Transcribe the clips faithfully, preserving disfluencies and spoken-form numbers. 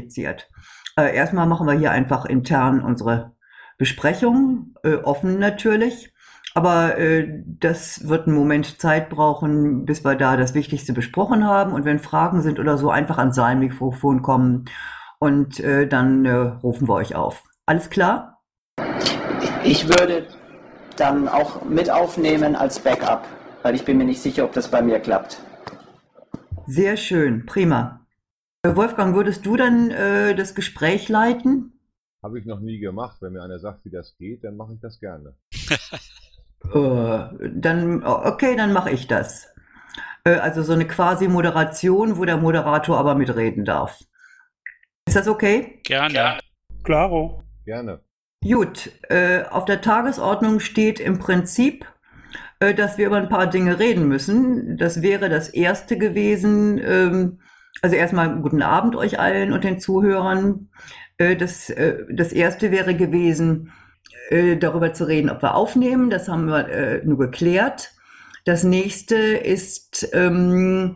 kompliziert. Äh, erstmal machen wir hier einfach intern unsere Besprechung, äh, offen natürlich. Aber äh, das wird einen Moment Zeit brauchen, bis wir da das Wichtigste besprochen haben. Und wenn Fragen sind oder so, einfach ans Saalmikrofon kommen und äh, dann äh, rufen wir euch auf. Alles klar? Ich würde dann auch mit aufnehmen als Backup, weil ich bin mir nicht sicher, ob das bei mir klappt. Sehr schön, prima. Äh, Wolfgang, würdest du dann äh, das Gespräch leiten? Habe ich noch nie gemacht. Wenn mir einer sagt, wie das geht, dann mache ich das gerne. Äh, dann, okay, dann mache ich das. Äh, also so eine Quasi-Moderation, wo der Moderator aber mitreden darf. Ist das okay? Gerne. Klaro. Gerne. Gut, äh, auf der Tagesordnung steht im Prinzip, äh, dass wir über ein paar Dinge reden müssen. Das wäre das erste gewesen. Ähm, also erstmal guten Abend euch allen und den Zuhörern. Äh, das, äh, das erste wäre gewesen, äh, darüber zu reden, ob wir aufnehmen. Das haben wir äh, nur geklärt. Das nächste ist, ähm,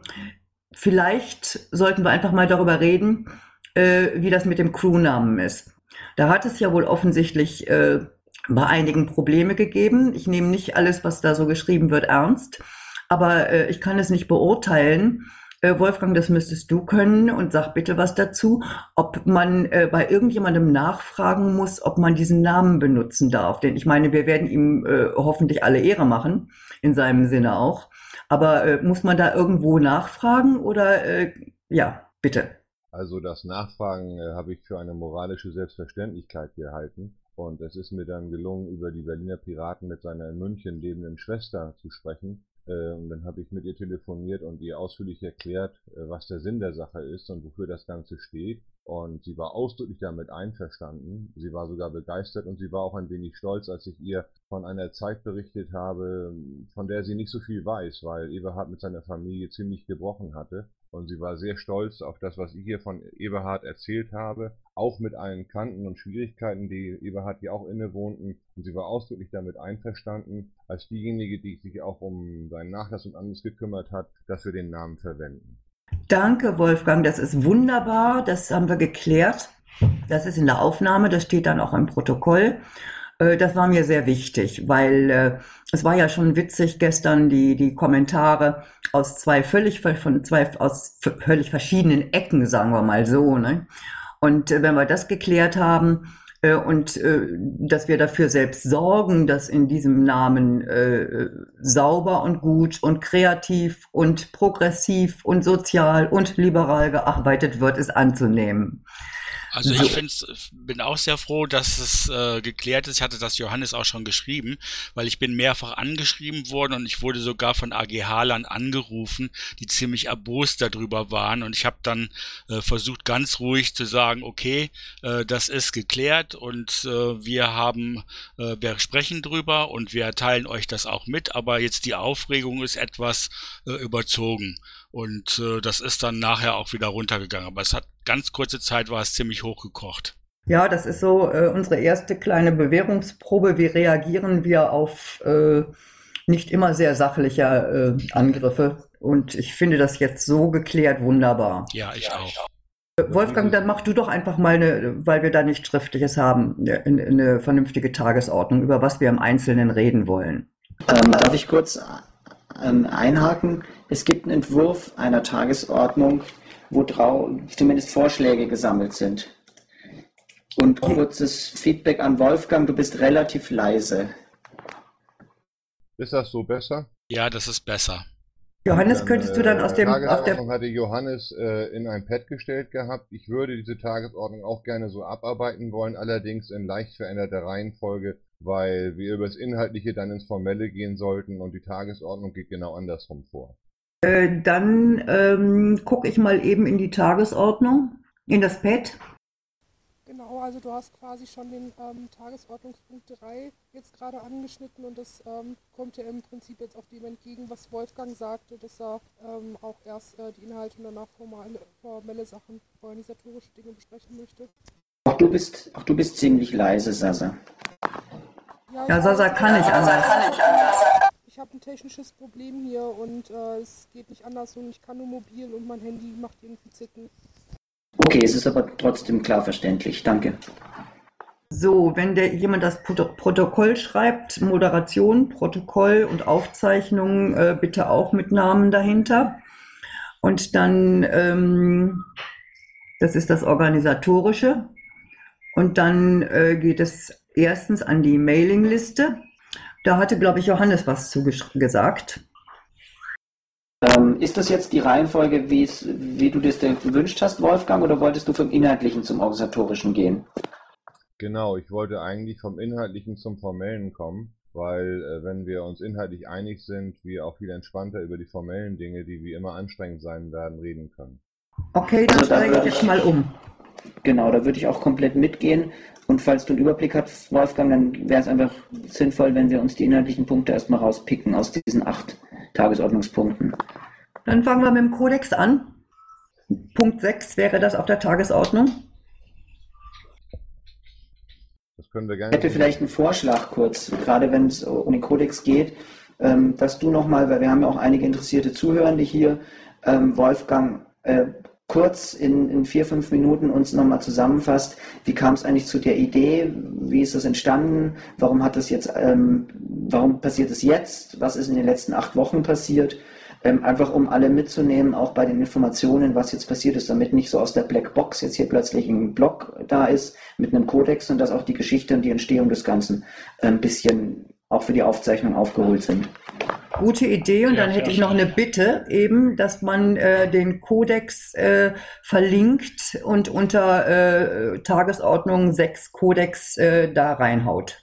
vielleicht sollten wir einfach mal darüber reden, äh, wie das mit dem Crewnamen ist. Da hat es ja wohl offensichtlich äh, bei einigen Probleme gegeben. Ich nehme nicht alles, was da so geschrieben wird, ernst, aber äh, ich kann es nicht beurteilen. Äh, Wolfgang, das müsstest du können und sag bitte was dazu, ob man äh, bei irgendjemandem nachfragen muss, ob man diesen Namen benutzen darf. Denn ich meine, wir werden ihm äh, hoffentlich alle Ehre machen, in seinem Sinne auch. Aber äh, muss man da irgendwo nachfragen oder äh, ja, bitte. Also das Nachfragen äh, habe ich für eine moralische Selbstverständlichkeit gehalten. Und es ist mir dann gelungen, über die Berliner Piraten mit seiner in München lebenden Schwester zu sprechen. Äh, und dann habe ich mit ihr telefoniert und ihr ausführlich erklärt, äh, was der Sinn der Sache ist und wofür das Ganze steht. Und sie war ausdrücklich damit einverstanden. Sie war sogar begeistert und sie war auch ein wenig stolz, als ich ihr von einer Zeit berichtet habe, von der sie nicht so viel weiß, weil Eberhard mit seiner Familie ziemlich gebrochen hatte. Und sie war sehr stolz auf das, was ich ihr von Eberhard erzählt habe, auch mit allen Kanten und Schwierigkeiten, die Eberhard hier auch innewohnten. Und sie war ausdrücklich damit einverstanden, als diejenige, die sich auch um seinen Nachlass und anderes gekümmert hat, dass wir den Namen verwenden. Danke, Wolfgang, das ist wunderbar, das haben wir geklärt. Das ist in der Aufnahme, das steht dann auch im Protokoll. Äh, Das war mir sehr wichtig, weil äh, es war ja schon witzig gestern die, die Kommentare aus zwei völlig, ver- von zwei, aus v- völlig verschiedenen Ecken, sagen wir mal so, ne? Und äh, wenn wir das geklärt haben äh, und äh, dass wir dafür selbst sorgen, dass in diesem Namen äh, sauber und gut und kreativ und progressiv und sozial und liberal gearbeitet wird, ist anzunehmen. Also So. ich find's, bin auch sehr froh, dass es äh, geklärt ist. Ich hatte das Johannes auch schon geschrieben, weil ich bin mehrfach angeschrieben worden und ich wurde sogar von A G H-Lern angerufen, die ziemlich erbost darüber waren. Und ich habe dann äh, versucht, ganz ruhig zu sagen, okay, äh, das ist geklärt und äh, wir haben, äh, wir sprechen drüber und wir teilen euch das auch mit. Aber jetzt die Aufregung ist etwas äh, überzogen. Und äh, das ist dann nachher auch wieder runtergegangen. Aber es hat ganz kurze Zeit war es ziemlich hochgekocht. Ja, das ist so äh, unsere erste kleine Bewährungsprobe. Wie reagieren wir auf äh, nicht immer sehr sachliche äh, Angriffe? Und ich finde das jetzt so geklärt wunderbar. Ja, ich auch. Äh, Wolfgang, dann mach du doch einfach mal eine, weil wir da nichts Schriftliches haben, eine, eine vernünftige Tagesordnung, über was wir im Einzelnen reden wollen. Ähm, darf ich kurz ähm, einhaken? Es gibt einen Entwurf einer Tagesordnung, wo drau zumindest Vorschläge gesammelt sind. Und kurzes Feedback an Wolfgang, du bist relativ leise. Ist das so besser? Ja, das ist besser. Johannes, Dann, könntest du dann aus dem, äh, auf der, Tagesordnung hatte Johannes äh, in ein Pad gestellt gehabt. Ich würde diese Tagesordnung auch gerne so abarbeiten wollen, allerdings in leicht veränderter Reihenfolge, weil wir über das Inhaltliche dann ins Formelle gehen sollten und die Tagesordnung geht genau andersrum vor. äh, dann ähm, gucke ich mal eben in die Tagesordnung, in das Pad. Genau, also du hast quasi schon den ähm, Tagesordnungspunkt drei jetzt gerade angeschnitten und das ähm, kommt ja im Prinzip jetzt auch dem entgegen, was Wolfgang sagte, dass er ähm, auch erst äh, die Inhalte und danach formale, formelle Sachen, organisatorische Dinge besprechen möchte. Auch du bist, auch du bist ziemlich leise, Sasa. Ja, Sasa kann nicht anders. Ich habe ein technisches Problem hier und äh, es geht nicht anders und ich kann nur mobil und mein Handy macht irgendwie Zicken. Okay, es ist aber trotzdem klar verständlich. Danke. So, wenn der, jemand das Proto- Protokoll schreibt, Moderation, Protokoll und Aufzeichnung, äh, bitte auch mit Namen dahinter. Und dann, ähm, das ist das Organisatorische. Und dann äh, geht es erstens an die Mailingliste. Da hatte, glaube ich, Johannes was zu gesagt. Ähm, ist das jetzt die Reihenfolge, wie es, wie du das denn gewünscht hast, Wolfgang, oder wolltest du vom Inhaltlichen zum Organisatorischen gehen? Genau, ich wollte eigentlich vom Inhaltlichen zum Formellen kommen, weil äh, wenn wir uns inhaltlich einig sind, wir auch viel entspannter über die formellen Dinge, die wie immer anstrengend sein werden, reden können. Okay, dann Also da steige ich würde jetzt ich, mal um. genau, da würde ich auch komplett mitgehen. Und falls du einen Überblick hast, Wolfgang, dann wäre es einfach sinnvoll, wenn wir uns die inhaltlichen Punkte erstmal rauspicken aus diesen acht Tagesordnungspunkten. Dann fangen wir mit dem Kodex an. Punkt sechs wäre das auf der Tagesordnung. Das können wir Ich gerne hätte so vielleicht einen Vorschlag kurz, gerade wenn es um den Kodex geht, ähm, dass du nochmal, weil wir haben ja auch einige interessierte Zuhörende hier, ähm, Wolfgang, äh, kurz in, in vier, fünf Minuten uns nochmal zusammenfasst, wie kam es eigentlich zu der Idee, wie ist das entstanden, warum hat das jetzt, ähm, warum passiert es jetzt, was ist in den letzten acht Wochen passiert, ähm, einfach um alle mitzunehmen, auch bei den Informationen, was jetzt passiert ist, damit nicht so aus der Blackbox jetzt hier plötzlich ein Blog da ist mit einem Kodex und dass auch die Geschichte und die Entstehung des Ganzen ein bisschen auch für die Aufzeichnung aufgeholt sind. Gute Idee. Und Ja, dann hätte sehr ich noch schön. eine Bitte, eben, dass man äh, den Kodex äh, verlinkt und unter äh, Tagesordnung sechs Kodex äh, da reinhaut.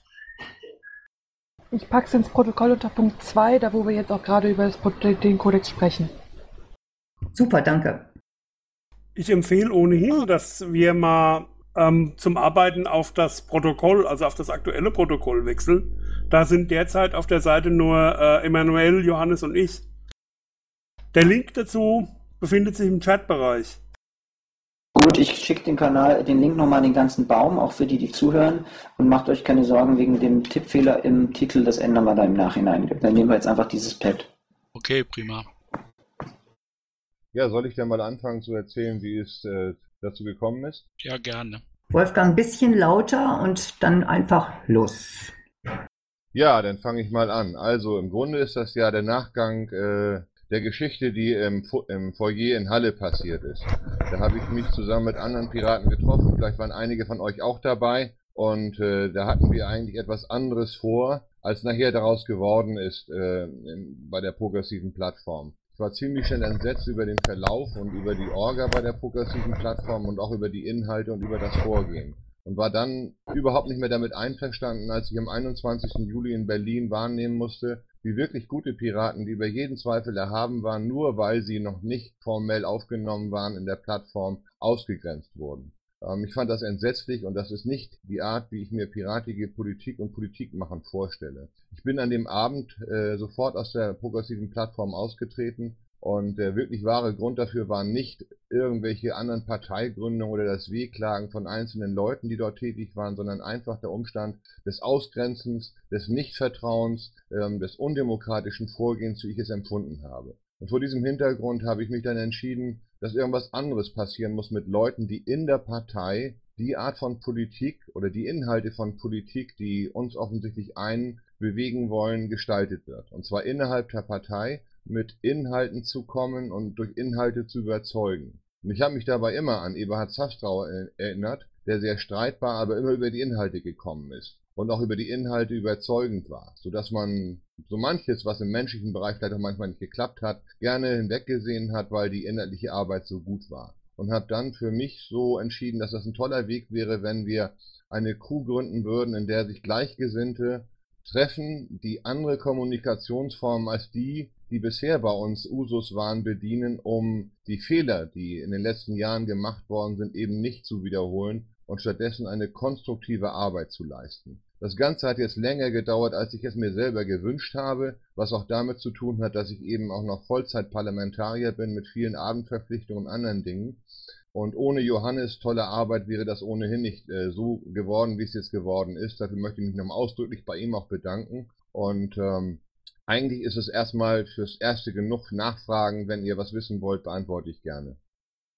Ich packe es ins Protokoll unter Punkt zwei, da wo wir jetzt auch gerade über das, den Kodex sprechen. Super, danke. Ich empfehle ohnehin, dass wir mal ähm, zum Arbeiten auf das Protokoll, also auf das aktuelle Protokoll wechseln. Da sind derzeit auf der Seite nur äh, Emanuel, Johannes und ich. Der Link dazu befindet sich im Chatbereich. Gut, ich schicke den Kanal, den Link nochmal an den ganzen Baum, auch für die, die zuhören. Und macht euch keine Sorgen wegen dem Tippfehler im Titel, das ändern wir da im Nachhinein. Dann nehmen wir jetzt einfach dieses Pad. Okay, prima. Ja, soll ich denn mal anfangen zu erzählen, wie es äh, dazu gekommen ist? Ja, gerne. Wolfgang, ein bisschen lauter und dann einfach los. Ja, dann fange ich mal an. Also im Grunde ist das ja der Nachgang äh, der Geschichte, die im, Fo im Foyer in Halle passiert ist. Da habe ich mich zusammen mit anderen Piraten getroffen, vielleicht waren einige von euch auch dabei, und äh, da hatten wir eigentlich etwas anderes vor, als nachher daraus geworden ist äh, in, bei der progressiven Plattform. Ich war ziemlich schnell entsetzt über den Verlauf und über die Orga bei der progressiven Plattform und auch über die Inhalte und über das Vorgehen. Und war dann überhaupt nicht mehr damit einverstanden, als ich am einundzwanzigsten Juli in Berlin wahrnehmen musste, wie wirklich gute Piraten, die über jeden Zweifel erhaben waren, nur weil sie noch nicht formell aufgenommen waren in der Plattform, ausgegrenzt wurden. Ähm, ich fand das entsetzlich, und das ist nicht die Art, wie ich mir piratige Politik und Politikmachen vorstelle. Ich bin an dem Abend äh, sofort aus der progressiven Plattform ausgetreten, und der wirklich wahre Grund dafür waren nicht irgendwelche anderen Parteigründungen oder das Wehklagen von einzelnen Leuten, die dort tätig waren, sondern einfach der Umstand des Ausgrenzens, des Nichtvertrauens, ähm, des undemokratischen Vorgehens, wie ich es empfunden habe. Und vor diesem Hintergrund habe ich mich dann entschieden, dass irgendwas anderes passieren muss mit Leuten, die in der Partei die Art von Politik oder die Inhalte von Politik, die uns offensichtlich einen bewegen wollen, gestaltet wird. Und zwar innerhalb der Partei, mit Inhalten zu kommen und durch Inhalte zu überzeugen. Und ich habe mich dabei immer an Eberhard Safstrau erinnert, der sehr streitbar, aber immer über die Inhalte gekommen ist und auch über die Inhalte überzeugend war, sodass man so manches, was im menschlichen Bereich vielleicht auch manchmal nicht geklappt hat, gerne hinweggesehen hat, weil die inhaltliche Arbeit so gut war. Und habe dann für mich so entschieden, dass das ein toller Weg wäre, wenn wir eine Crew gründen würden, in der sich Gleichgesinnte treffen, die andere Kommunikationsformen als die, die bisher bei uns Usus waren, bedienen, um die Fehler, die in den letzten Jahren gemacht worden sind, eben nicht zu wiederholen und stattdessen eine konstruktive Arbeit zu leisten. Das Ganze hat jetzt länger gedauert, als ich es mir selber gewünscht habe, was auch damit zu tun hat, dass ich eben auch noch Vollzeitparlamentarier bin mit vielen Abendverpflichtungen und anderen Dingen. Und ohne Johannes tolle Arbeit wäre das ohnehin nicht äh, so geworden, wie es jetzt geworden ist. Dafür möchte ich mich nochmal ausdrücklich bei ihm auch bedanken. Und ähm, eigentlich ist es erstmal fürs Erste genug Nachfragen. Wenn ihr was wissen wollt, beantworte ich gerne.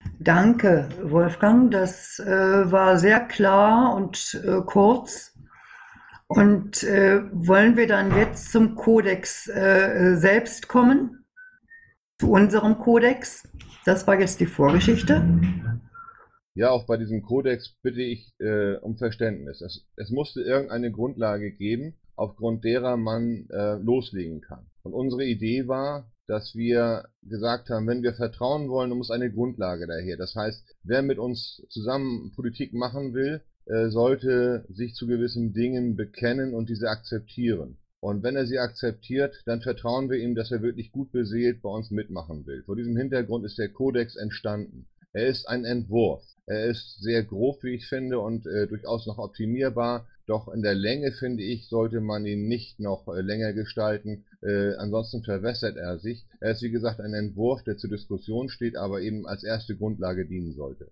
Danke, Wolfgang. Das äh, war sehr klar und äh, kurz. Und äh, wollen wir dann jetzt zum Kodex äh, selbst kommen? Zu unserem Kodex? Das war jetzt die Vorgeschichte. Ja, auch bei diesem Kodex bitte ich äh, um Verständnis. Es, es musste irgendeine Grundlage geben, aufgrund derer man äh, loslegen kann. Und unsere Idee war, dass wir gesagt haben, wenn wir vertrauen wollen, dann muss eine Grundlage daher. Das heißt, wer mit uns zusammen Politik machen will, äh, sollte sich zu gewissen Dingen bekennen und diese akzeptieren. Und wenn er sie akzeptiert, dann vertrauen wir ihm, dass er wirklich gut beseelt bei uns mitmachen will. Vor diesem Hintergrund ist der Kodex entstanden. Er ist ein Entwurf. Er ist sehr grob, wie ich finde, und äh, durchaus noch optimierbar. Doch in der Länge, finde ich, sollte man ihn nicht noch äh, länger gestalten. Äh, ansonsten verwässert er sich. Er ist, wie gesagt, ein Entwurf, der zur Diskussion steht, aber eben als erste Grundlage dienen sollte.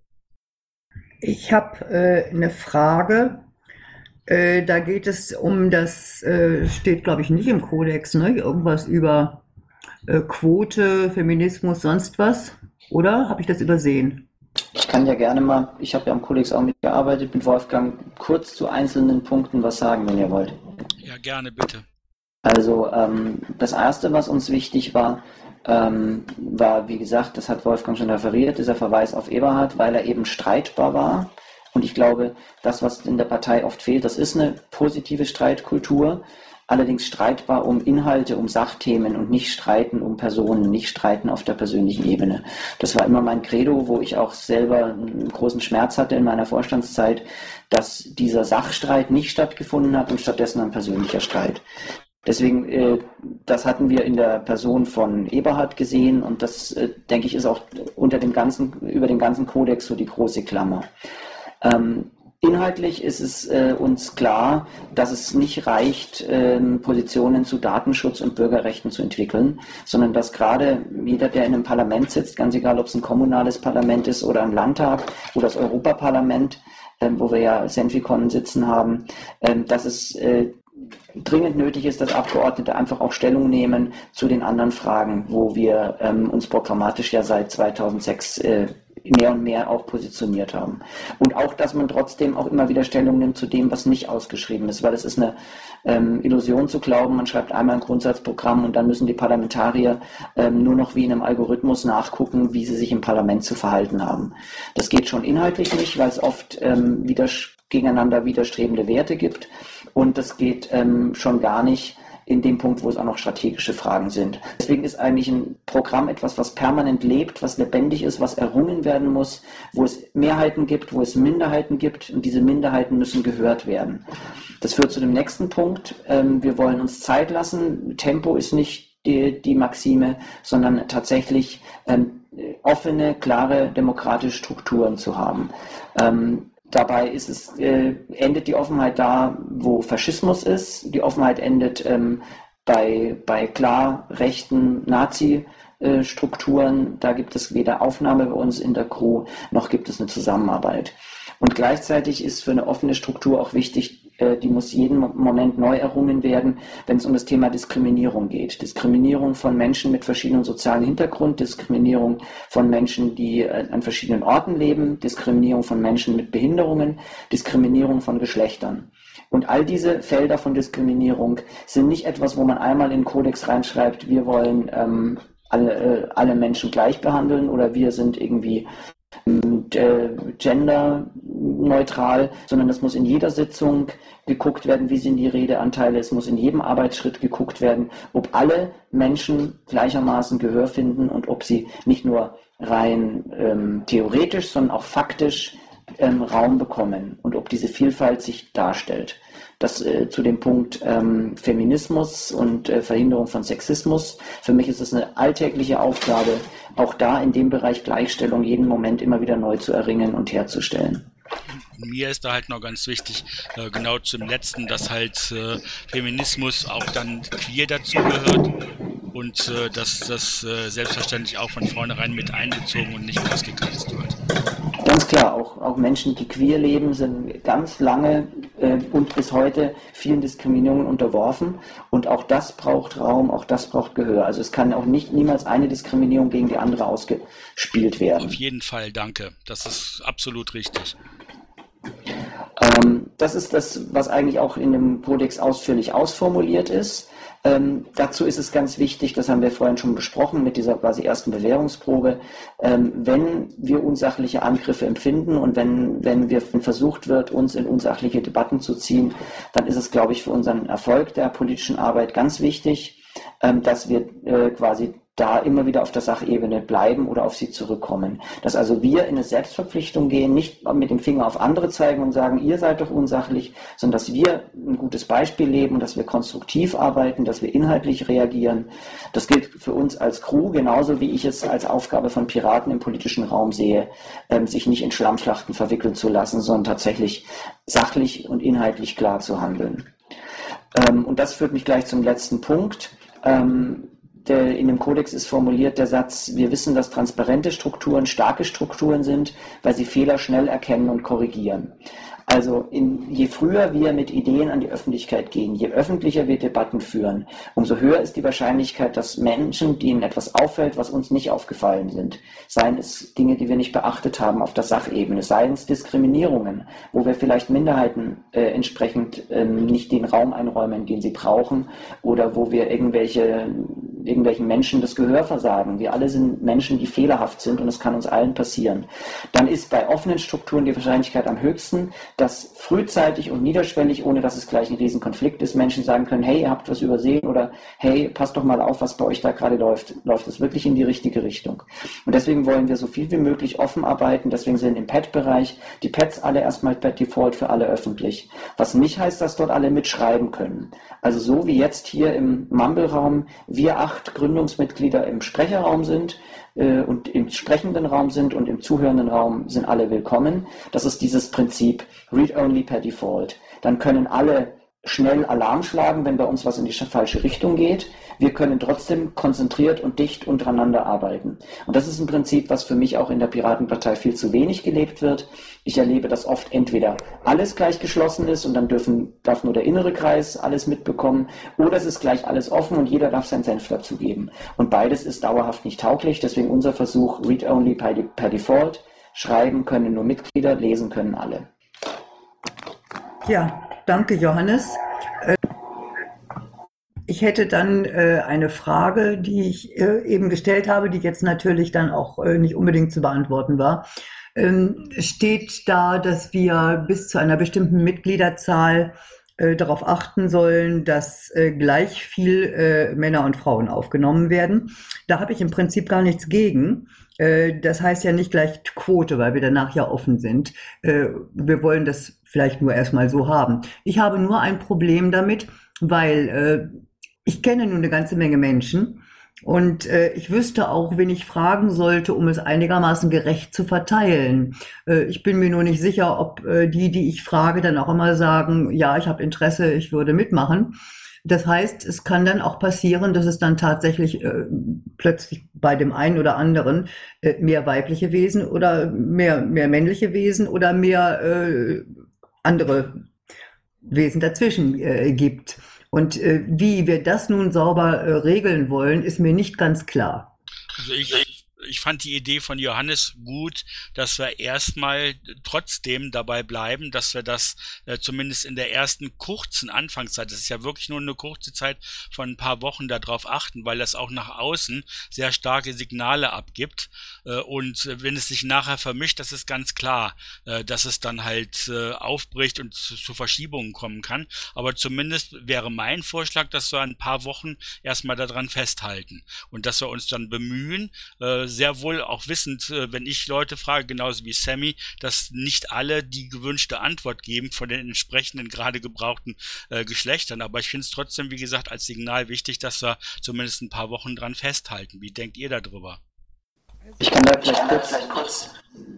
Ich habe äh, eine Frage. Äh, da geht es um das, äh, steht glaube ich nicht im Kodex, ne? Irgendwas über äh, Quote, Feminismus, sonst was. Oder habe ich das übersehen? Ich kann ja gerne mal, ich habe ja am Kodex auch mitgearbeitet, mit Wolfgang kurz zu einzelnen Punkten was sagen, wenn ihr wollt. Ja, gerne, bitte. Also ähm, das Erste, was uns wichtig war, ähm, war, wie gesagt, das hat Wolfgang schon referiert, dieser Verweis auf Eberhard, weil er eben streitbar war. Und ich glaube, das, was in der Partei oft fehlt, das ist eine positive Streitkultur, allerdings streitbar um Inhalte, um Sachthemen und nicht streiten um Personen, nicht streiten auf der persönlichen Ebene. Das war immer mein Credo, wo ich auch selber einen großen Schmerz hatte in meiner Vorstandszeit, dass dieser Sachstreit nicht stattgefunden hat und stattdessen ein persönlicher Streit. Deswegen, äh, das hatten wir in der Person von Eberhard gesehen und das, äh, denke ich, ist auch unter dem ganzen, über den ganzen Kodex so die große Klammer. Ähm, Inhaltlich ist es äh, uns klar, dass es nicht reicht, ähm, Positionen zu Datenschutz und Bürgerrechten zu entwickeln, sondern dass gerade jeder, der in einem Parlament sitzt, ganz egal, ob es ein kommunales Parlament ist oder ein Landtag oder das Europaparlament, ähm, wo wir ja Senfikon sitzen haben, ähm, dass es äh, dringend nötig ist, dass Abgeordnete einfach auch Stellung nehmen zu den anderen Fragen, wo wir ähm, uns programmatisch ja seit zweitausendsechs äh, mehr und mehr auch positioniert haben. Und auch, dass man trotzdem auch immer wieder Stellung nimmt zu dem, was nicht ausgeschrieben ist, weil es ist eine ähm, Illusion zu glauben, man schreibt einmal ein Grundsatzprogramm und dann müssen die Parlamentarier ähm, nur noch wie in einem Algorithmus nachgucken, wie sie sich im Parlament zu verhalten haben. Das geht schon inhaltlich nicht, weil es oft ähm, wieder gegeneinander widerstrebende Werte gibt und das geht ähm, schon gar nicht in dem Punkt, wo es auch noch strategische Fragen sind. Deswegen ist eigentlich ein Programm etwas, was permanent lebt, was lebendig ist, was errungen werden muss, wo es Mehrheiten gibt, wo es Minderheiten gibt und diese Minderheiten müssen gehört werden. Das führt zu dem nächsten Punkt. Wir wollen uns Zeit lassen. Tempo ist nicht die, die Maxime, sondern tatsächlich offene, klare, demokratische Strukturen zu haben. Dabei ist es, äh, endet die Offenheit da, wo Faschismus ist. Die Offenheit endet ähm, bei, bei klar rechten Nazi-Strukturen. Da gibt es weder Aufnahme bei uns in der Crew, noch gibt es eine Zusammenarbeit. Und gleichzeitig ist für eine offene Struktur auch wichtig, äh, die muss jeden Moment neu errungen werden, wenn es um das Thema Diskriminierung geht. Diskriminierung von Menschen mit verschiedenen sozialen Hintergrund, Diskriminierung von Menschen, die äh, an verschiedenen Orten leben, Diskriminierung von Menschen mit Behinderungen, Diskriminierung von Geschlechtern. Und all diese Felder von Diskriminierung sind nicht etwas, wo man einmal in den Kodex reinschreibt, wir wollen ähm, alle, äh, alle Menschen gleich behandeln oder wir sind irgendwie genderneutral, sondern es muss in jeder Sitzung geguckt werden, wie sind die Redeanteile, es muss in jedem Arbeitsschritt geguckt werden, ob alle Menschen gleichermaßen Gehör finden und ob sie nicht nur rein ähm, theoretisch, sondern auch faktisch ähm, Raum bekommen und ob diese Vielfalt sich darstellt. Das äh, zu dem Punkt ähm, Feminismus und äh, Verhinderung von Sexismus. Für mich ist es eine alltägliche Aufgabe, auch da in dem Bereich Gleichstellung jeden Moment immer wieder neu zu erringen und herzustellen. Mir ist da halt noch ganz wichtig, äh, genau zum Letzten, dass halt äh, Feminismus auch dann queer dazugehört und äh, dass das äh, selbstverständlich auch von vornherein mit einbezogen und nicht ausgegrenzt wird. Ganz klar, auch, auch auch Menschen, die queer leben, sind ganz lange äh, und bis heute vielen Diskriminierungen unterworfen. Und auch das braucht Raum, auch das braucht Gehör. Also es kann auch nicht niemals eine Diskriminierung gegen die andere ausgespielt werden. Auf jeden Fall, danke. Das ist absolut richtig. Ähm, das ist das, was eigentlich auch in dem Kodex ausführlich ausformuliert ist. Ähm, dazu ist es ganz wichtig, das haben wir vorhin schon besprochen mit dieser quasi ersten Bewährungsprobe, ähm, wenn wir unsachliche Angriffe empfinden und wenn, wenn wir versucht wird, uns in unsachliche Debatten zu ziehen, dann ist es, glaube ich, für unseren Erfolg der politischen Arbeit ganz wichtig, ähm, dass wir äh, quasi da immer wieder auf der Sachebene bleiben oder auf sie zurückkommen. Dass also wir in eine Selbstverpflichtung gehen, nicht mit dem Finger auf andere zeigen und sagen, ihr seid doch unsachlich, sondern dass wir ein gutes Beispiel leben, dass wir konstruktiv arbeiten, dass wir inhaltlich reagieren. Das gilt für uns als Crew, genauso wie ich es als Aufgabe von Piraten im politischen Raum sehe, ähm, sich nicht in Schlammschlachten verwickeln zu lassen, sondern tatsächlich sachlich und inhaltlich klar zu handeln. Ähm, und das führt mich gleich zum letzten Punkt. Ähm, Der, in dem Kodex ist formuliert der Satz, wir wissen, dass transparente Strukturen starke Strukturen sind, weil sie Fehler schnell erkennen und korrigieren. Also in, je früher wir mit Ideen an die Öffentlichkeit gehen, je öffentlicher wir Debatten führen, umso höher ist die Wahrscheinlichkeit, dass Menschen, denen etwas auffällt, was uns nicht aufgefallen sind, seien es Dinge, die wir nicht beachtet haben auf der Sachebene, seien es Diskriminierungen, wo wir vielleicht Minderheiten äh, entsprechend äh, nicht den Raum einräumen, den sie brauchen, oder wo wir irgendwelche, irgendwelchen Menschen das Gehör versagen. Wir alle sind Menschen, die fehlerhaft sind und es kann uns allen passieren. Dann ist bei offenen Strukturen die Wahrscheinlichkeit am höchsten, dass frühzeitig und niederschwellig, ohne dass es gleich ein Riesenkonflikt ist, Menschen sagen können, hey, ihr habt was übersehen oder hey, passt doch mal auf, was bei euch da gerade läuft. Läuft es wirklich in die richtige Richtung? Und deswegen wollen wir so viel wie möglich offen arbeiten. Deswegen sind im Pad-Bereich die Pads alle erstmal per Default für alle öffentlich. Was nicht heißt, dass dort alle mitschreiben können. Also so wie jetzt hier im Mumble-Raum wir acht Gründungsmitglieder im Sprecherraum sind, und im sprechenden Raum sind und im zuhörenden Raum sind alle willkommen. Das ist dieses Prinzip Read-Only per Default. Dann können alle schnell Alarm schlagen, wenn bei uns was in die falsche Richtung geht. Wir können trotzdem konzentriert und dicht untereinander arbeiten. Und das ist ein Prinzip, was für mich auch in der Piratenpartei viel zu wenig gelebt wird. Ich erlebe, dass oft entweder alles gleich geschlossen ist und dann dürfen, darf nur der innere Kreis alles mitbekommen, oder es ist gleich alles offen und jeder darf seinen Senf dazugeben. Und beides ist dauerhaft nicht tauglich. Deswegen unser Versuch Read-Only per, per Default. Schreiben können nur Mitglieder, lesen können alle. Ja, danke Johannes. Ich hätte dann äh, eine Frage, die ich äh, eben gestellt habe, die jetzt natürlich dann auch äh, nicht unbedingt zu beantworten war. Ähm, steht da, dass wir bis zu einer bestimmten Mitgliederzahl äh, darauf achten sollen, dass äh, gleich viel äh, Männer und Frauen aufgenommen werden? Da habe ich im Prinzip gar nichts gegen. Äh, das heißt ja nicht gleich Quote, weil wir danach ja offen sind. Äh, wir wollen das vielleicht nur erstmal so haben. Ich habe nur ein Problem damit, weil äh, ich kenne nun eine ganze Menge Menschen und äh, ich wüsste auch, wen ich fragen sollte, um es einigermaßen gerecht zu verteilen. Äh, ich bin mir nur nicht sicher, ob äh, die, die ich frage, dann auch immer sagen, ja, ich habe Interesse, ich würde mitmachen. Das heißt, es kann dann auch passieren, dass es dann tatsächlich äh, plötzlich bei dem einen oder anderen äh, mehr weibliche Wesen oder mehr, mehr männliche Wesen oder mehr äh, andere Wesen dazwischen äh, gibt. Und äh, wie wir das nun sauber äh, regeln wollen, ist mir nicht ganz klar. Also ich, ich fand die Idee von Johannes gut, dass wir erstmal trotzdem dabei bleiben, dass wir das äh, zumindest in der ersten kurzen Anfangszeit, das ist ja wirklich nur eine kurze Zeit von ein paar Wochen, darauf achten, weil das auch nach außen sehr starke Signale abgibt. Äh, und wenn es sich nachher vermischt, das ist ganz klar, äh, dass es dann halt äh, aufbricht und zu, zu Verschiebungen kommen kann. Aber zumindest wäre mein Vorschlag, dass wir ein paar Wochen erstmal daran festhalten und dass wir uns dann bemühen, äh, sehr wohl auch wissend, wenn ich Leute frage, genauso wie Sammy, dass nicht alle die gewünschte Antwort geben von den entsprechenden gerade gebrauchten äh, Geschlechtern. Aber ich finde es trotzdem, wie gesagt, als Signal wichtig, dass wir zumindest ein paar Wochen dran festhalten. Wie denkt ihr darüber? Ich kann da vielleicht kurz, kurz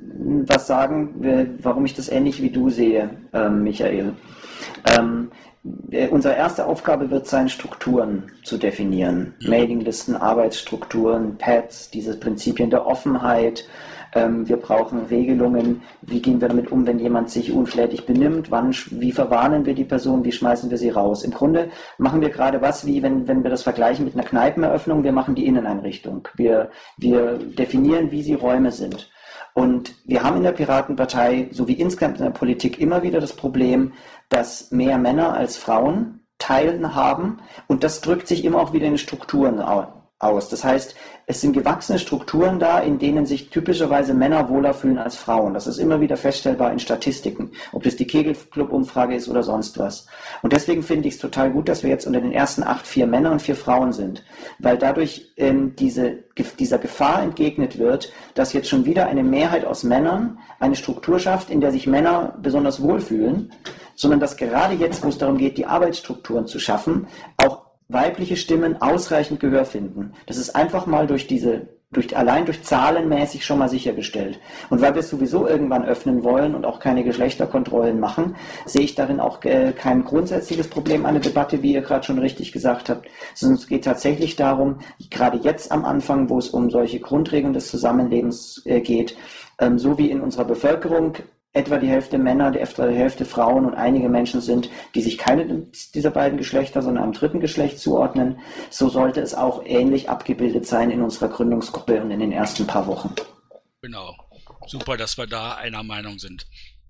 was sagen, warum ich das ähnlich wie du sehe, äh, Michael. Ähm, Unsere erste Aufgabe wird sein, Strukturen zu definieren. Mailinglisten, Arbeitsstrukturen, Pads, diese Prinzipien der Offenheit, Ähm, wir brauchen Regelungen, wie gehen wir damit um, wenn jemand sich unflätig benimmt, wann, wie verwarnen wir die Person, wie schmeißen wir sie raus. Im Grunde machen wir gerade was, wie wenn, wenn wir das vergleichen mit einer Kneipeneröffnung, wir machen die Inneneinrichtung. Wir, wir definieren, wie sie Räume sind. Und wir haben in der Piratenpartei, so wie insgesamt in der Politik, immer wieder das Problem, dass mehr Männer als Frauen teilhaben. Und das drückt sich immer auch wieder in den Strukturen aus. Das heißt, es sind gewachsene Strukturen da, in denen sich typischerweise Männer wohler fühlen als Frauen. Das ist immer wieder feststellbar in Statistiken, ob das die Kegelclub-Umfrage ist oder sonst was. Und deswegen finde ich es total gut, dass wir jetzt unter den ersten acht vier Männer und vier Frauen sind, weil dadurch ähm, diese, dieser Gefahr entgegnet wird, dass jetzt schon wieder eine Mehrheit aus Männern eine Struktur schafft, in der sich Männer besonders wohlfühlen, sondern dass gerade jetzt, wo es darum geht, die Arbeitsstrukturen zu schaffen, auch weibliche Stimmen ausreichend Gehör finden. Das ist einfach mal durch diese, durch, allein durch zahlenmäßig schon mal sichergestellt. Und weil wir es sowieso irgendwann öffnen wollen und auch keine Geschlechterkontrollen machen, sehe ich darin auch äh, kein grundsätzliches Problem an der Debatte, wie ihr gerade schon richtig gesagt habt, sondern es geht tatsächlich darum, gerade jetzt am Anfang, wo es um solche Grundregeln des Zusammenlebens äh, geht, ähm, so wie in unserer Bevölkerung etwa die Hälfte Männer, etwa die Hälfte Frauen und einige Menschen sind, die sich keine dieser beiden Geschlechter, sondern einem dritten Geschlecht zuordnen. So sollte es auch ähnlich abgebildet sein in unserer Gründungsgruppe und in den ersten paar Wochen. Genau. Super, dass wir da einer Meinung sind.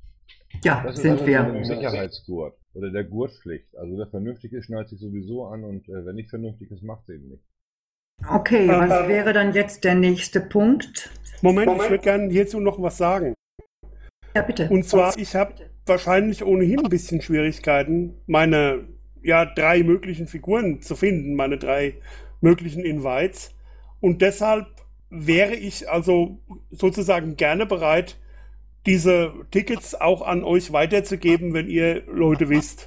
Ja, Das ist sind alles wir. mit dem Sicherheitsgurt oder der Gurtpflicht. Also wer vernünftig ist, schnallt sich sowieso an und äh, wer nicht vernünftig ist, macht es eben nicht. Okay, was wäre dann jetzt der nächste Punkt? Moment, Moment. Ich würde gerne hierzu noch was sagen. Ja, bitte. Und zwar, ich habe wahrscheinlich ohnehin ein bisschen Schwierigkeiten, meine ja, drei möglichen Figuren zu finden, meine drei möglichen Invites. Und deshalb wäre ich also sozusagen gerne bereit, diese Tickets auch an euch weiterzugeben, wenn ihr Leute wisst.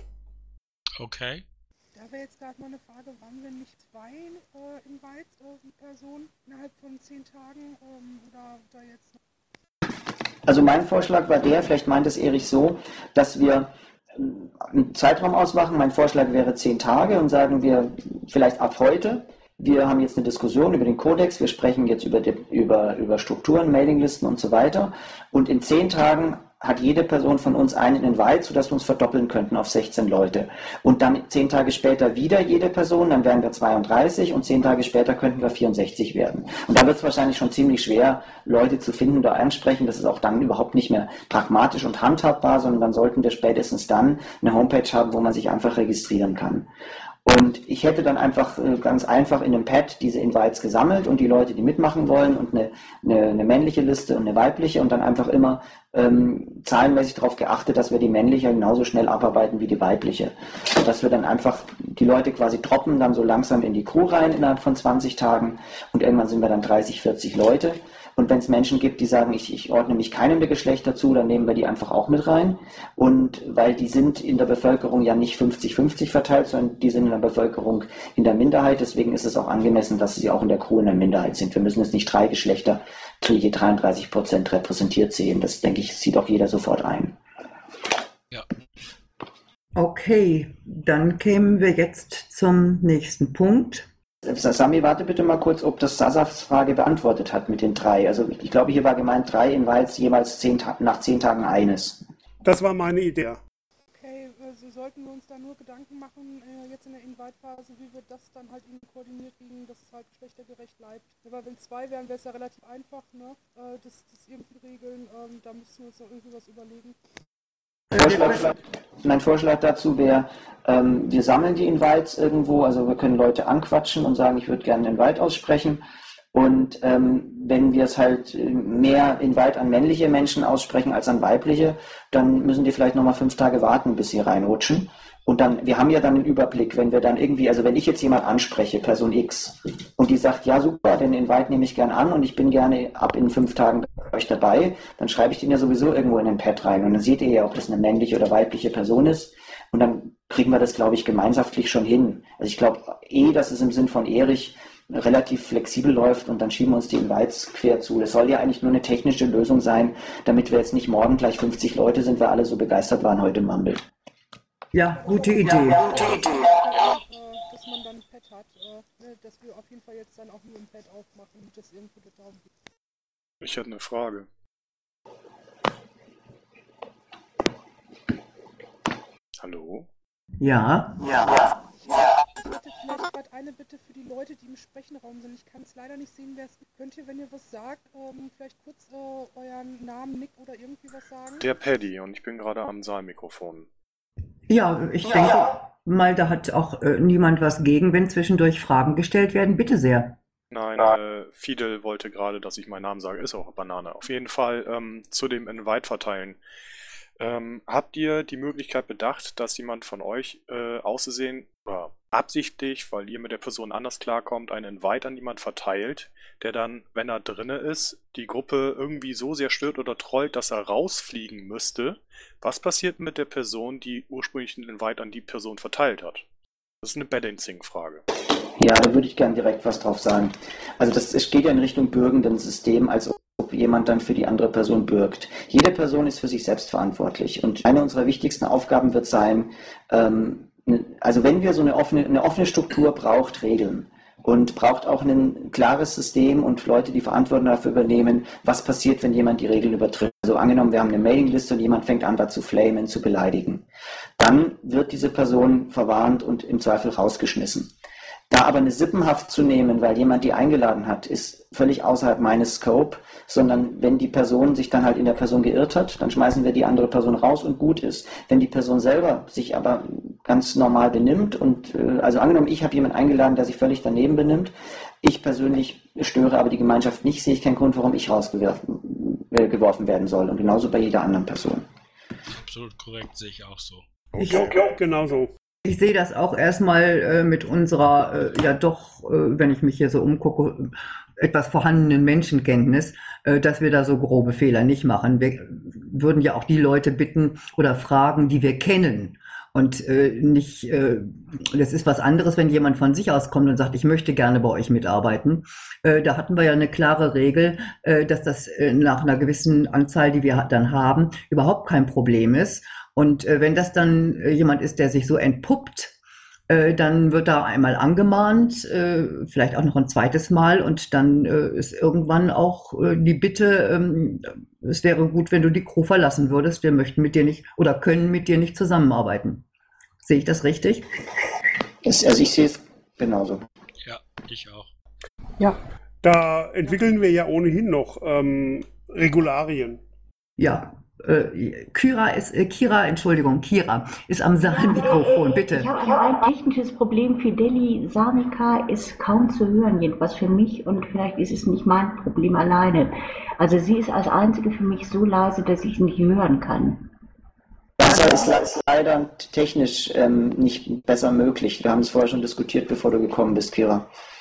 Okay. Da wäre jetzt gerade mal eine Frage, wann wir nicht zwei äh, Invites äh, Personen innerhalb von zehn Tagen ähm, oder da jetzt noch. Also mein Vorschlag war der, vielleicht meint es Erich so, dass wir einen Zeitraum ausmachen. Mein Vorschlag wäre zehn Tage und sagen wir vielleicht ab heute. Wir haben jetzt eine Diskussion über den Kodex, wir sprechen jetzt über, die, über, über Strukturen, Mailinglisten und so weiter. Und in zehn Tagen hat jede Person von uns einen Invite, sodass wir uns verdoppeln könnten auf sechzehn Leute. Und dann zehn Tage später wieder jede Person, dann wären wir zweiunddreißig und zehn Tage später könnten wir vierundsechzig werden. Und da wird es wahrscheinlich schon ziemlich schwer, Leute zu finden oder ansprechen. Das ist auch dann überhaupt nicht mehr pragmatisch und handhabbar, sondern dann sollten wir spätestens dann eine Homepage haben, wo man sich einfach registrieren kann. Und ich hätte dann einfach ganz einfach in einem Pad diese Invites gesammelt und die Leute, die mitmachen wollen und eine, eine, eine männliche Liste und eine weibliche und dann einfach immer ähm, zahlenmäßig darauf geachtet, dass wir die männliche genauso schnell abarbeiten wie die weibliche. Dass wir dann einfach die Leute quasi droppen dann so langsam in die Crew rein innerhalb von zwanzig Tagen und irgendwann sind wir dann dreißig, vierzig Leute. Und wenn es Menschen gibt, die sagen, ich, ich ordne mich keinem der Geschlechter zu, dann nehmen wir die einfach auch mit rein. Und weil die sind in der Bevölkerung ja nicht fünfzig fünfzig verteilt, sondern die sind in der Bevölkerung in der Minderheit. Deswegen ist es auch angemessen, dass sie auch in der Crew in der Minderheit sind. Wir müssen jetzt nicht drei Geschlechter zu je dreiunddreißig Prozent repräsentiert sehen. Das, denke ich, sieht auch jeder sofort ein. Ja. Okay, dann kämen wir jetzt zum nächsten Punkt. Sami, warte bitte mal kurz, ob das Sasafs Frage beantwortet hat mit den drei. Also ich glaube, hier war gemeint drei Invites, jeweils zehn nach zehn Tagen eines. Das war meine Idee. Okay, also sollten wir uns da nur Gedanken machen, äh, jetzt in der Invite-Phase, wie wir das dann halt irgendwie koordiniert kriegen, dass es halt geschlechtergerecht bleibt. Aber wenn zwei wären, wäre es ja relativ einfach, ne? Äh, das, das irgendwie regeln, ähm, da müssen wir uns noch irgendwie was überlegen. Vorschlag, mein Vorschlag dazu wäre, ähm, wir sammeln die Invites irgendwo, also wir können Leute anquatschen und sagen, ich würde gerne einen Invite aussprechen. Und ähm, wenn wir es halt mehr Invite an männliche Menschen aussprechen als an weibliche, dann müssen die vielleicht nochmal fünf Tage warten, bis sie reinrutschen. Und dann, wir haben ja dann einen Überblick, wenn wir dann irgendwie, also wenn ich jetzt jemand anspreche, Person X, und die sagt, ja super, den Invite nehme ich gern an und ich bin gerne ab in fünf Tagen bei euch dabei, dann schreibe ich den ja sowieso irgendwo in den Pad rein und dann seht ihr ja, ob das eine männliche oder weibliche Person ist und dann kriegen wir das, glaube ich, gemeinschaftlich schon hin. Also ich glaube eh, dass es im Sinn von Erich relativ flexibel läuft und dann schieben wir uns die Invites quer zu. Das soll ja eigentlich nur eine technische Lösung sein, damit wir jetzt nicht morgen gleich fünfzig Leute sind, weil alle so begeistert waren heute im Mumble. Ja, gute Idee. Ja, gute Idee. Äh, dass man dann ein Pad hat, äh, dass wir auf jeden Fall jetzt dann auch nur ein Pad aufmachen und das irgendwo da drauf gibt. Ich hätte eine Frage. Hallo? Ja. Ja. Ich hätte vielleicht gerade eine Bitte für die Leute, die im Sprechenraum sind. Ich kann es leider nicht sehen, wer es ist. Könnt ihr, wenn ihr was sagt, ähm, vielleicht kurz äh, euren Namen, Nick oder irgendwie was sagen? Der Paddy und ich bin gerade am Saalmikrofon. Ja, ich denke mal, da hat auch äh, niemand was gegen, wenn zwischendurch Fragen gestellt werden. Bitte sehr. Nein, äh, Fidel wollte gerade, dass ich meinen Namen sage. Ist auch Banane. Auf jeden Fall ähm, zu dem Invite verteilen. Ähm, habt ihr die Möglichkeit bedacht, dass jemand von euch äh, auszusehen oder absichtlich, weil ihr mit der Person anders klarkommt, einen Invite an jemand verteilt, der dann, wenn er drinne ist, die Gruppe irgendwie so sehr stört oder trollt, dass er rausfliegen müsste? Was passiert mit der Person, die ursprünglich den Invite an die Person verteilt hat? Das ist eine Balancing-Frage. Ja, da würde ich gern direkt was drauf sagen. Also das es geht ja in Richtung bürgenden System, als ob jemand dann für die andere Person bürgt. Jede Person ist für sich selbst verantwortlich und eine unserer wichtigsten Aufgaben wird sein, ähm, also wenn wir so eine offene, eine offene Struktur braucht Regeln und braucht auch ein klares System und Leute, die Verantwortung dafür übernehmen, was passiert, wenn jemand die Regeln übertritt. Also angenommen, wir haben eine Mailingliste und jemand fängt an, da zu flamen, zu beleidigen. Dann wird diese Person verwarnt und im Zweifel rausgeschmissen. Da aber eine Sippenhaft zu nehmen, weil jemand die eingeladen hat, ist völlig außerhalb meines Scope, sondern wenn die Person sich dann halt in der Person geirrt hat, dann schmeißen wir die andere Person raus und gut ist. Wenn die Person selber sich aber ganz normal benimmt und, also angenommen, ich habe jemanden eingeladen, der sich völlig daneben benimmt, ich persönlich störe aber die Gemeinschaft nicht, sehe ich keinen Grund, warum ich rausgeworfen äh, geworfen werden soll und genauso bei jeder anderen Person. Absolut korrekt, sehe ich auch so. Ich auch, auch genauso. Ich sehe das auch erstmal äh, mit unserer, äh, ja doch, äh, wenn ich mich hier so umgucke, etwas vorhandenen Menschenkenntnis, äh, dass wir da so grobe Fehler nicht machen. Wir würden ja auch die Leute bitten oder fragen, die wir kennen. Und äh, nicht, äh, das ist was anderes, wenn jemand von sich aus kommt und sagt, ich möchte gerne bei euch mitarbeiten. Äh, da hatten wir ja eine klare Regel, äh, dass das äh, nach einer gewissen Anzahl, die wir dann haben, überhaupt kein Problem ist. Und äh, wenn das dann äh, jemand ist, der sich so entpuppt, äh, dann wird da einmal angemahnt, äh, vielleicht auch noch ein zweites Mal und dann äh, ist irgendwann auch äh, die Bitte, ähm, es wäre gut, wenn du die Crew verlassen würdest, wir möchten mit dir nicht oder können mit dir nicht zusammenarbeiten. Sehe ich das richtig? Es, also ich sehe es genauso. Ja, ich auch. Ja. Da entwickeln wir ja ohnehin noch ähm, Regularien. Ja. Äh, Kira ist, äh, Kira, Entschuldigung, Kira ist am Saalmikrofon, bitte. Ich habe ein technisches Problem. Fideli Sarnica ist kaum zu hören, jedenfalls für mich, und vielleicht ist es nicht mein Problem alleine. Also sie ist als einzige für mich so leise, dass ich sie nicht hören kann. Das ist leider technisch ähm, nicht besser möglich. Wir haben es vorher schon diskutiert, bevor du gekommen bist, Kira.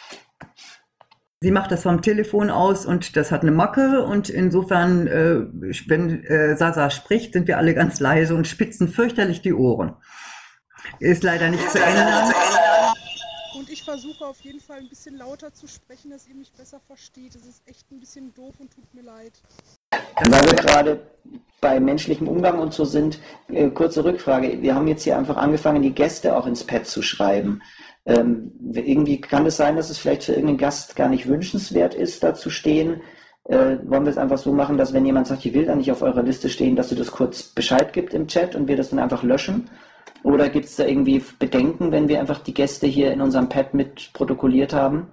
Sie macht das vom Telefon aus und das hat eine Macke und insofern, äh, wenn äh, Sasa spricht, sind wir alle ganz leise und spitzen fürchterlich die Ohren. Ist leider nicht zu ändern. Und ich versuche auf jeden Fall ein bisschen lauter zu sprechen, dass ihr mich besser versteht. Das ist echt ein bisschen doof und tut mir leid. Weil wir gerade bei menschlichem Umgang und so sind, äh, kurze Rückfrage. Wir haben jetzt hier einfach angefangen, die Gäste auch ins Pad zu schreiben. Ähm, irgendwie kann es sein, dass es vielleicht für irgendeinen Gast gar nicht wünschenswert ist, da zu stehen. Äh, wollen wir es einfach so machen, dass wenn jemand sagt, ich will da nicht auf eurer Liste stehen, dass du das kurz Bescheid gibt im Chat und wir das dann einfach löschen? Oder gibt es da irgendwie Bedenken, wenn wir einfach die Gäste hier in unserem Pad mit protokolliert haben?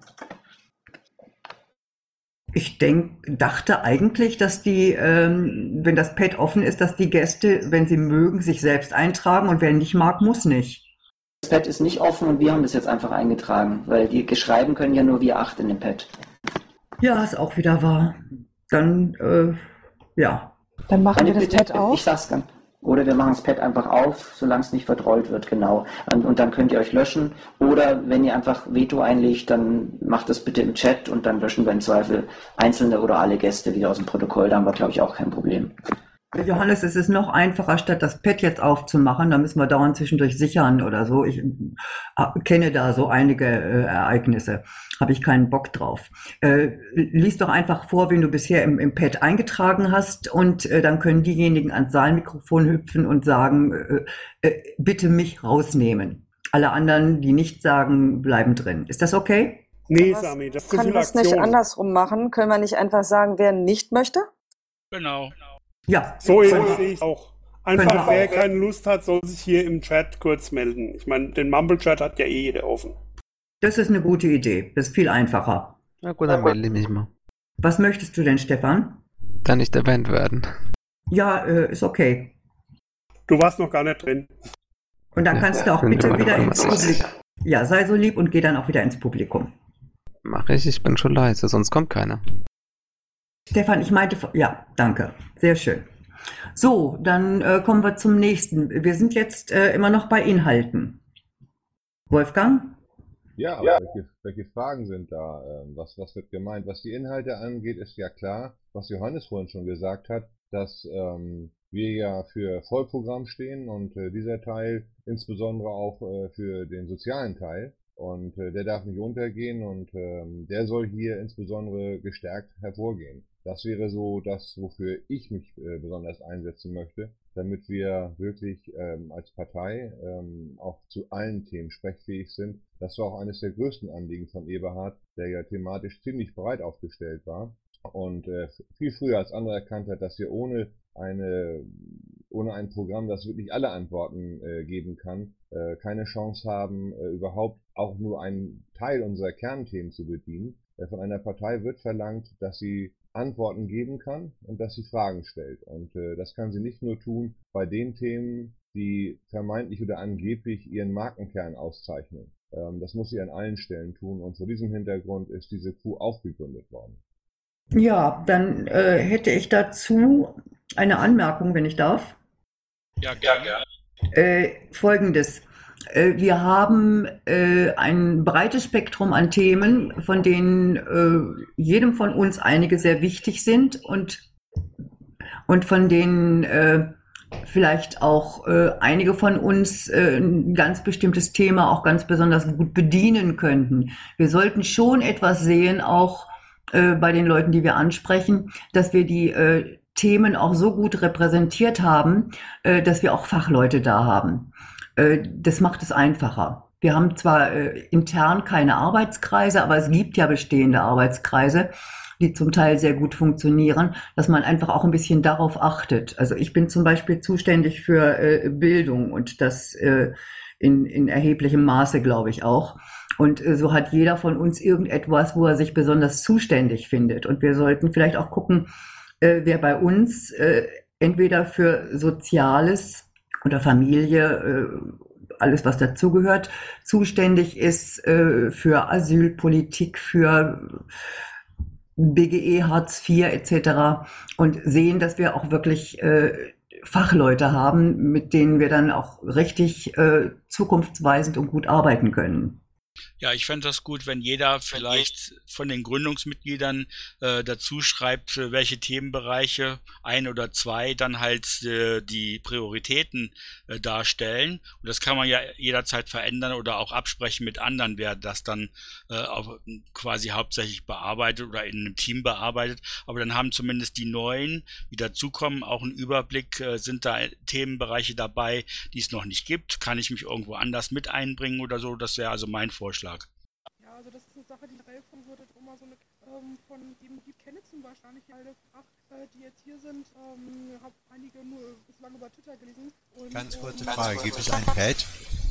Ich denk, dachte eigentlich, dass die, ähm, wenn das Pad offen ist, dass die Gäste, wenn sie mögen, sich selbst eintragen und wer nicht mag, muss nicht. Das Pad ist nicht offen und wir haben das jetzt einfach eingetragen, weil die schreiben können ja nur wir acht in dem Pad. Ja, ist auch wieder wahr. Dann, äh, ja. Dann machen wir das Bitte, Pad auf. Ich sag's gern. Oder wir machen das Pad einfach auf, solange es nicht vertrollt wird, genau. Und, und dann könnt ihr euch löschen. Oder wenn ihr einfach Veto einlegt, dann macht das bitte im Chat und dann löschen wir im Zweifel einzelne oder alle Gäste wieder aus dem Protokoll. Da haben wir, glaube ich, auch kein Problem. Johannes, es ist noch einfacher, statt das Pad jetzt aufzumachen, da müssen wir dauernd zwischendurch sichern oder so. Ich äh, kenne da so einige äh, Ereignisse, habe ich keinen Bock drauf. Äh, lies doch einfach vor, wen du bisher im, im Pad eingetragen hast und äh, dann können diejenigen ans Saalmikrofon hüpfen und sagen, äh, äh, bitte mich rausnehmen. Alle anderen, die nichts sagen, bleiben drin. Ist das okay? Nee, Was, Sami, das ist zu kann viel man es nicht Aktion. andersrum machen? Können wir nicht einfach sagen, wer nicht möchte? Genau. Ja, So so ähnlich sehe ich auch. Können Einfach, wir wer auch. keine Lust hat, soll sich hier im Chat kurz melden. Ich meine, den Mumble-Chat hat ja eh jeder offen. Das ist eine gute Idee. Das ist viel einfacher. Na gut, dann melde ich mich mal. Was möchtest du denn, Stefan? Dann nicht erwähnt werden. Ja, äh, ist okay. Du warst noch gar nicht drin. Und dann Ja, kannst du auch wenn bitte du wieder mal ins was ist. Publikum. Ja, sei so lieb und geh dann auch wieder ins Publikum. Mach ich, ich bin schon leise, sonst kommt keiner. Stefan, ich meinte, ja, danke. Sehr schön. So, dann äh, kommen wir zum nächsten. Wir sind jetzt äh, immer noch bei Inhalten. Wolfgang? Ja, aber welche, welche Fragen sind da? Ähm, was, was wird gemeint? Was die Inhalte angeht, ist ja klar, was Johannes vorhin schon gesagt hat, dass ähm, wir ja für Vollprogramm stehen und äh, dieser Teil insbesondere auch äh, für den sozialen Teil. Und äh, der darf nicht untergehen und ähm, der soll hier insbesondere gestärkt hervorgehen. Das wäre so das, wofür ich mich äh, besonders einsetzen möchte, damit wir wirklich ähm, als Partei ähm, auch zu allen Themen sprechfähig sind. Das war auch eines der größten Anliegen von Eberhard, der ja thematisch ziemlich breit aufgestellt war und äh, viel früher als andere erkannt hat, dass wir ohne eine ohne ein Programm, das wirklich alle Antworten äh, geben kann, äh, keine Chance haben, äh, überhaupt auch nur einen Teil unserer Kernthemen zu bedienen. Äh, von einer Partei wird verlangt, dass sie Antworten geben kann und dass sie Fragen stellt. Und äh, das kann sie nicht nur tun bei den Themen, die vermeintlich oder angeblich ihren Markenkern auszeichnen. Ähm, das muss sie an allen Stellen tun und vor diesem Hintergrund ist diese Q aufgegründet worden. Ja, dann äh, hätte ich dazu eine Anmerkung, wenn ich darf. Ja, gerne. Äh, Folgendes. Äh, wir haben äh, ein breites Spektrum an Themen, von denen äh, jedem von uns einige sehr wichtig sind und, und von denen äh, vielleicht auch äh, einige von uns äh, ein ganz bestimmtes Thema auch ganz besonders gut bedienen könnten. Wir sollten schon etwas sehen, auch äh, bei den Leuten, die wir ansprechen, dass wir die äh, Themen auch so gut repräsentiert haben, äh, dass wir auch Fachleute da haben. Äh, das macht es einfacher. Wir haben zwar äh, intern keine Arbeitskreise, aber es gibt ja bestehende Arbeitskreise, die zum Teil sehr gut funktionieren, dass man einfach auch ein bisschen darauf achtet. Also ich bin zum Beispiel zuständig für äh, Bildung und das äh, in, in erheblichem Maße, glaube ich, auch. Und äh, so hat jeder von uns irgendetwas, wo er sich besonders zuständig findet. Und wir sollten vielleicht auch gucken, äh, wer bei uns äh, entweder für Soziales oder Familie, äh, alles was dazugehört, zuständig ist, äh, für Asylpolitik, für B G E, Hartz vier et cetera und sehen, dass wir auch wirklich äh, Fachleute haben, mit denen wir dann auch richtig äh, zukunftsweisend und gut arbeiten können. Ja, ich fände das gut, wenn jeder vielleicht von den Gründungsmitgliedern äh, dazu schreibt, äh, welche Themenbereiche, ein oder zwei, dann halt äh, die Prioritäten äh, darstellen. Und das kann man ja jederzeit verändern oder auch absprechen mit anderen, wer das dann äh, auch quasi hauptsächlich bearbeitet oder in einem Team bearbeitet. Aber dann haben zumindest die Neuen, die dazukommen, auch einen Überblick, äh, sind da Themenbereiche dabei, die es noch nicht gibt. Kann ich mich irgendwo anders mit einbringen oder so? Das wäre also mein Vorschlag. Ja, also das ist eine Sache, die generell von würde immer so eine, ähm, von dem ich kenne zum Beispiel nicht alle, ach, äh, die jetzt hier sind, ähm, habe einige nur bislang über Twitter gelesen. Und, Ganz kurze ähm, Frage, gibt es ein Pad?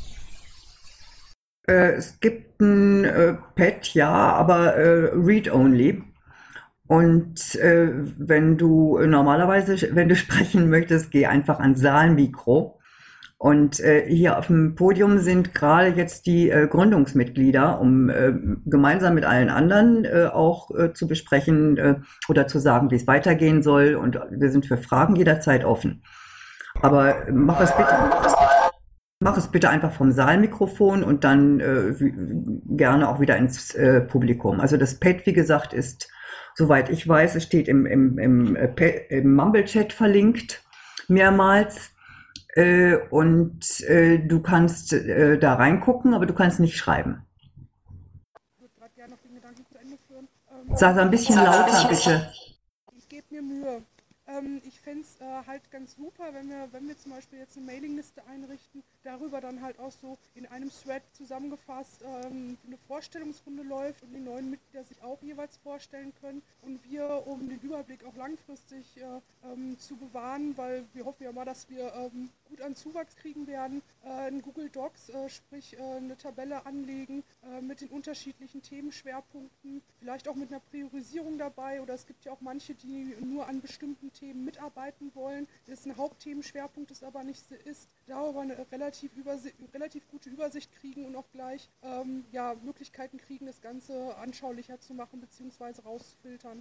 Äh, es gibt ein äh, Pad, ja, aber äh, read-only. Und äh, wenn du normalerweise, wenn du sprechen möchtest, geh einfach ans Saalmikro. Und äh, hier auf dem Podium sind gerade jetzt die äh, Gründungsmitglieder, um äh, gemeinsam mit allen anderen äh, auch äh, zu besprechen äh, oder zu sagen, wie es weitergehen soll. Und wir sind für Fragen jederzeit offen. Aber mach es bitte, mach es bitte einfach vom Saalmikrofon und dann äh, wie, gerne auch wieder ins äh, Publikum. Also das Pad, wie gesagt, ist, soweit ich weiß, es steht im, im, im, äh, im Mumble-Chat verlinkt, mehrmals. Äh, und äh, du kannst äh, da reingucken, aber du kannst nicht schreiben. Ich würde gerade gerne noch den Gedanken zu Ende führen. Sag ein bisschen lauter, bitte. Ich gebe mir Mühe. Ähm, ich fände es äh, halt ganz super, wenn wir, wenn wir zum Beispiel jetzt eine Mailingliste einrichten, darüber dann halt auch so in einem Thread zusammengefasst ähm, eine Vorstellungsrunde läuft und die neuen Mitglieder sich auch jeweils vorstellen können und wir, um den Überblick auch langfristig äh, ähm, zu bewahren, weil wir hoffen ja mal, dass wir ähm, gut an Zuwachs kriegen werden, äh, in Google Docs, äh, sprich äh, eine Tabelle anlegen äh, mit den unterschiedlichen Themenschwerpunkten, vielleicht auch mit einer Priorisierung dabei, oder es gibt ja auch manche, die nur an bestimmten Themen mitarbeiten wollen, das ein Hauptthemenschwerpunkt ist, aber nicht so ist, darüber eine relativ, relativ gute Übersicht kriegen und auch gleich ähm, ja, Möglichkeiten kriegen, das Ganze anschaulicher zu machen bzw. rauszufiltern.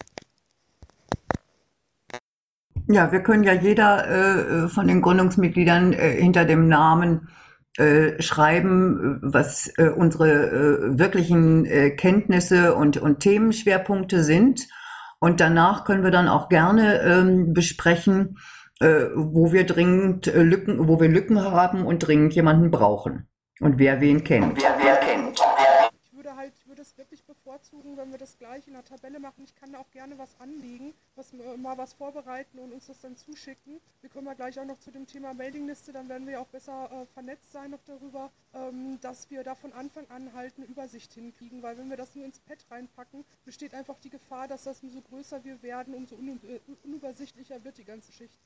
Ja, wir können ja jeder äh, von den Gründungsmitgliedern äh, hinter dem Namen äh, schreiben, was äh, unsere äh, wirklichen äh, Kenntnisse und, und Themenschwerpunkte sind. Und danach können wir dann auch gerne ähm, besprechen, äh, wo wir dringend äh, Lücken, wo wir Lücken haben und dringend jemanden brauchen. Und wer wen kennt. Wer, wer kennt. Ich würde halt, ich würde es wirklich bevorzugen, wenn wir das gleich in der Tabelle machen. Ich kann da auch gerne was anlegen, was, äh, mal was vorbereiten und uns das dann zuschicken. Wir kommen ja gleich auch noch zu dem Thema Mailingliste, dann werden wir auch besser äh, vernetzt sein noch darüber, ähm, dass wir da von Anfang an halt eine Übersicht hinkriegen, weil wenn wir das nur ins Pad reinpacken, besteht einfach die Gefahr, dass das umso größer wir werden, umso un äh, unübersichtlicher wird die ganze Schicht.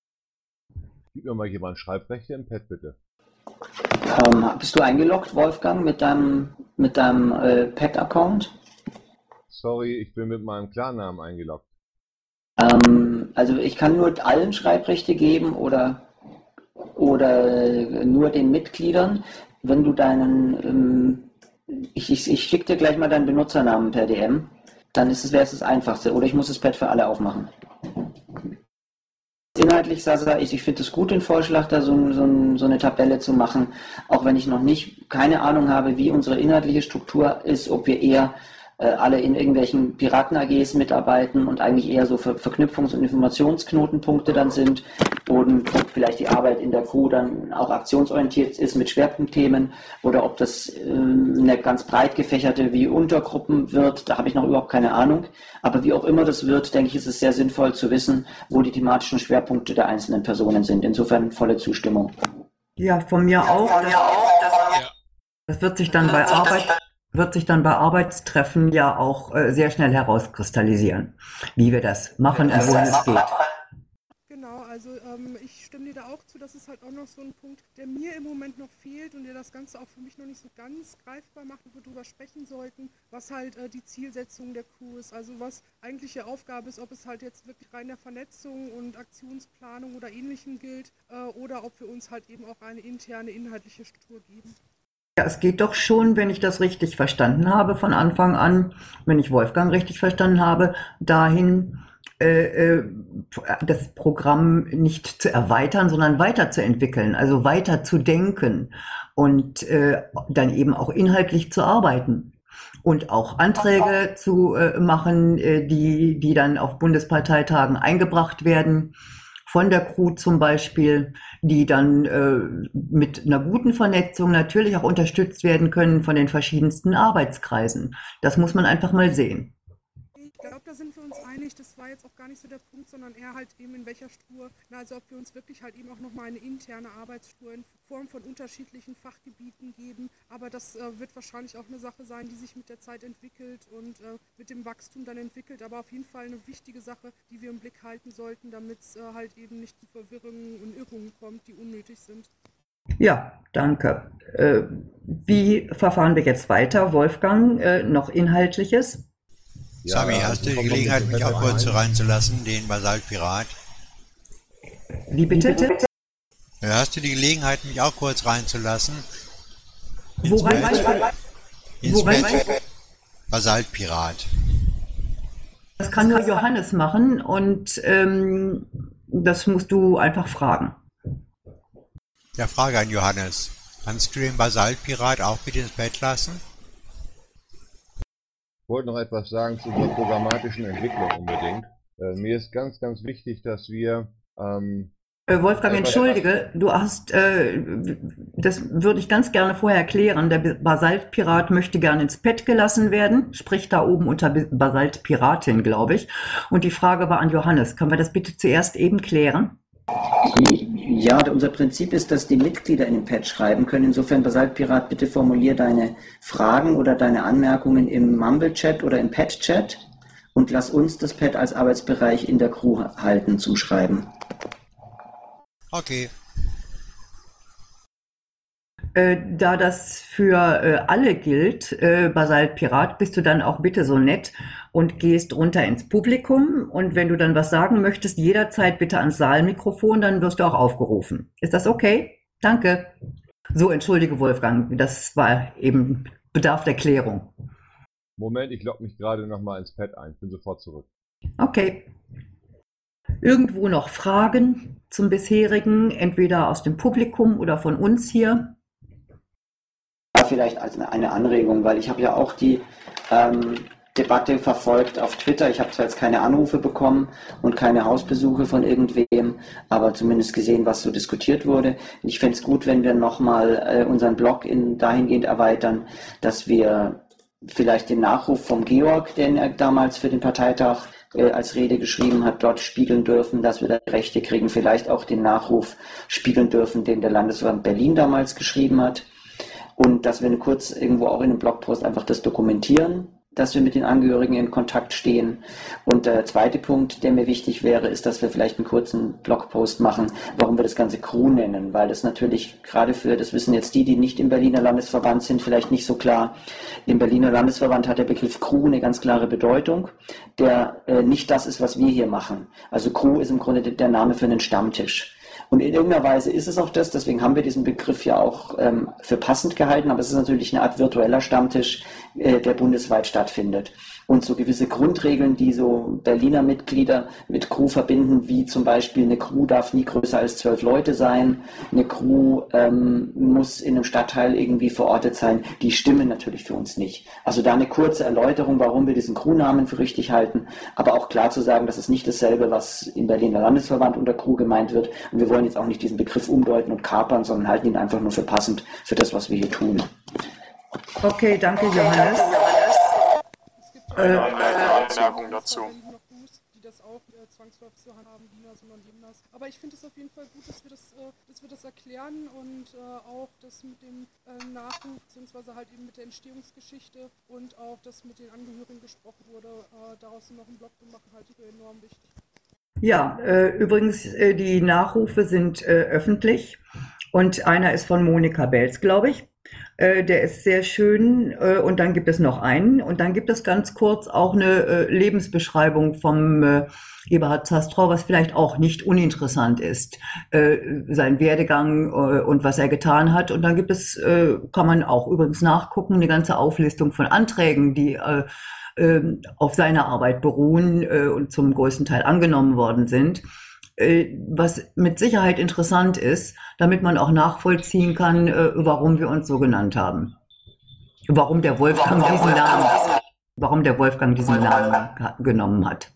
Gib mir mal jemand Schreibrechte im Pad, bitte. Ähm, bist du eingeloggt, Wolfgang, mit deinem, mit deinem äh, Pad-Account? Sorry, ich bin mit meinem Klarnamen eingeloggt. Ähm, also ich kann nur allen Schreibrechte geben oder, oder nur den Mitgliedern. Wenn du deinen, ähm, ich, ich, ich schicke dir gleich mal deinen Benutzernamen per D M, dann ist es, wäre es das Einfachste. Oder ich muss das Pad für alle aufmachen. Inhaltlich, Sasa, ich, ich finde es gut, den Vorschlag, da so, so, so eine Tabelle zu machen, auch wenn ich noch nicht keine Ahnung habe, wie unsere inhaltliche Struktur ist, ob wir eher äh, alle in irgendwelchen Piraten-A Gs mitarbeiten und eigentlich eher so Ver Verknüpfungs- und Informationsknotenpunkte dann sind und ob vielleicht die Arbeit in der Crew dann auch aktionsorientiert ist mit Schwerpunktthemen oder ob das äh, eine ganz breit gefächerte wie Untergruppen wird, da habe ich noch überhaupt keine Ahnung. Aber wie auch immer das wird, denke ich, ist es sehr sinnvoll zu wissen, wo die thematischen Schwerpunkte der einzelnen Personen sind. Insofern volle Zustimmung. Ja, von mir auch. Das, das wird sich dann bei Arbeit, wird sich dann bei Arbeitstreffen ja auch äh, sehr schnell herauskristallisieren, wie wir das machen und wohin es geht. Genau, also ähm, ich stimme dir da auch zu, das ist halt auch noch so ein Punkt, der mir im Moment noch fehlt und der das Ganze auch für mich noch nicht so ganz greifbar macht, wo wir drüber sprechen sollten, was halt äh, die Zielsetzung der Crew ist, also was eigentliche Aufgabe ist, ob es halt jetzt wirklich rein der Vernetzung und Aktionsplanung oder Ähnlichem gilt äh, oder ob wir uns halt eben auch eine interne inhaltliche Struktur geben. Ja, es geht doch schon, wenn ich das richtig verstanden habe von Anfang an, wenn ich Wolfgang richtig verstanden habe, dahin, äh, das Programm nicht zu erweitern, sondern weiterzuentwickeln, also weiter zu denken und äh, dann eben auch inhaltlich zu arbeiten und auch Anträge zu äh, machen, äh, die, die dann auf Bundesparteitagen eingebracht werden. Von der Crew zum Beispiel, die dann äh, mit einer guten Vernetzung natürlich auch unterstützt werden können von den verschiedensten Arbeitskreisen. Das muss man einfach mal sehen. Ich glaube, da sind wir uns einig, das war jetzt auch gar nicht so der Punkt, sondern eher halt eben in welcher Struktur, na, also ob wir uns wirklich halt eben auch nochmal eine interne Arbeitsstruktur in Form von unterschiedlichen Fachgebieten geben, aber das äh, wird wahrscheinlich auch eine Sache sein, die sich mit der Zeit entwickelt und äh, mit dem Wachstum dann entwickelt, aber auf jeden Fall eine wichtige Sache, die wir im Blick halten sollten, damit es äh, halt eben nicht zu Verwirrungen und Irrungen kommt, die unnötig sind. Ja, danke. Äh, wie verfahren wir jetzt weiter? Wolfgang, äh, noch Inhaltliches? Ja, Sami, hast du die Gelegenheit, mich auch kurz reinzulassen, den Basaltpirat? Wie bitte? Ja, hast du die Gelegenheit, mich auch kurz reinzulassen? Wo rein? Ins Bett. Basaltpirat. Das kann nur Johannes machen und ähm, das musst du einfach fragen. Ja, Frage an Johannes. Kannst du den Basaltpirat auch bitte ins Bett lassen? Ich wollte noch etwas sagen zu der programmatischen Entwicklung unbedingt. Äh, mir ist ganz, ganz wichtig, dass wir... Ähm, äh, Wolfgang, entschuldige, du hast, äh, das würde ich ganz gerne vorher klären. Der Basaltpirat möchte gerne ins Pad gelassen werden, spricht da oben unter Basaltpiratin, glaube ich. Und die Frage war an Johannes. Können wir das bitte zuerst eben klären? Ja, unser Prinzip ist, dass die Mitglieder in den Pad schreiben können. Insofern, Basaltpirat, bitte formulier deine Fragen oder deine Anmerkungen im Mumble-Chat oder im Pad-Chat und lass uns das Pad als Arbeitsbereich in der Crew halten zum Schreiben. Okay. Äh, da das für äh, alle gilt, äh, Basaltpirat, bist du dann auch bitte so nett und gehst runter ins Publikum. Und wenn du dann was sagen möchtest, jederzeit bitte ans Saalmikrofon, dann wirst du auch aufgerufen. Ist das okay? Danke. So, entschuldige Wolfgang, das war eben Bedarf der Klärung. Moment, ich logge mich gerade nochmal ins Pad ein. Ich bin sofort zurück. Okay. Irgendwo noch Fragen zum bisherigen, entweder aus dem Publikum oder von uns hier? Vielleicht als eine Anregung, weil ich habe ja auch die ähm, Debatte verfolgt auf Twitter. Ich habe zwar jetzt keine Anrufe bekommen und keine Hausbesuche von irgendwem, aber zumindest gesehen, was so diskutiert wurde. Ich fände es gut, wenn wir nochmal äh, unseren Blog in, dahingehend erweitern, dass wir vielleicht den Nachruf vom Georg, den er damals für den Parteitag äh, als Rede geschrieben hat, dort spiegeln dürfen, dass wir da Rechte kriegen. Vielleicht auch den Nachruf spiegeln dürfen, den der Landesverband Berlin damals geschrieben hat. Und dass wir kurz irgendwo auch in einem Blogpost einfach das dokumentieren, dass wir mit den Angehörigen in Kontakt stehen. Und der zweite Punkt, der mir wichtig wäre, ist, dass wir vielleicht einen kurzen Blogpost machen, warum wir das Ganze Crew nennen, weil das natürlich gerade für, das wissen jetzt die, die nicht im Berliner Landesverband sind, vielleicht nicht so klar. Im Berliner Landesverband hat der Begriff Crew eine ganz klare Bedeutung, der äh, nicht das ist, was wir hier machen. Also Crew ist im Grunde der Name für einen Stammtisch. Und in irgendeiner Weise ist es auch das, deswegen haben wir diesen Begriff ja auch ähm, für passend gehalten, aber es ist natürlich eine Art virtueller Stammtisch, äh, der bundesweit stattfindet. Und so gewisse Grundregeln, die so Berliner Mitglieder mit Crew verbinden, wie zum Beispiel eine Crew darf nie größer als zwölf Leute sein, eine Crew ähm, muss in einem Stadtteil irgendwie verortet sein, die stimmen natürlich für uns nicht. Also da eine kurze Erläuterung, warum wir diesen Crew-Namen für richtig halten, aber auch klar zu sagen, das ist nicht dasselbe, was im Berliner Landesverband unter Crew gemeint wird. Und wir wollen jetzt auch nicht diesen Begriff umdeuten und kapern, sondern halten ihn einfach nur für passend für das, was wir hier tun. Okay, danke Johannes. Eine Anmerkung dazu. Die das auch äh, zwangsläufig so haben, Dieners und Non-Dieners. Aber ich finde es auf jeden Fall gut, dass wir das, äh, dass wir das erklären und äh, auch das mit dem äh, Nachruf, beziehungsweise halt eben mit der Entstehungsgeschichte und auch das mit den Angehörigen gesprochen wurde, äh, daraus noch einen Blog zu machen, halte ich für enorm wichtig. Ja, äh, übrigens, äh, die Nachrufe sind äh, öffentlich und einer ist von Monika Belz, glaube ich. Äh, der ist sehr schön äh, und dann gibt es noch einen und dann gibt es ganz kurz auch eine äh, Lebensbeschreibung vom äh, Eberhard Zastrow, was vielleicht auch nicht uninteressant ist, äh, sein Werdegang äh, und was er getan hat. Und dann gibt es, äh, kann man auch übrigens nachgucken, eine ganze Auflistung von Anträgen, die äh, äh, auf seiner Arbeit beruhen äh, und zum größten Teil angenommen worden sind. Was mit Sicherheit interessant ist, damit man auch nachvollziehen kann, warum wir uns so genannt haben. Warum der Wolfgang diesen Namen, warum der Wolfgang diesen Namen genommen hat.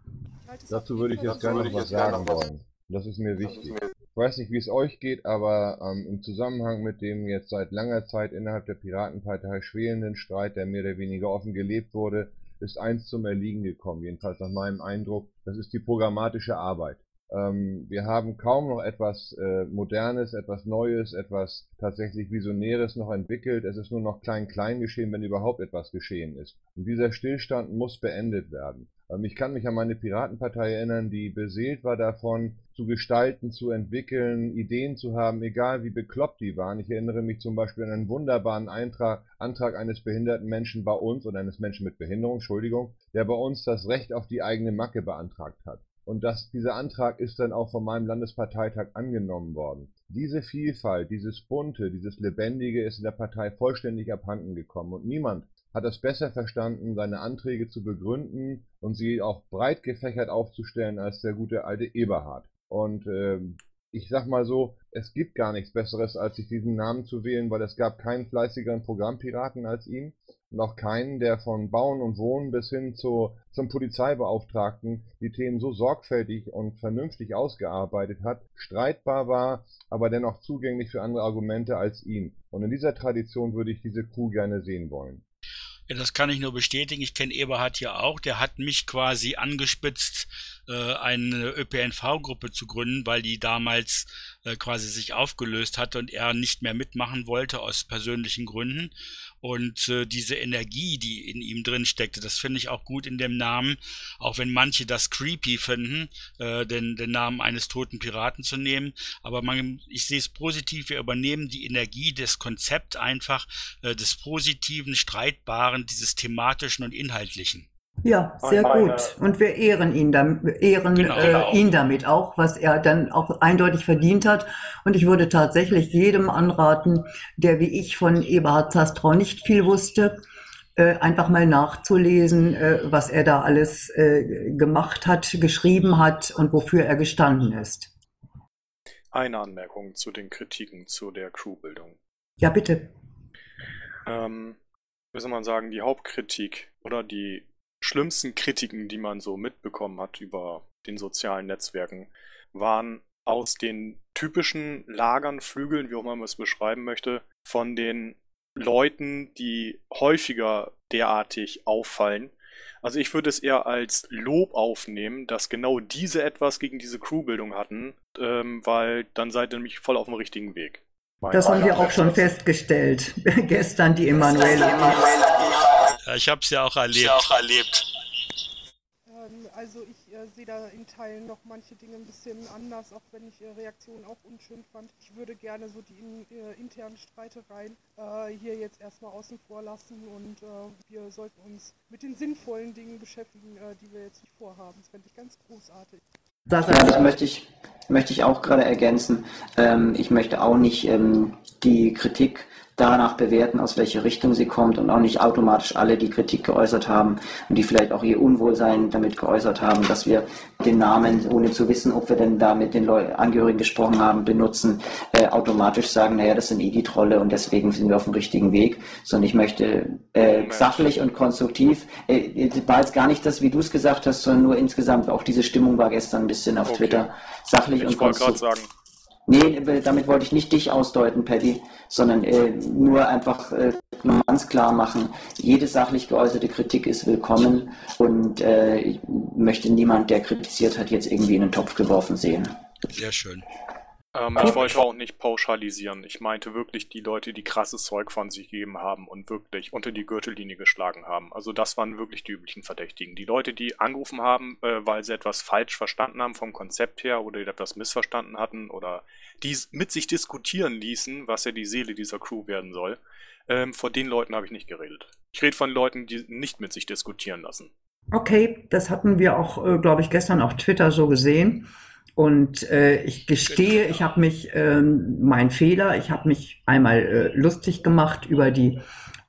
Dazu würde ich jetzt gerne noch was sagen wollen. Das ist mir wichtig. Ich weiß nicht, wie es euch geht, aber ähm, im Zusammenhang mit dem jetzt seit langer Zeit innerhalb der Piratenpartei schwelenden Streit, der mehr oder weniger offen gelebt wurde, ist eins zum Erliegen gekommen, jedenfalls nach meinem Eindruck. Das ist die programmatische Arbeit. Ähm, wir haben kaum noch etwas äh, Modernes, etwas Neues, etwas tatsächlich Visionäres noch entwickelt. Es ist nur noch klein-klein geschehen, wenn überhaupt etwas geschehen ist. Und dieser Stillstand muss beendet werden. Ähm, ich kann mich an meine Piratenpartei erinnern, die beseelt war davon, zu gestalten, zu entwickeln, Ideen zu haben, egal wie bekloppt die waren. Ich erinnere mich zum Beispiel an einen wunderbaren Eintrag, Antrag eines behinderten Menschen bei uns, oder eines Menschen mit Behinderung, Entschuldigung, der bei uns das Recht auf die eigene Macke beantragt hat. Und das, dieser Antrag ist dann auch von meinem Landesparteitag angenommen worden. Diese Vielfalt, dieses Bunte, dieses Lebendige ist in der Partei vollständig abhanden gekommen. Und niemand hat es besser verstanden, seine Anträge zu begründen und sie auch breit gefächert aufzustellen als der gute alte Eberhard. Und äh, ich sag mal so, es gibt gar nichts Besseres, als sich diesen Namen zu wählen, weil es gab keinen fleißigeren Programmpiraten als ihn. noch keinen, der von Bauen und Wohnen bis hin zu, zum Polizeibeauftragten die Themen so sorgfältig und vernünftig ausgearbeitet hat, streitbar war, aber dennoch zugänglich für andere Argumente als ihn. Und in dieser Tradition würde ich diese Crew gerne sehen wollen. Ja, das kann ich nur bestätigen. Ich kenne Eberhard ja auch. Der hat mich quasi angespitzt, äh, eine Ö P N V-Gruppe zu gründen, weil die damals äh, quasi sich aufgelöst hatte und er nicht mehr mitmachen wollte aus persönlichen Gründen. Und äh, diese Energie, die in ihm drin steckte, das finde ich auch gut in dem Namen, auch wenn manche das creepy finden, äh, den, den Namen eines toten Piraten zu nehmen. Aber man, ich sehe es positiv, wir übernehmen die Energie des Konzepts einfach, äh, des positiven, streitbaren, dieses thematischen und inhaltlichen. Ja, sehr Meine- gut. Und wir ehren ihn, dam ehren Genau. äh, ihn damit auch, was er dann auch eindeutig verdient hat. Und ich würde tatsächlich jedem anraten, der wie ich von Eberhard Zastrau nicht viel wusste, äh, einfach mal nachzulesen, äh, was er da alles äh, gemacht hat, geschrieben hat und wofür er gestanden ist. Eine Anmerkung zu den Kritiken zu der Crewbildung. Ja, bitte. Ähm, wie soll man sagen, die Hauptkritik oder die schlimmsten Kritiken, die man so mitbekommen hat über den sozialen Netzwerken, waren aus den typischen Lagern, Flügeln, wie auch immer man es beschreiben möchte, von den Leuten, die häufiger derartig auffallen. Also ich würde es eher als Lob aufnehmen, dass genau diese etwas gegen diese Crewbildung hatten, ähm, weil dann seid ihr nämlich voll auf dem richtigen Weg. Mein Das haben wir Meinung auch schon ist- festgestellt. Gestern die Emanuele. Ja, ich habe es ja auch erlebt. Ähm, also ich äh, sehe da in Teilen noch manche Dinge ein bisschen anders, auch wenn ich äh, Reaktionen auch unschön fand. Ich würde gerne so die in, äh, internen Streitereien äh, hier jetzt erstmal außen vor lassen und äh, wir sollten uns mit den sinnvollen Dingen beschäftigen, äh, die wir jetzt nicht vorhaben. Das fände ich ganz großartig. Das Ja, das möchte ich, möchte ich auch gerade ergänzen. Ähm, ich möchte auch nicht ähm, die Kritik danach bewerten, aus welche Richtung sie kommt und auch nicht automatisch alle, die Kritik geäußert haben und die vielleicht auch ihr Unwohlsein damit geäußert haben, dass wir den Namen, ohne zu wissen, ob wir denn da mit den Leu Angehörigen gesprochen haben, benutzen, äh, automatisch sagen, naja, das sind eh die Trolle und deswegen sind wir auf dem richtigen Weg, sondern ich möchte äh, sachlich und konstruktiv, äh, war jetzt gar nicht das, wie du es gesagt hast, sondern nur insgesamt, auch diese Stimmung war gestern ein bisschen auf Okay. Twitter, sachlich und Ich wollte gerade konstruktiv. sagen, Nee, damit wollte ich nicht dich ausdeuten, Paddy, sondern äh, nur einfach äh, ganz klar machen, jede sachlich geäußerte Kritik ist willkommen und äh, ich möchte niemand, der kritisiert hat, jetzt irgendwie in den Topf geworfen sehen. Sehr schön. Ähm, ich wollte auch nicht pauschalisieren. Ich meinte wirklich die Leute, die krasses Zeug von sich gegeben haben und wirklich unter die Gürtellinie geschlagen haben. Also das waren wirklich die üblichen Verdächtigen. Die Leute, die angerufen haben, äh, weil sie etwas falsch verstanden haben vom Konzept her oder die etwas missverstanden hatten oder die mit sich diskutieren ließen, was ja die Seele dieser Crew werden soll, ähm, vor den Leuten habe ich nicht geredet. Ich rede von Leuten, die nicht mit sich diskutieren lassen. Okay, das hatten wir auch, äh, glaube ich, gestern auf Twitter so gesehen. Und äh, ich gestehe, ich habe mich, ähm, mein Fehler, ich habe mich einmal äh, lustig gemacht über die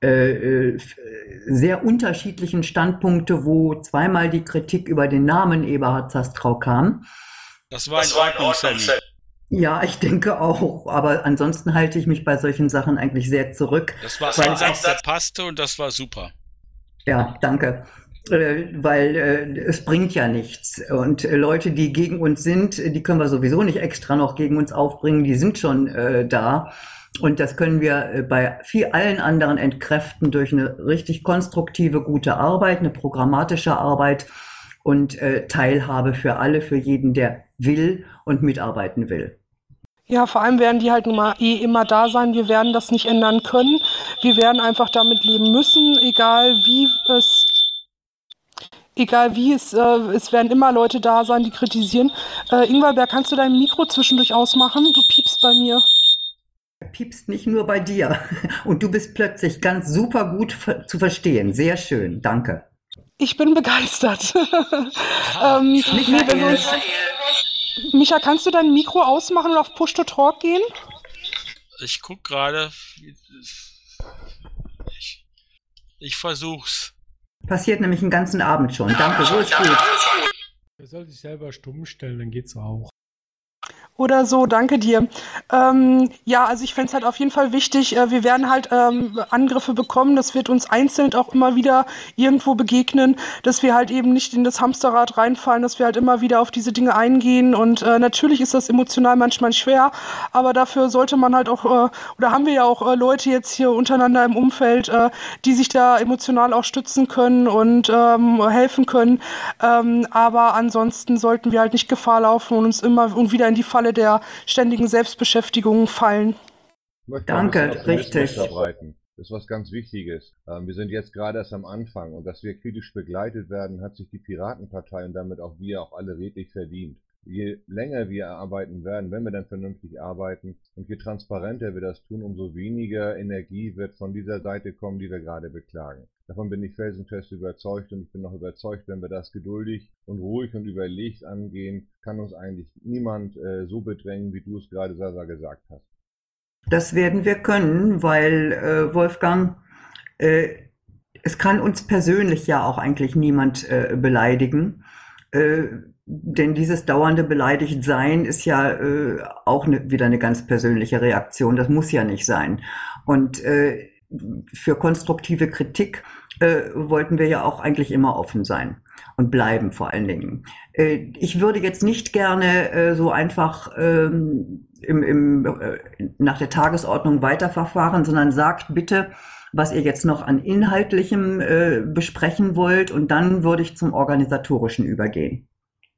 äh, äh, sehr unterschiedlichen Standpunkte, wo zweimal die Kritik über den Namen Eberhard Zastrau kam. Das war in Ordnung, Sammy. Ja, ich denke auch, aber ansonsten halte ich mich bei solchen Sachen eigentlich sehr zurück. Das war weil ein Satz, der passte und das war super. Ja, danke. Äh, weil äh, es bringt ja nichts. Und äh, Leute, die gegen uns sind, die können wir sowieso nicht extra noch gegen uns aufbringen, die sind schon äh, da. Und das können wir äh, bei viel allen anderen entkräften durch eine richtig konstruktive, gute Arbeit, eine programmatische Arbeit und äh, Teilhabe für alle, für jeden, der will und mitarbeiten will. Ja, vor allem werden die halt nun mal eh immer da sein. Wir werden das nicht ändern können. Wir werden einfach damit leben müssen, egal wie es Egal wie, es, äh, es werden immer Leute da sein, die kritisieren. Äh, Ingwerberg, kannst du dein Mikro zwischendurch ausmachen? Du piepst bei mir. Er piepst nicht nur bei dir. Und du bist plötzlich ganz super gut ver- zu verstehen. Sehr schön, danke. Ich bin begeistert. ähm, nee, wenn wir uns, Micha, kannst du dein Mikro ausmachen und auf Push-to-Talk gehen? Ich guck gerade. Ich, ich versuch's. Passiert nämlich den ganzen Abend schon. Danke, so ist gut. Er soll sich selber stumm stellen, dann geht's auch. oder so. Danke dir. Ähm, ja, also ich fände es halt auf jeden Fall wichtig, äh, wir werden halt ähm, Angriffe bekommen, das wird uns einzeln auch immer wieder irgendwo begegnen, dass wir halt eben nicht in das Hamsterrad reinfallen, dass wir halt immer wieder auf diese Dinge eingehen und äh, natürlich ist das emotional manchmal schwer, aber dafür sollte man halt auch, äh, oder haben wir ja auch äh, Leute jetzt hier untereinander im Umfeld, äh, die sich da emotional auch stützen können und ähm, helfen können, ähm, aber ansonsten sollten wir halt nicht Gefahr laufen und uns immer und wieder in die Falle der ständigen Selbstbeschäftigung fallen. Ich möchte mal ein Danke, bisschen Optimismus richtig. verbreiten. Das ist was ganz Wichtiges. Ähm, wir sind jetzt gerade erst am Anfang und dass wir kritisch begleitet werden, hat sich die Piratenpartei und damit auch wir auch alle redlich verdient. Je länger wir arbeiten werden, wenn wir dann vernünftig arbeiten und je transparenter wir das tun, umso weniger Energie wird von dieser Seite kommen, die wir gerade beklagen. Davon bin ich felsenfest überzeugt und ich bin noch überzeugt, wenn wir das geduldig und ruhig und überlegt angehen, kann uns eigentlich niemand äh, so bedrängen, wie du es gerade, Sasa, gesagt hast. Das werden wir können, weil äh, Wolfgang, äh, es kann uns persönlich ja auch eigentlich niemand äh, beleidigen, äh, denn dieses dauernde Beleidigtsein ist ja äh, auch ne, wieder eine ganz persönliche Reaktion. Das muss ja nicht sein. Und äh, für konstruktive Kritik äh, wollten wir ja auch eigentlich immer offen sein und bleiben vor allen Dingen. Äh, ich würde jetzt nicht gerne äh, so einfach ähm, im, im, äh, nach der Tagesordnung weiterverfahren, sondern sagt bitte, was ihr jetzt noch an Inhaltlichem äh, besprechen wollt und dann würde ich zum Organisatorischen übergehen.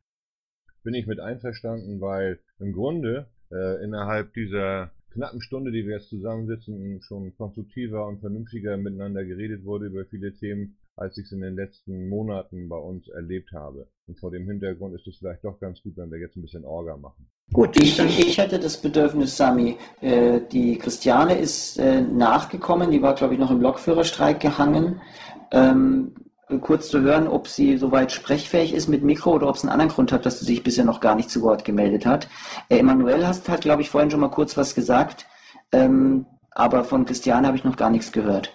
Bin ich mit einverstanden, weil im Grunde äh, innerhalb dieser knappen Stunde, die wir jetzt zusammensitzen, schon konstruktiver und vernünftiger miteinander geredet wurde über viele Themen, als ich es in den letzten Monaten bei uns erlebt habe. Und vor dem Hintergrund ist es vielleicht doch ganz gut, wenn wir jetzt ein bisschen Orga machen. Gut, ich, ich hätte das Bedürfnis, Sami, äh, die Christiane ist äh, nachgekommen, die war, glaube ich, noch im Lokführerstreik gehangen. Ähm, kurz zu hören, ob sie soweit sprechfähig ist mit Mikro oder ob es einen anderen Grund hat, dass sie sich bisher noch gar nicht zu Wort gemeldet hat. Äh, Emanuel hast, hat, glaube ich, vorhin schon mal kurz was gesagt, ähm, aber von Christiane habe ich noch gar nichts gehört.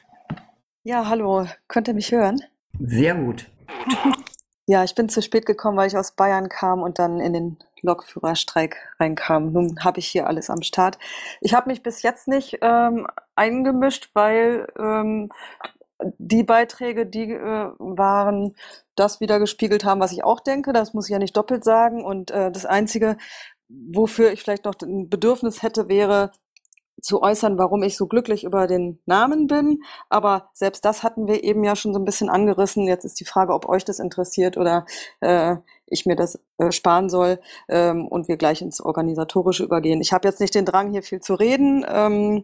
Ja, hallo, könnt ihr mich hören? Sehr gut. Ja, ich bin zu spät gekommen, weil ich aus Bayern kam und dann in den Lokführerstreik reinkam. Nun habe ich hier alles am Start. Ich habe mich bis jetzt nicht ähm, eingemischt, weil ähm, die Beiträge, die äh, waren, das wieder gespiegelt haben, was ich auch denke. Das muss ich ja nicht doppelt sagen. Und äh, das Einzige, wofür ich vielleicht noch ein Bedürfnis hätte, wäre zu äußern, warum ich so glücklich über den Namen bin. Aber selbst das hatten wir eben ja schon so ein bisschen angerissen. Jetzt ist die Frage, ob euch das interessiert oder äh, ich mir das äh, sparen soll ähm, und wir gleich ins Organisatorische übergehen. Ich habe jetzt nicht den Drang, hier viel zu reden. Ähm,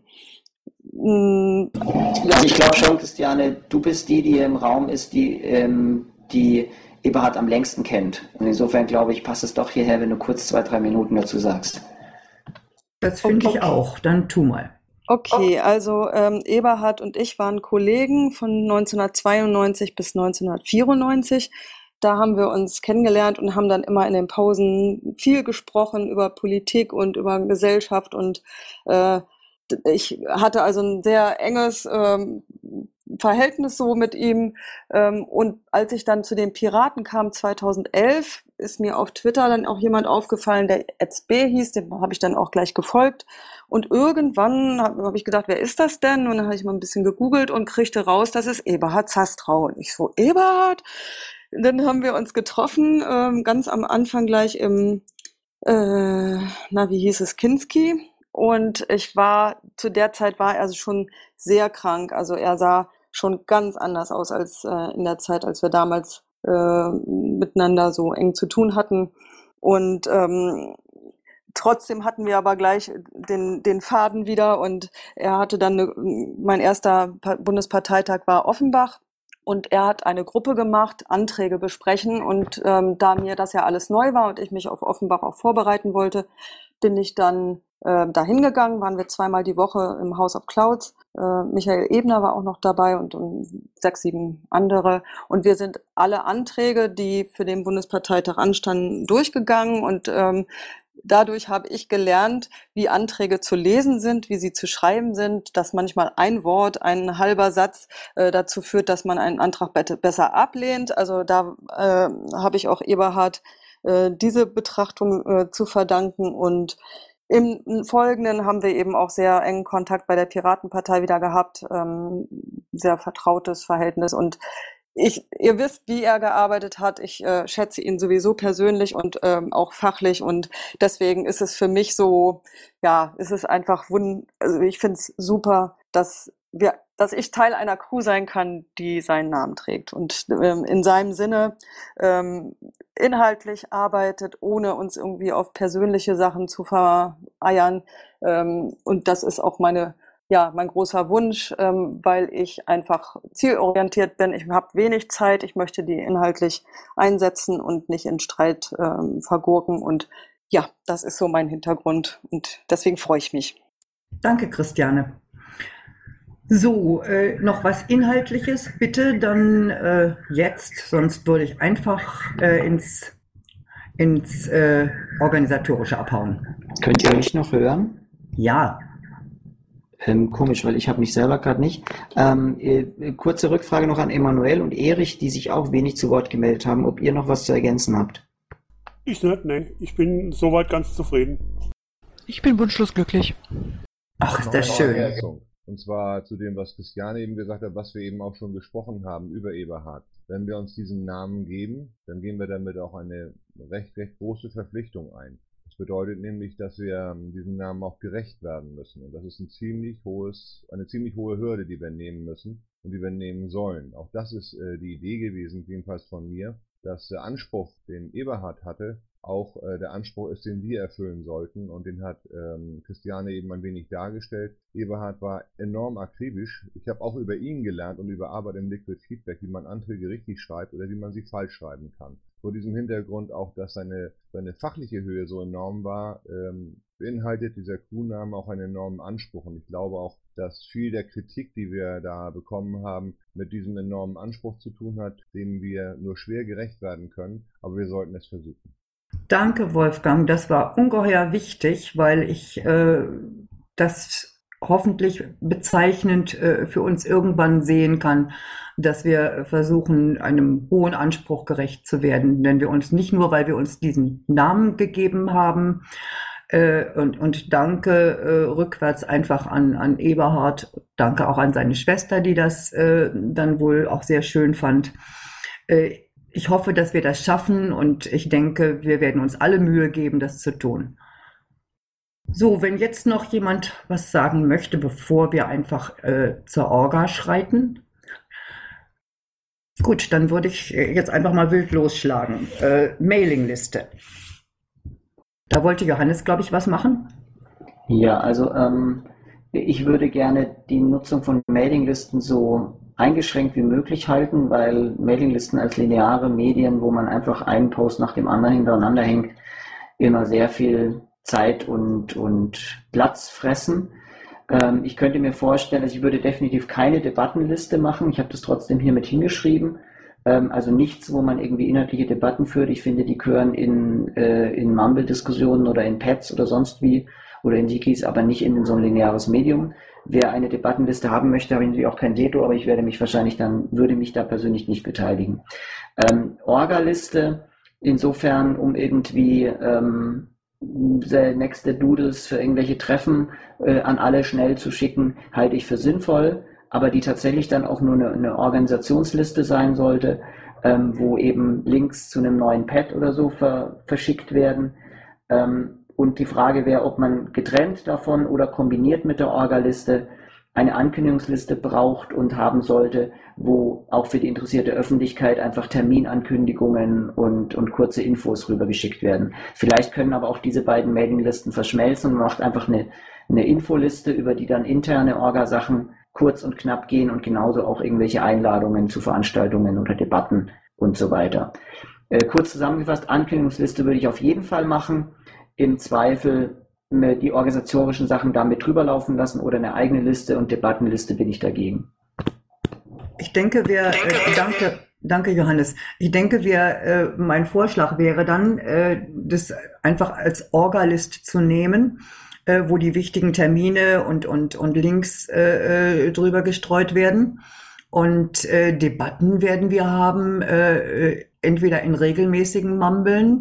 mh, ja. Also ich glaube schon, Christiane, du bist die, die hier im Raum ist, die, ähm, die Eberhard am längsten kennt. Und insofern glaube ich, passt es doch hierher, wenn du kurz zwei, drei Minuten dazu sagst. Das finde ich auch. Dann tu mal. Okay, also ähm, Eberhard und ich waren Kollegen von neunzehnhundertzweiundneunzig bis neunzehnhundertvierundneunzig. Da haben wir uns kennengelernt und haben dann immer in den Pausen viel gesprochen über Politik und über Gesellschaft. Und äh, ich hatte also ein sehr enges ähm, Verhältnis so mit ihm. Ähm, und als ich dann zu den Piraten kam, zweitausendelf, ist mir auf Twitter dann auch jemand aufgefallen, der Etzb hieß, dem habe ich dann auch gleich gefolgt. Und irgendwann habe hab ich gedacht, wer ist das denn? Und dann habe ich mal ein bisschen gegoogelt und kriegte raus, das ist Eberhard Zastrau. Und ich so, Eberhard? Dann haben wir uns getroffen, ähm, ganz am Anfang gleich im, äh, na, wie hieß es, Kinski. Und ich war, zu der Zeit war er also schon sehr krank. Also er sah schon ganz anders aus als äh, in der Zeit, als wir damals äh, miteinander so eng zu tun hatten. Und ähm, trotzdem hatten wir aber gleich den, den Faden wieder. Und er hatte dann, eine, mein erster Bundesparteitag war Offenbach. Und er hat eine Gruppe gemacht, Anträge besprechen. Und ähm, da mir das ja alles neu war und ich mich auf Offenbach auch vorbereiten wollte, bin ich dann äh, dahin gegangen. Waren wir zweimal die Woche im House of Clouds. Äh, Michael Ebner war auch noch dabei und, und sechs, sieben andere. Und wir sind alle Anträge, die für den Bundesparteitag anstanden, durchgegangen. Und ähm, dadurch habe ich gelernt, wie Anträge zu lesen sind, wie sie zu schreiben sind, dass manchmal ein Wort, ein halber Satz äh, dazu führt, dass man einen Antrag be- besser ablehnt. Also da äh, habe ich auch Eberhard äh, diese Betrachtung äh, zu verdanken. Und im Folgenden haben wir eben auch sehr engen Kontakt bei der Piratenpartei wieder gehabt, ähm, sehr vertrautes Verhältnis. Und ich, ihr wisst, wie er gearbeitet hat. Ich äh, schätze ihn sowieso persönlich und ähm, auch fachlich. Und deswegen ist es für mich so, ja, ist es einfach wund, also ich finde es super, dass wir, dass ich Teil einer Crew sein kann, die seinen Namen trägt und ähm, in seinem Sinne ähm, inhaltlich arbeitet, ohne uns irgendwie auf persönliche Sachen zu vereiern. Ähm, und das ist auch meine, ja, mein großer Wunsch, ähm, weil ich einfach zielorientiert bin. Ich habe wenig Zeit. Ich möchte die inhaltlich einsetzen und nicht in Streit ähm, vergurken. Und ja, das ist so mein Hintergrund. Und deswegen freue ich mich. Danke, Christiane. So, äh, noch was Inhaltliches bitte, dann äh, jetzt, sonst würde ich einfach äh, ins, ins äh, Organisatorische abhauen. Könnt ihr mich noch hören? Ja. Ähm, komisch, weil ich habe mich selber gerade nicht. Ähm, äh, kurze Rückfrage noch an Emanuel und Erich, die sich auch wenig zu Wort gemeldet haben, ob ihr noch was zu ergänzen habt. Ich nicht, ne. Ich bin soweit ganz zufrieden. Ich bin wunschlos glücklich. Ach, ist Noch das eine schön. Ergänzung. Und zwar zu dem, was Christiane eben gesagt hat, was wir eben auch schon gesprochen haben über Eberhard. Wenn wir uns diesen Namen geben, dann gehen wir damit auch eine recht, recht große Verpflichtung ein. Das bedeutet nämlich, dass wir diesem Namen auch gerecht werden müssen. Und das ist ein ziemlich hohes, eine ziemlich hohe Hürde, die wir nehmen müssen und die wir nehmen sollen. Auch das ist äh, die Idee gewesen, jedenfalls von mir, dass der Anspruch, den Eberhard hatte, auch äh, der Anspruch ist, den wir erfüllen sollten, und den hat ähm, Christiane eben ein wenig dargestellt. Eberhard war enorm akribisch. Ich habe auch über ihn gelernt und über Arbeit im Liquid Feedback, wie man Anträge richtig schreibt oder wie man sie falsch schreiben kann. Vor diesem Hintergrund auch, dass seine, seine fachliche Höhe so enorm war, ähm, beinhaltet dieser Crewname auch einen enormen Anspruch. Und ich glaube auch, dass viel der Kritik, die wir da bekommen haben, mit diesem enormen Anspruch zu tun hat, dem wir nur schwer gerecht werden können, aber wir sollten es versuchen. Danke, Wolfgang. Das war ungeheuer wichtig, weil ich äh, das hoffentlich bezeichnend äh, für uns irgendwann sehen kann, dass wir versuchen, einem hohen Anspruch gerecht zu werden. Denn wir uns nicht nur, weil wir uns diesen Namen gegeben haben, äh, und, und danke äh, rückwärts einfach an, an Eberhard, danke auch an seine Schwester, die das äh, dann wohl auch sehr schön fand. Äh, Ich hoffe, dass wir das schaffen, und ich denke, wir werden uns alle Mühe geben, das zu tun. So, wenn jetzt noch jemand was sagen möchte, bevor wir einfach äh, zur Orga schreiten. Gut, dann würde ich jetzt einfach mal wild losschlagen. Äh, Mailingliste. Da wollte Johannes, glaube ich, was machen. Ja, also ähm, ich würde gerne die Nutzung von Mailinglisten so eingeschränkt wie möglich halten, weil Mailinglisten als lineare Medien, wo man einfach einen Post nach dem anderen hintereinander hängt, immer sehr viel Zeit und, und Platz fressen. Ähm, ich könnte mir vorstellen, also ich würde definitiv keine Debattenliste machen. Ich habe das trotzdem hier mit hingeschrieben. Ähm, also nichts, wo man irgendwie inhaltliche Debatten führt. Ich finde, die gehören in, äh, in Mumble-Diskussionen oder in Pads oder sonst wie oder in Wikis, aber nicht in so ein lineares Medium. Wer eine Debattenliste haben möchte, habe ich natürlich auch kein Veto, aber ich werde mich wahrscheinlich dann, würde mich da persönlich nicht beteiligen. Ähm, Orga-Liste, insofern, um irgendwie ähm, nächste Doodles für irgendwelche Treffen äh, an alle schnell zu schicken, halte ich für sinnvoll, aber die tatsächlich dann auch nur eine, eine Organisationsliste sein sollte, ähm, wo eben Links zu einem neuen Pad oder so ver, verschickt werden. Ähm, Und die Frage wäre, ob man getrennt davon oder kombiniert mit der Orga-Liste eine Ankündigungsliste braucht und haben sollte, wo auch für die interessierte Öffentlichkeit einfach Terminankündigungen und, und kurze Infos rübergeschickt werden. Vielleicht können aber auch diese beiden Mailinglisten verschmelzen und man macht einfach eine, eine Infoliste, über die dann interne Orga-Sachen kurz und knapp gehen und genauso auch irgendwelche Einladungen zu Veranstaltungen oder Debatten und so weiter. Äh, kurz zusammengefasst, Ankündigungsliste würde ich auf jeden Fall machen. Im Zweifel die organisatorischen Sachen damit drüber laufen lassen oder eine eigene Liste, und Debattenliste bin ich dagegen. Ich denke, wir, äh, danke, danke Johannes. Ich denke, wir, äh, mein Vorschlag wäre dann, äh, das einfach als Orga-List zu nehmen, äh, wo die wichtigen Termine und, und, und Links äh, drüber gestreut werden. Und äh, Debatten werden wir haben, äh, entweder in regelmäßigen Mumbeln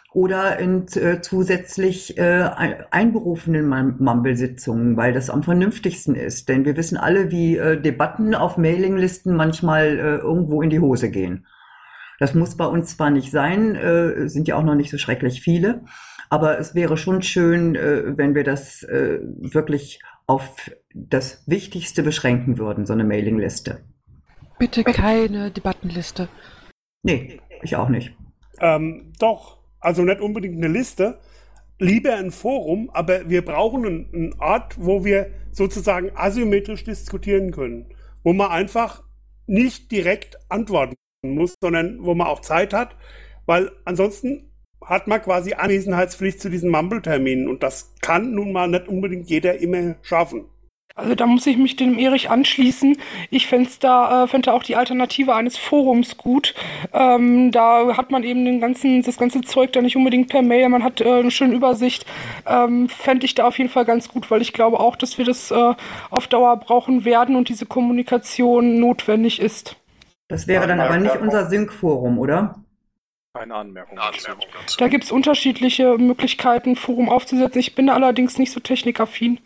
oder in äh, zusätzlich äh, einberufenen Mumble-Sitzungen, weil das am vernünftigsten ist. Denn wir wissen alle, wie äh, Debatten auf Mailinglisten manchmal äh, irgendwo in die Hose gehen. Das muss bei uns zwar nicht sein, äh, sind ja auch noch nicht so schrecklich viele, aber es wäre schon schön, äh, wenn wir das äh, wirklich auf das Wichtigste beschränken würden, so eine Mailingliste. Bitte keine Debattenliste. Nee, ich auch nicht. Ähm, doch, also nicht unbedingt eine Liste, lieber ein Forum, aber wir brauchen einen, einen Ort, wo wir sozusagen asymmetrisch diskutieren können, wo man einfach nicht direkt antworten muss, sondern wo man auch Zeit hat, weil ansonsten hat man quasi Anwesenheitspflicht zu diesen Mumble-Terminen und das kann nun mal nicht unbedingt jeder immer schaffen. Also da muss ich mich dem Erich anschließen. Ich fände da, äh, fände auch die Alternative eines Forums gut. Ähm, da hat man eben den ganzen, das ganze Zeug da nicht unbedingt per Mail, man hat äh, eine schöne Übersicht. Ähm, fände ich da auf jeden Fall ganz gut, weil ich glaube auch, dass wir das äh, auf Dauer brauchen werden und diese Kommunikation notwendig ist. Das wäre dann aber nicht unser Sync-Forum, oder? Eine Anmerkung dazu. Da gibt es unterschiedliche Möglichkeiten, Forum aufzusetzen. Ich bin da allerdings nicht so technikaffin.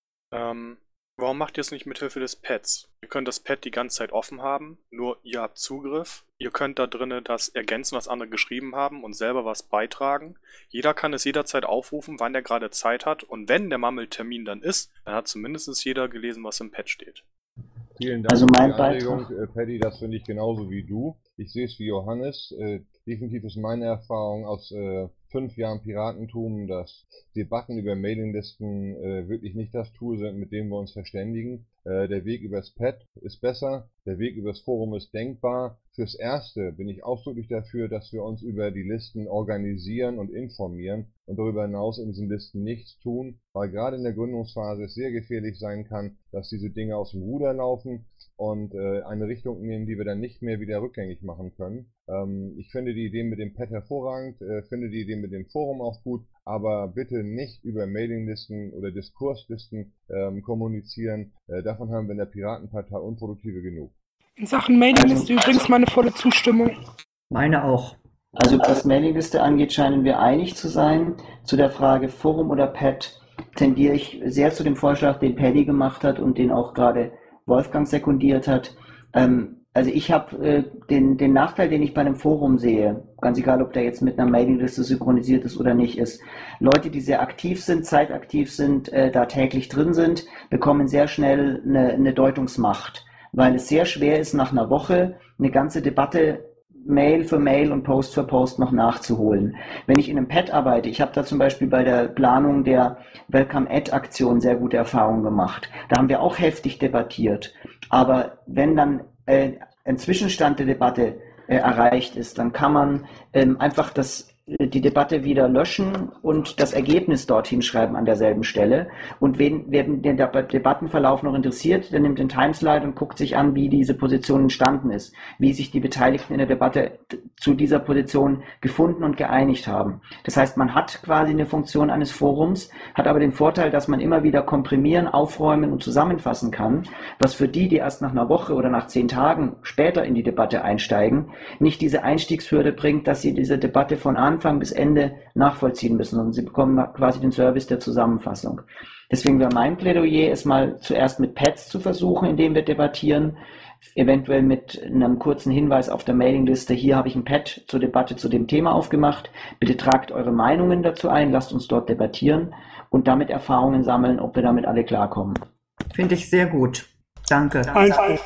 Ähm, warum macht ihr es nicht mit Hilfe des Pads? Ihr könnt das Pad die ganze Zeit offen haben, nur ihr habt Zugriff. Ihr könnt da drinnen das ergänzen, was andere geschrieben haben und selber was beitragen. Jeder kann es jederzeit aufrufen, wann er gerade Zeit hat. Und wenn der Mumble-Termin dann ist, dann hat zumindest jeder gelesen, was im Pad steht. Vielen Dank Also für mein die Anregung, Beitrag. äh, Paddy, das finde ich genauso wie du. Ich sehe es wie Johannes. Äh, definitiv ist meine Erfahrung aus äh, fünf Jahren Piratentum, dass Debatten über Mailinglisten äh, wirklich nicht das Tool sind, mit dem wir uns verständigen. Äh, der Weg übers Pad ist besser, der Weg übers Forum ist denkbar. Fürs Erste bin ich ausdrücklich dafür, dass wir uns über die Listen organisieren und informieren und darüber hinaus in diesen Listen nichts tun, weil gerade in der Gründungsphase es sehr gefährlich sein kann, dass diese Dinge aus dem Ruder laufen und äh, eine Richtung nehmen, die wir dann nicht mehr wieder rückgängig machen können. Ähm, ich finde die Idee mit dem Pad hervorragend, äh, finde die Idee mit dem Forum auch gut, aber bitte nicht über Mailinglisten oder Diskurslisten ähm, kommunizieren. Äh, davon haben wir in der Piratenpartei Unproduktive genug. In Sachen Mailingliste übrigens meine volle Zustimmung. Meine auch. Also was Mailingliste angeht, scheinen wir einig zu sein. Zu der Frage Forum oder Pad tendiere ich sehr zu dem Vorschlag, den Paddy gemacht hat und den auch gerade Wolfgang sekundiert hat. Ähm, also ich habe äh, den, den Nachteil, den ich bei einem Forum sehe, ganz egal, ob der jetzt mit einer Mailingliste synchronisiert ist oder nicht, ist, Leute, die sehr aktiv sind, zeitaktiv sind, äh, da täglich drin sind, bekommen sehr schnell eine, eine Deutungsmacht, weil es sehr schwer ist, nach einer Woche eine ganze Debatte Mail für Mail und Post für Post noch nachzuholen. Wenn ich in einem Pad arbeite, ich habe da zum Beispiel bei der Planung der Welcome-Ad-Aktion sehr gute Erfahrungen gemacht. Da haben wir auch heftig debattiert. Aber wenn dann äh, ein Zwischenstand der Debatte äh, erreicht ist, dann kann man ähm, einfach das die Debatte wieder löschen und das Ergebnis dorthin schreiben an derselben Stelle. Und wen, wer den Debattenverlauf noch interessiert, der nimmt den Timeslide und guckt sich an, wie diese Position entstanden ist, wie sich die Beteiligten in der Debatte zu dieser Position gefunden und geeinigt haben. Das heißt, man hat quasi eine Funktion eines Forums, hat aber den Vorteil, dass man immer wieder komprimieren, aufräumen und zusammenfassen kann, was für die, die erst nach einer Woche oder nach zehn Tagen später in die Debatte einsteigen, nicht diese Einstiegshürde bringt, dass sie diese Debatte von Anfang bis Ende nachvollziehen müssen und sie bekommen quasi den Service der Zusammenfassung. Deswegen wäre mein Plädoyer, es mal zuerst mit Pads zu versuchen, indem wir debattieren, eventuell mit einem kurzen Hinweis auf der Mailingliste, hier habe ich ein Pad zur Debatte zu dem Thema aufgemacht, bitte tragt eure Meinungen dazu ein, lasst uns dort debattieren und damit Erfahrungen sammeln, ob wir damit alle klarkommen. Finde ich sehr gut. Danke. Einspruch.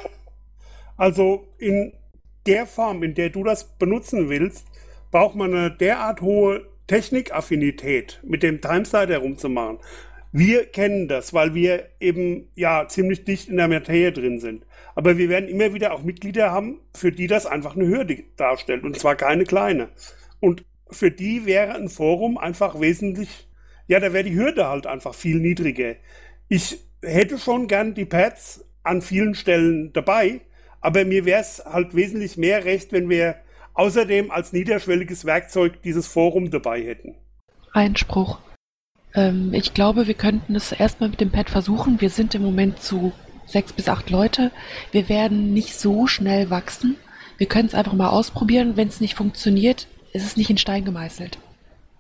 Also in der Form, in der du das benutzen willst, braucht man eine derart hohe Technikaffinität, mit dem Timeslider herumzumachen. Wir kennen das, weil wir eben ja ziemlich dicht in der Materie drin sind. Aber wir werden immer wieder auch Mitglieder haben, für die das einfach eine Hürde darstellt, und zwar keine kleine. Und für die wäre ein Forum einfach wesentlich, ja, da wäre die Hürde halt einfach viel niedriger. Ich hätte schon gern die Pads an vielen Stellen dabei, aber mir wäre es halt wesentlich mehr recht, wenn wir außerdem als niederschwelliges Werkzeug dieses Forum dabei hätten. Einspruch. Ähm, ich glaube, wir könnten es erstmal mit dem Pad versuchen. Wir sind im Moment zu sechs bis acht Leute. Wir werden nicht so schnell wachsen. Wir können es einfach mal ausprobieren. Wenn es nicht funktioniert, ist es nicht in Stein gemeißelt.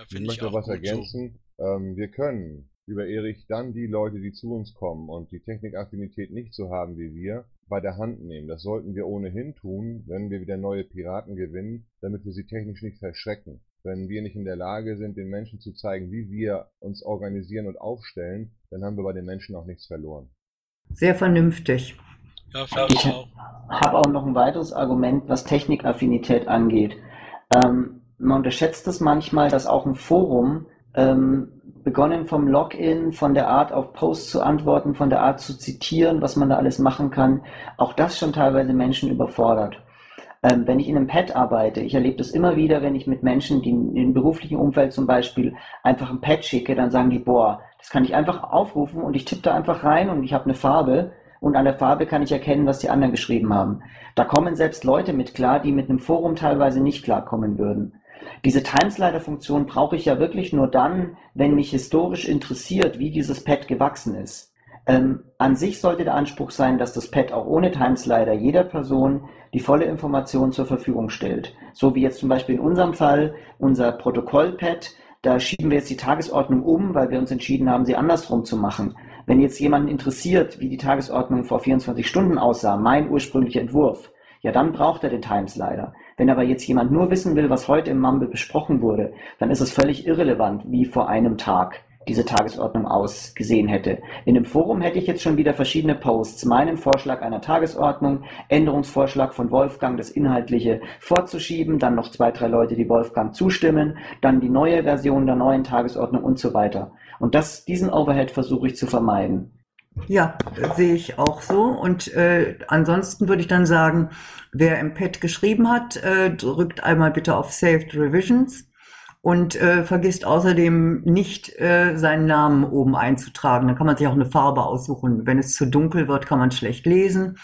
Ja, Ich finde ich möchte noch auch was gut so. ergänzen. Ähm, wir können über Erich dann die Leute, die zu uns kommen und die Technikaffinität nicht so haben wie wir, bei der Hand nehmen. Das sollten wir ohnehin tun, wenn wir wieder neue Piraten gewinnen, damit wir sie technisch nicht verschrecken. Wenn wir nicht in der Lage sind, den Menschen zu zeigen, wie wir uns organisieren und aufstellen, dann haben wir bei den Menschen auch nichts verloren. Sehr vernünftig. Ja, finde Ich ich auch. habe auch noch ein weiteres Argument, was Technikaffinität angeht. Ähm, man unterschätzt es manchmal, dass auch ein Forum, ähm, begonnen vom Login, von der Art auf Posts zu antworten, von der Art zu zitieren, was man da alles machen kann, auch das schon teilweise Menschen überfordert. Ähm, wenn ich in einem Pad arbeite, ich erlebe das immer wieder, wenn ich mit Menschen, die im beruflichen Umfeld zum Beispiel einfach ein Pad schicke, dann sagen die, boah, das kann ich einfach aufrufen und ich tippe da einfach rein und ich habe eine Farbe und an der Farbe kann ich erkennen, was die anderen geschrieben haben. Da kommen selbst Leute mit klar, die mit einem Forum teilweise nicht klarkommen würden. Diese Timeslider-Funktion brauche ich ja wirklich nur dann, wenn mich historisch interessiert, wie dieses Pad gewachsen ist. Ähm, an sich sollte der Anspruch sein, dass das Pad auch ohne Timeslider jeder Person die volle Information zur Verfügung stellt. So wie jetzt zum Beispiel in unserem Fall unser Protokoll-Pad, da schieben wir jetzt die Tagesordnung um, weil wir uns entschieden haben, sie andersrum zu machen. Wenn jetzt jemanden interessiert, wie die Tagesordnung vor vierundzwanzig Stunden aussah, mein ursprünglicher Entwurf, ja, dann braucht er den Timeslider. Wenn aber jetzt jemand nur wissen will, was heute im Mumble besprochen wurde, dann ist es völlig irrelevant, wie vor einem Tag diese Tagesordnung ausgesehen hätte. In dem Forum hätte ich jetzt schon wieder verschiedene Posts, meinen Vorschlag einer Tagesordnung, Änderungsvorschlag von Wolfgang, das Inhaltliche vorzuschieben, dann noch zwei, drei Leute, die Wolfgang zustimmen, dann die neue Version der neuen Tagesordnung und so weiter. Und das, diesen Overhead versuche ich zu vermeiden. Ja, sehe ich auch so. Und äh, ansonsten würde ich dann sagen, wer im Pad geschrieben hat, äh, drückt einmal bitte auf Saved Revisions und äh, vergisst außerdem nicht, äh, seinen Namen oben einzutragen. Dann kann man sich auch eine Farbe aussuchen. Wenn es zu dunkel wird, kann man schlecht lesen.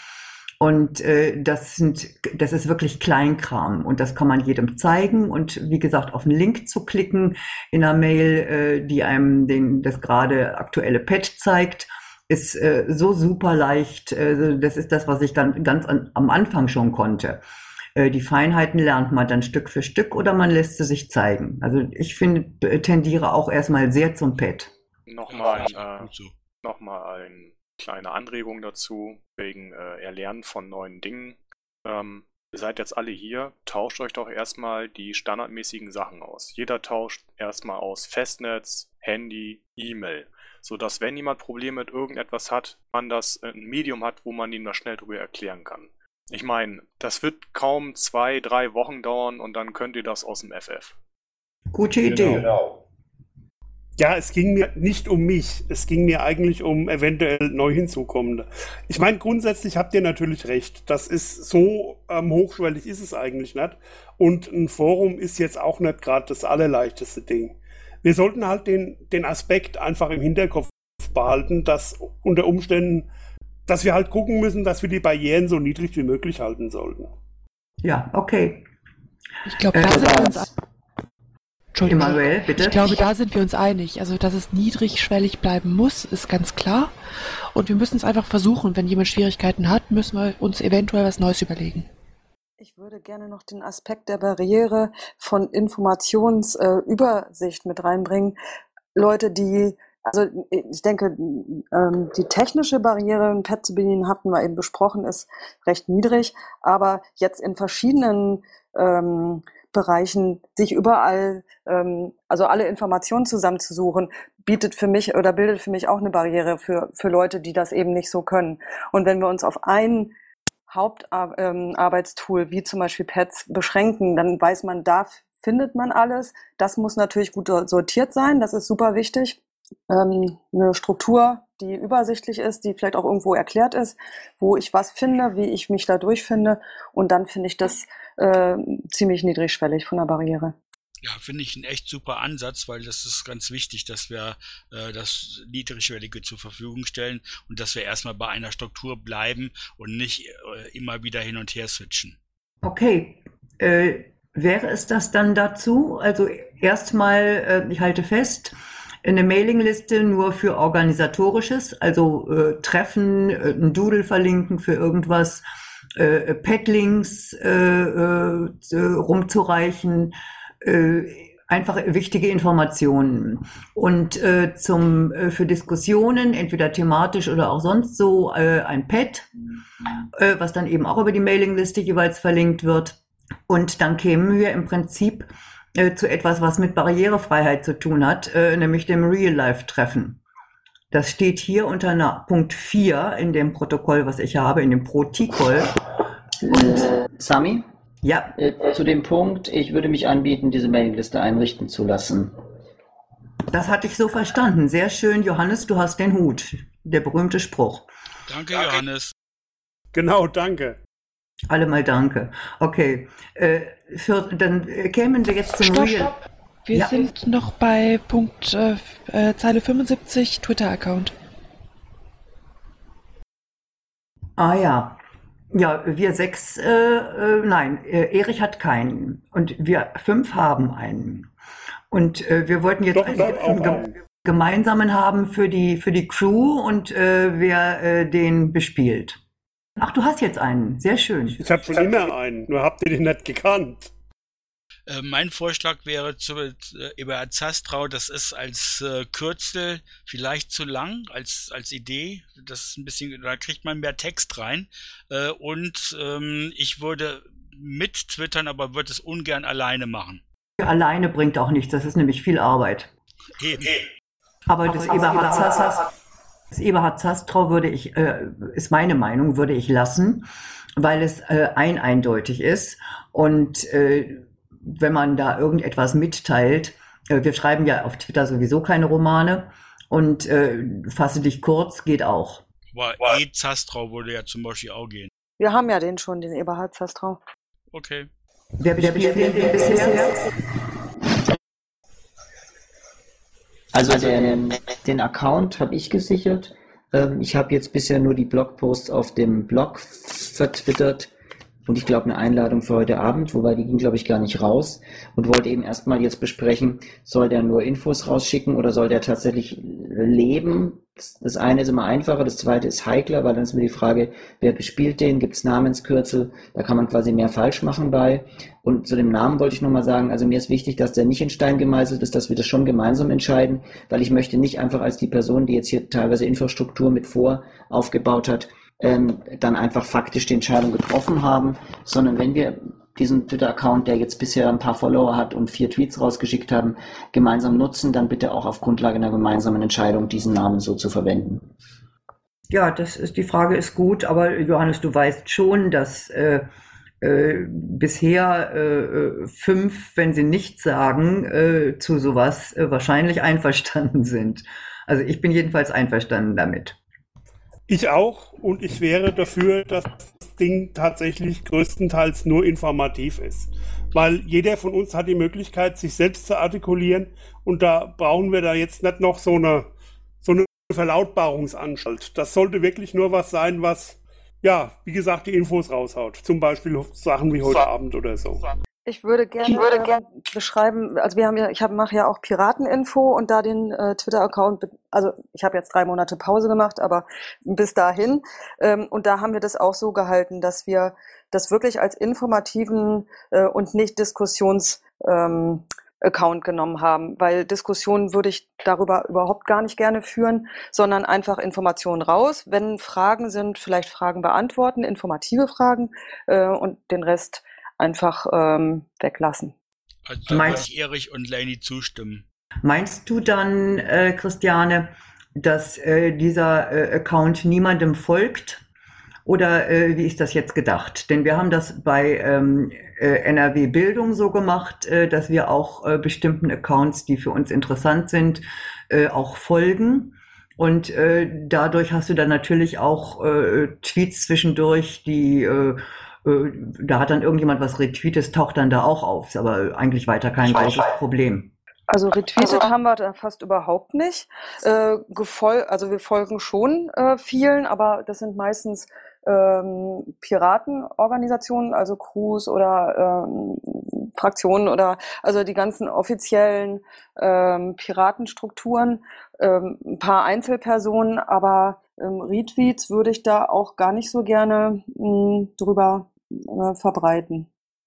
Und äh, das sind, das ist wirklich Kleinkram und das kann man jedem zeigen. Und wie gesagt, auf einen Link zu klicken in einer Mail, äh, die einem den, das gerade aktuelle Pad zeigt, ist äh, so super leicht. Äh, das ist das, was ich ganz, ganz an, am Anfang schon konnte. Äh, die Feinheiten lernt man dann Stück für Stück oder man lässt sie sich zeigen. Also ich finde, tendiere auch erstmal sehr zum Pad. Nochmal Ja, äh, gut so. noch mal eine kleine Anregung dazu, wegen äh, Erlernen von neuen Dingen. Ähm, ihr seid jetzt alle hier, tauscht euch doch erstmal die standardmäßigen Sachen aus. Jeder tauscht erstmal aus Festnetz, Handy, E-Mail, sodass, wenn jemand Probleme mit irgendetwas hat, man das äh, ein Medium hat, wo man ihm das schnell drüber erklären kann. Ich meine, das wird kaum zwei, drei Wochen dauern und dann könnt ihr das aus dem F F. Gute Idee. Genau. Ja, es ging mir nicht um mich. Es ging mir eigentlich um eventuell neu hinzukommende. Ich meine, grundsätzlich habt ihr natürlich recht. Das ist so ähm, hochschwellig ist es eigentlich nicht. Und ein Forum ist jetzt auch nicht gerade das allerleichteste Ding. Wir sollten halt den, den Aspekt einfach im Hinterkopf behalten, dass unter Umständen, dass wir halt gucken müssen, dass wir die Barrieren so niedrig wie möglich halten sollten. Ja, okay. Ich glaube, Äh, da sind wir uns das- Entschuldigung. Emanuel, bitte. Ich glaube, da sind wir uns einig. Also, dass es niedrigschwellig bleiben muss, ist ganz klar. Und wir müssen es einfach versuchen. Wenn jemand Schwierigkeiten hat, müssen wir uns eventuell was Neues überlegen. Ich würde gerne noch den Aspekt der Barriere von Informationsübersicht mit reinbringen. Leute, die, also ich denke, ähm, die technische Barriere, ein Pad zu bedienen, hatten wir eben besprochen, ist recht niedrig. Aber jetzt in verschiedenen ähm, Bereichen sich überall, ähm, also alle Informationen zusammenzusuchen, bietet für mich oder bildet für mich auch eine Barriere für, für Leute, die das eben nicht so können. Und wenn wir uns auf ein Hauptarbeitstool wie zum Beispiel Pads beschränken, dann weiß man, da findet man alles. Das muss natürlich gut sortiert sein, das ist super wichtig. Ähm, eine Struktur, die übersichtlich ist, die vielleicht auch irgendwo erklärt ist, wo ich was finde, wie ich mich da durchfinde. Und dann finde ich das äh, ziemlich niedrigschwellig von der Barriere. Ja, finde ich einen echt super Ansatz, weil das ist ganz wichtig, dass wir äh, das Niedrigschwellige zur Verfügung stellen und dass wir erstmal bei einer Struktur bleiben und nicht äh, immer wieder hin und her switchen. Okay. Äh, wäre es das dann dazu? Also erstmal, äh, ich halte fest, eine Mailingliste nur für Organisatorisches, also äh, Treffen, äh, ein Doodle verlinken für irgendwas, äh, Padlinks äh, äh, rumzureichen, äh, einfach wichtige Informationen. Und äh, zum, äh, für Diskussionen, entweder thematisch oder auch sonst so, äh, ein Pad, äh, was dann eben auch über die Mailingliste jeweils verlinkt wird. Und dann kämen wir im Prinzip äh, zu etwas, was mit Barrierefreiheit zu tun hat, äh, nämlich dem Real-Life-Treffen. Das steht hier unter einer Punkt vier in dem Protokoll, was ich habe, in dem Protokoll. Äh, Sami? Ja. Äh, zu dem Punkt, ich würde mich anbieten, diese Mailingliste einrichten zu lassen. Das hatte ich so verstanden. Sehr schön, Johannes, du hast den Hut. Der berühmte Spruch. Danke, Johannes. Genau, danke. Alle mal danke. Okay. Äh, für, dann kämen wir jetzt zum Stopp, Real. stopp. Wir Ja. sind noch bei Punkt äh, äh, Zeile fünfundsiebzig, Twitter-Account. Ah ja. Ja, wir sechs, äh, äh, nein, äh, Erich hat keinen. Und wir fünf haben einen. Und äh, wir wollten jetzt Doch, ich einen hab auch ge einen. gemeinsamen haben für die, für die Crew und äh, wer äh, den bespielt. Ach, du hast jetzt einen. Sehr schön. Ich habe schon immer einen, nur habt ihr den nicht gekannt. Äh, mein Vorschlag wäre zu, äh, über Zastrau, das ist als äh, Kürzel vielleicht zu lang, als, als Idee. Das ist ein bisschen, da kriegt man mehr Text rein. Äh, und ähm, ich würde mit twittern, aber würde es ungern alleine machen. Alleine bringt auch nichts. Das ist nämlich viel Arbeit. Eben. Aber das Eberhard Zastrau, das Eberhard Zastrau würde ich, äh, ist meine Meinung, würde ich lassen, weil es äh, ein eindeutig ist. Und äh, wenn man da irgendetwas mitteilt, äh, wir schreiben ja auf Twitter sowieso keine Romane und äh, fasse dich kurz, geht auch. Aber E. Zastrau würde ja zum Beispiel auch gehen. Wir haben ja den schon, den Eberhard Zastrau. Okay. Wer bespielt den bisher? Also den, den Account habe ich gesichert. Ähm, ich habe jetzt bisher nur die Blogposts auf dem Blog vertwittert und ich glaube eine Einladung für heute Abend, wobei die ging glaube ich gar nicht raus und wollte eben erstmal jetzt besprechen, soll der nur Infos rausschicken oder soll der tatsächlich leben? Das eine ist immer einfacher, das zweite ist heikler, weil dann ist mir die Frage, wer bespielt den, gibt es Namenskürzel, da kann man quasi mehr falsch machen bei. Und zu dem Namen wollte ich nochmal sagen, also mir ist wichtig, dass der nicht in Stein gemeißelt ist, dass wir das schon gemeinsam entscheiden, weil ich möchte nicht einfach als die Person, die jetzt hier teilweise Infrastruktur mit vor aufgebaut hat, ähm, dann einfach faktisch die Entscheidung getroffen haben, sondern wenn wir diesen Twitter-Account, der jetzt bisher ein paar Follower hat und vier Tweets rausgeschickt haben, gemeinsam nutzen, dann bitte auch auf Grundlage einer gemeinsamen Entscheidung diesen Namen so zu verwenden. Ja, das ist, die Frage ist gut, aber Johannes, du weißt schon, dass äh, äh, bisher äh, fünf, wenn sie nichts sagen, äh, zu sowas äh, wahrscheinlich einverstanden sind. Also ich bin jedenfalls einverstanden damit. Ich auch und ich wäre dafür, dass das Ding tatsächlich größtenteils nur informativ ist. Weil jeder von uns hat die Möglichkeit, sich selbst zu artikulieren und da brauchen wir da jetzt nicht noch so eine, so eine Verlautbarungsanstalt. Das sollte wirklich nur was sein, was, ja, wie gesagt, die Infos raushaut. Zum Beispiel Sachen wie heute Abend oder so. Ich würde gerne, ich würde gerne beschreiben, also wir haben ja, ich mache ja auch Pirateninfo und da den äh, Twitter-Account, also ich habe jetzt drei Monate Pause gemacht, aber bis dahin. Ähm, und da haben wir das auch so gehalten, dass wir das wirklich als informativen äh, und nicht Diskussions ähm, Account genommen haben, weil Diskussionen würde ich darüber überhaupt gar nicht gerne führen, sondern einfach Informationen raus. Wenn Fragen sind, vielleicht Fragen beantworten, informative Fragen äh, und den Rest einfach ähm, weglassen. Also da würde ich Erich und Lainey zustimmen. Meinst du dann, äh, Christiane, dass äh, dieser äh, Account niemandem folgt? Oder äh, wie ist das jetzt gedacht? Denn wir haben das bei ähm, äh, N R W Bildung so gemacht, äh, dass wir auch äh, bestimmten Accounts, die für uns interessant sind, äh, auch folgen. Und äh, dadurch hast du dann natürlich auch äh, Tweets zwischendurch, die äh, äh, da hat dann irgendjemand was retweetet, taucht dann da auch auf. Ist aber eigentlich weiter kein großes Problem. Also retweetet haben wir da fast überhaupt nicht. Äh, gefol- also wir folgen schon äh, vielen, aber das sind meistens ähm, Piratenorganisationen, also Crews oder ähm, Fraktionen oder also die ganzen offiziellen ähm, Piratenstrukturen, ähm, ein paar Einzelpersonen, aber ähm, Retweets würde ich da auch gar nicht so gerne mh, drüber äh, verbreiten.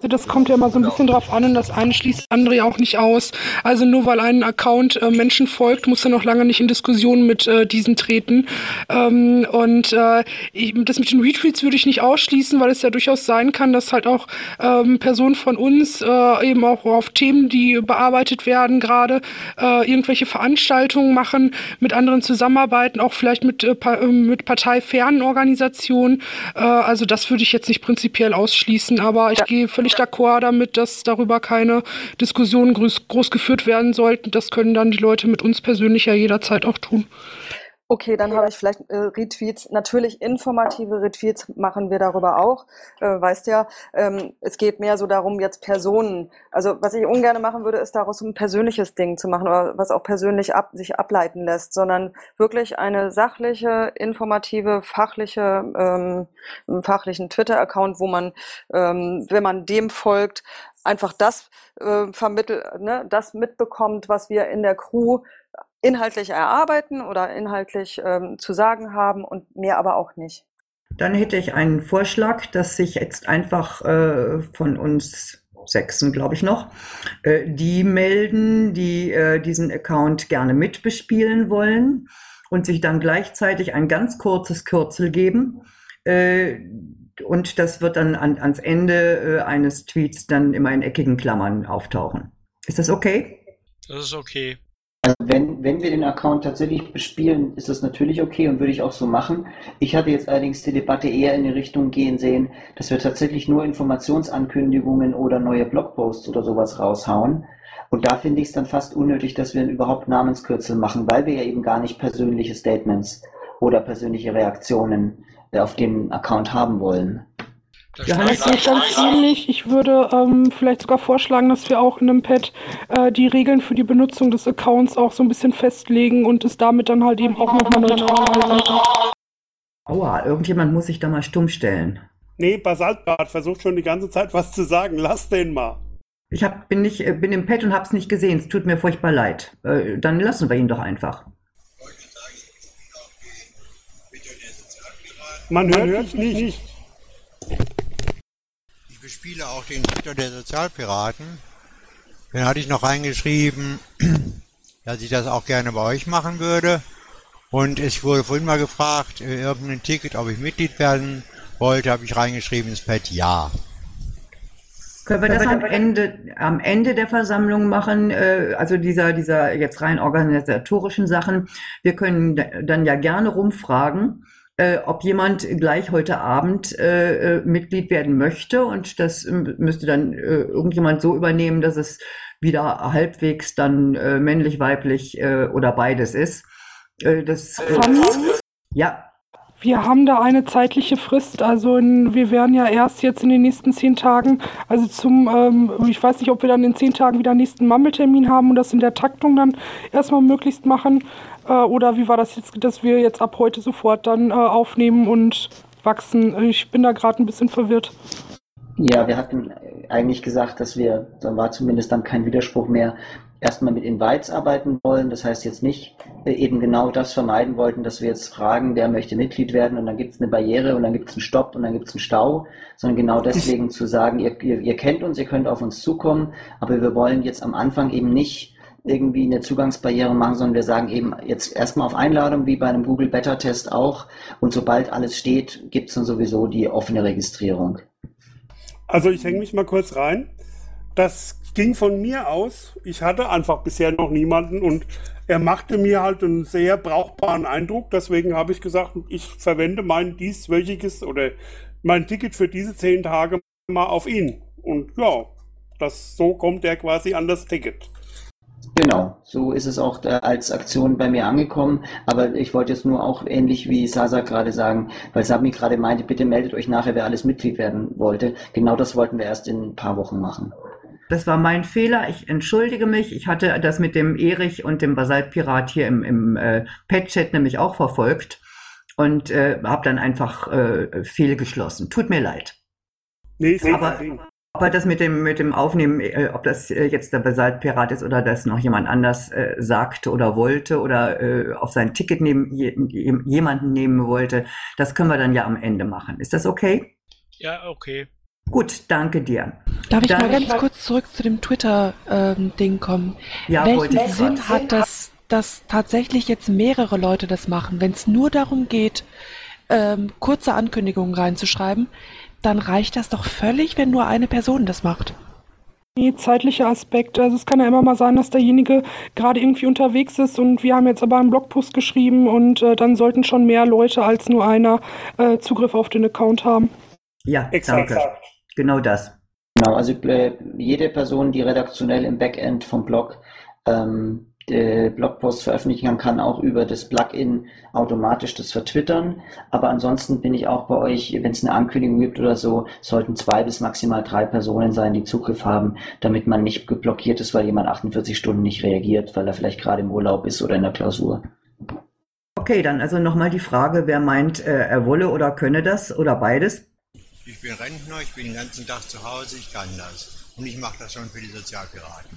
Das kommt ja immer so ein bisschen drauf an und das eine schließt das andere ja auch nicht aus. Also nur weil ein Account äh, Menschen folgt, muss er noch lange nicht in Diskussionen mit äh, diesen treten. Ähm, und äh, ich, das mit den Retweets würde ich nicht ausschließen, weil es ja durchaus sein kann, dass halt auch ähm, Personen von uns äh, eben auch auf Themen, die bearbeitet werden, gerade äh, irgendwelche Veranstaltungen machen, mit anderen zusammenarbeiten, auch vielleicht mit, äh, pa- mit parteifernen Organisationen. Äh, also das würde ich jetzt nicht prinzipiell ausschließen, aber ich gehe völlig d'accord damit, dass darüber keine Diskussionen groß, groß geführt werden sollten. Das können dann die Leute mit uns persönlich ja jederzeit auch tun. Okay, dann habe ich vielleicht äh, Retweets. Natürlich informative Retweets machen wir darüber auch. Äh, weißt ja, ähm, es geht mehr so darum, jetzt Personen, also was ich ungern machen würde, ist daraus ein persönliches Ding zu machen oder was auch persönlich ab, sich ableiten lässt, sondern wirklich eine sachliche, informative, fachliche, ähm, einen fachlichen Twitter-Account, wo man, ähm, wenn man dem folgt, einfach das äh, vermittelt, ne, das mitbekommt, was wir in der Crew inhaltlich erarbeiten oder inhaltlich ähm, zu sagen haben und mehr aber auch nicht. Dann hätte ich einen Vorschlag, dass sich jetzt einfach äh, von uns Sechsen, glaube ich noch, äh, die melden, die äh, diesen Account gerne mitbespielen wollen und sich dann gleichzeitig ein ganz kurzes Kürzel geben. Äh, und das wird dann an, ans Ende äh, eines Tweets dann immer in eckigen Klammern auftauchen. Ist das okay? Das ist okay. Also wenn, wenn wir den Account tatsächlich bespielen, ist das natürlich okay und würde ich auch so machen. Ich hatte jetzt allerdings die Debatte eher in die Richtung gehen sehen, dass wir tatsächlich nur Informationsankündigungen oder neue Blogposts oder sowas raushauen. Und da finde ich es dann fast unnötig, dass wir überhaupt Namenskürzel machen, weil wir ja eben gar nicht persönliche Statements oder persönliche Reaktionen auf den Account haben wollen. Das sehe ich ganz ähnlich. Ich würde ähm, vielleicht sogar vorschlagen, dass wir auch in einem Pad äh, die Regeln für die Benutzung des Accounts auch so ein bisschen festlegen und es damit dann halt eben auch nochmal neutral halten. Aua, irgendjemand muss sich da mal stumm stellen. Nee, Basaltbart versucht schon die ganze Zeit was zu sagen. Lass den mal. Ich hab, bin, nicht, bin im Pad und hab's nicht gesehen. Es tut mir furchtbar leid. Äh, dann lassen wir ihn doch einfach. Man hört, Man hört mich nicht. nicht. Ich bespiele auch den Twitter der Sozialpiraten. Dann hatte ich noch reingeschrieben, dass ich das auch gerne bei euch machen würde. Und ich wurde vorhin mal gefragt, irgendein Ticket, ob ich Mitglied werden wollte, habe ich reingeschrieben ins Pad ja. Können wir das am Ende, am Ende der Versammlung machen, äh, also dieser, dieser jetzt rein organisatorischen Sachen? Wir können dann ja gerne rumfragen, äh, ob jemand gleich heute Abend äh, Mitglied werden möchte, und das müsste dann äh, irgendjemand so übernehmen, dass es wieder halbwegs dann äh, männlich, weiblich äh, oder beides ist. Äh, das, äh, ja. Wir haben da eine zeitliche Frist, also in, wir werden ja erst jetzt in den nächsten zehn Tagen, also zum, ähm, ich weiß nicht, ob wir dann in zehn Tagen wieder einen nächsten Mumble-Termin haben und das in der Taktung dann erstmal möglichst machen, äh, oder wie war das jetzt, dass wir jetzt ab heute sofort dann äh, aufnehmen und wachsen? Ich bin da gerade ein bisschen verwirrt. Ja, wir hatten eigentlich gesagt, dass wir, da war zumindest dann kein Widerspruch mehr, erstmal mit Invites arbeiten wollen. Das heißt jetzt nicht äh, eben genau das vermeiden wollten, dass wir jetzt fragen, wer möchte Mitglied werden, und dann gibt es eine Barriere und dann gibt es einen Stopp und dann gibt es einen Stau, sondern genau deswegen zu sagen, ihr, ihr, ihr kennt uns, ihr könnt auf uns zukommen, aber wir wollen jetzt am Anfang eben nicht irgendwie eine Zugangsbarriere machen, sondern wir sagen eben jetzt erstmal auf Einladung, wie bei einem Google Beta-Test auch, und sobald alles steht, gibt es dann sowieso die offene Registrierung. Also ich hänge mich mal kurz rein. Das ging von mir aus. Ich hatte einfach bisher noch niemanden und er machte mir halt einen sehr brauchbaren Eindruck. Deswegen habe ich gesagt, ich verwende mein dieswöchiges oder mein Ticket für diese zehn Tage mal auf ihn. Und ja, das, so kommt er quasi an das Ticket. Genau, so ist es auch als Aktion bei mir angekommen, aber ich wollte jetzt nur auch ähnlich wie Sasa gerade sagen, weil Sami gerade meinte, bitte meldet euch nachher, wer alles Mitglied werden wollte. Genau das wollten wir erst in ein paar Wochen machen. Das war mein Fehler, ich entschuldige mich. Ich hatte das mit dem Erich und dem Basaltpirat hier im, im äh, Pet-Chat nämlich auch verfolgt und äh, habe dann einfach äh, fehlgeschlossen. Tut mir leid. Nee, ist aber, aber das mit dem, mit dem Aufnehmen, äh, ob das äh, jetzt der Basaltpirat ist oder das noch jemand anders äh, sagte oder wollte oder äh, auf sein Ticket nehmen, je, jemanden nehmen wollte, das können wir dann ja am Ende machen. Ist das okay? Ja, okay. Gut, danke dir. Darf ich Dann- mal ganz kurz zurück zu dem Twitter-Ding kommen? Ja, wollte Welchen ich Sinn grad. hat das, dass tatsächlich jetzt mehrere Leute das machen? Wenn es nur darum geht, ähm, kurze Ankündigungen reinzuschreiben, dann reicht das doch völlig, wenn nur eine Person das macht. Nee, zeitlicher Aspekt. Also es kann ja immer mal sein, dass derjenige gerade irgendwie unterwegs ist und wir haben jetzt aber einen Blogpost geschrieben und äh, dann sollten schon mehr Leute als nur einer äh, Zugriff auf den Account haben. Ja, Exakt. danke. Genau das. Genau, also äh, jede Person, die redaktionell im Backend vom Blog ähm, äh, Blogposts veröffentlichen kann, kann auch über das Plugin automatisch das vertwittern. Aber ansonsten bin ich auch bei euch, wenn es eine Ankündigung gibt oder so, sollten zwei bis maximal drei Personen sein, die Zugriff haben, damit man nicht geblockiert ist, weil jemand achtundvierzig Stunden nicht reagiert, weil er vielleicht gerade im Urlaub ist oder in der Klausur. Okay, dann also nochmal die Frage, wer meint, äh, er wolle oder könne das oder beides? Ich bin Rentner, ich bin den ganzen Tag zu Hause, ich kann das. Und ich mache das schon für die Sozialpiraten.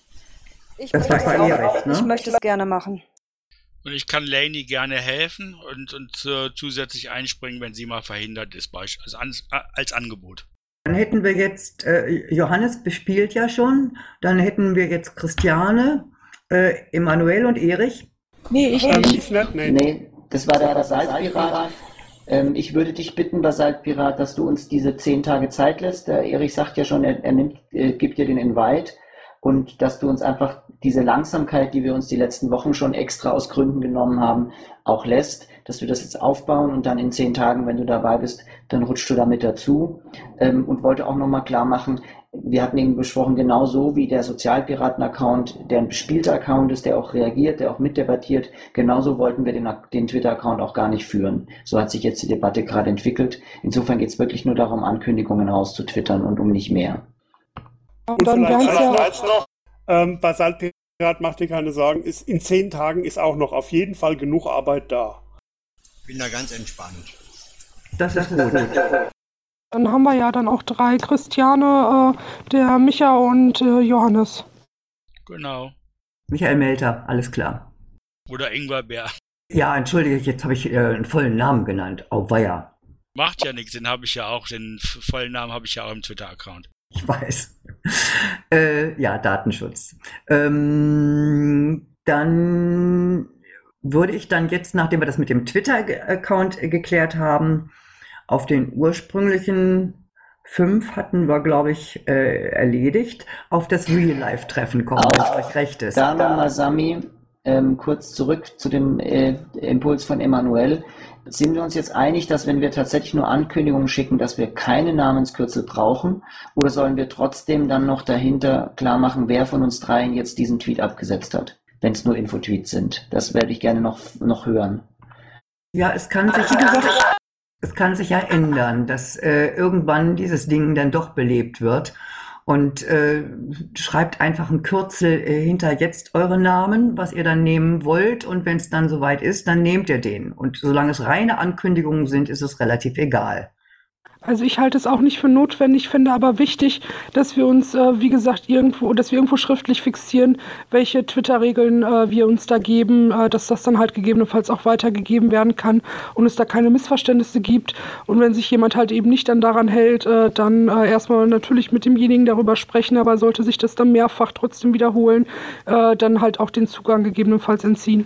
Ich Das möchte, war es ihr auch, Recht, ne? ich möchte es gerne machen. Und ich kann Lainey gerne helfen und, und äh, zusätzlich einspringen, wenn sie mal verhindert ist, beisp- also ans, äh, als Angebot. Dann hätten wir jetzt, äh, Johannes bespielt ja schon, dann hätten wir jetzt Christiane, äh, Emanuel und Erich. Nee, ich Ähm, nicht. ist nicht, nee. Nee, das war der Basaltpirat. Ähm, ich würde dich bitten, Basaltpirat, dass du uns diese zehn Tage Zeit lässt. Der Erich sagt ja schon, er, er nimmt, äh, gibt dir den Invite und dass du uns einfach diese Langsamkeit, die wir uns die letzten Wochen schon extra aus Gründen genommen haben, auch lässt, dass wir das jetzt aufbauen und dann in zehn Tagen, wenn du dabei bist, dann rutschst du damit dazu. Ähm, und wollte auch nochmal klar machen, wir hatten eben besprochen, genauso wie der Sozialpiraten-Account, der ein bespielter Account ist, der auch reagiert, der auch mitdebattiert, genauso wollten wir den, den Twitter-Account auch gar nicht führen. So hat sich jetzt die Debatte gerade entwickelt. Insofern geht es wirklich nur darum, Ankündigungen rauszutwittern und um nicht mehr. Und Und dann vielleicht wären es als ja, Reiz noch, ähm, Basaltpirat, macht dir keine Sorgen, ist, in zehn Tagen ist auch noch auf jeden Fall genug Arbeit da. Ich bin da ganz entspannt. Das ist gut. dann haben wir ja dann auch drei, Christiane, äh, der Micha und äh, Johannes. Genau. Michael Melter, alles klar. Oder Ingwer Bär. Ja, entschuldige, jetzt habe ich äh, einen vollen Namen genannt. Auweia. Macht ja nichts, den habe ich ja auch, den f- vollen Namen habe ich ja auch im Twitter-Account. Ich weiß. Äh, ja, Datenschutz. Ähm, dann würde ich dann jetzt, nachdem wir das mit dem Twitter-Account geklärt haben, auf den ursprünglichen fünf hatten wir, glaube ich, äh, erledigt, auf das Real-Life-Treffen kommen, wenn es euch recht ist. Da nochmal, Sami, ähm, kurz zurück zu dem äh, Impuls von Emanuel. Sind wir uns jetzt einig, dass wenn wir tatsächlich nur Ankündigungen schicken, dass wir keine Namenskürzel brauchen? Oder sollen wir trotzdem dann noch dahinter klar machen, wer von uns dreien jetzt diesen Tweet abgesetzt hat, wenn es nur Infotweets sind? Das werde ich gerne noch, noch hören. Ja, es kann sich, wie gesagt, es kann sich ja ändern, dass äh, irgendwann dieses Ding dann doch belebt wird. Und äh, schreibt einfach ein Kürzel äh, hinter jetzt eure Namen, was ihr dann nehmen wollt. Und wenn es dann soweit ist, dann nehmt ihr den. Und solange es reine Ankündigungen sind, ist es relativ egal. Also ich halte es auch nicht für notwendig, finde aber wichtig, dass wir uns, äh, wie gesagt, irgendwo, dass wir irgendwo schriftlich fixieren, welche Twitter-Regeln äh, wir uns da geben, äh, dass das dann halt gegebenenfalls auch weitergegeben werden kann und es da keine Missverständnisse gibt. Und wenn sich jemand halt eben nicht dann daran hält, äh, dann äh, erstmal natürlich mit demjenigen darüber sprechen, aber sollte sich das dann mehrfach trotzdem wiederholen, äh, dann halt auch den Zugang gegebenenfalls entziehen.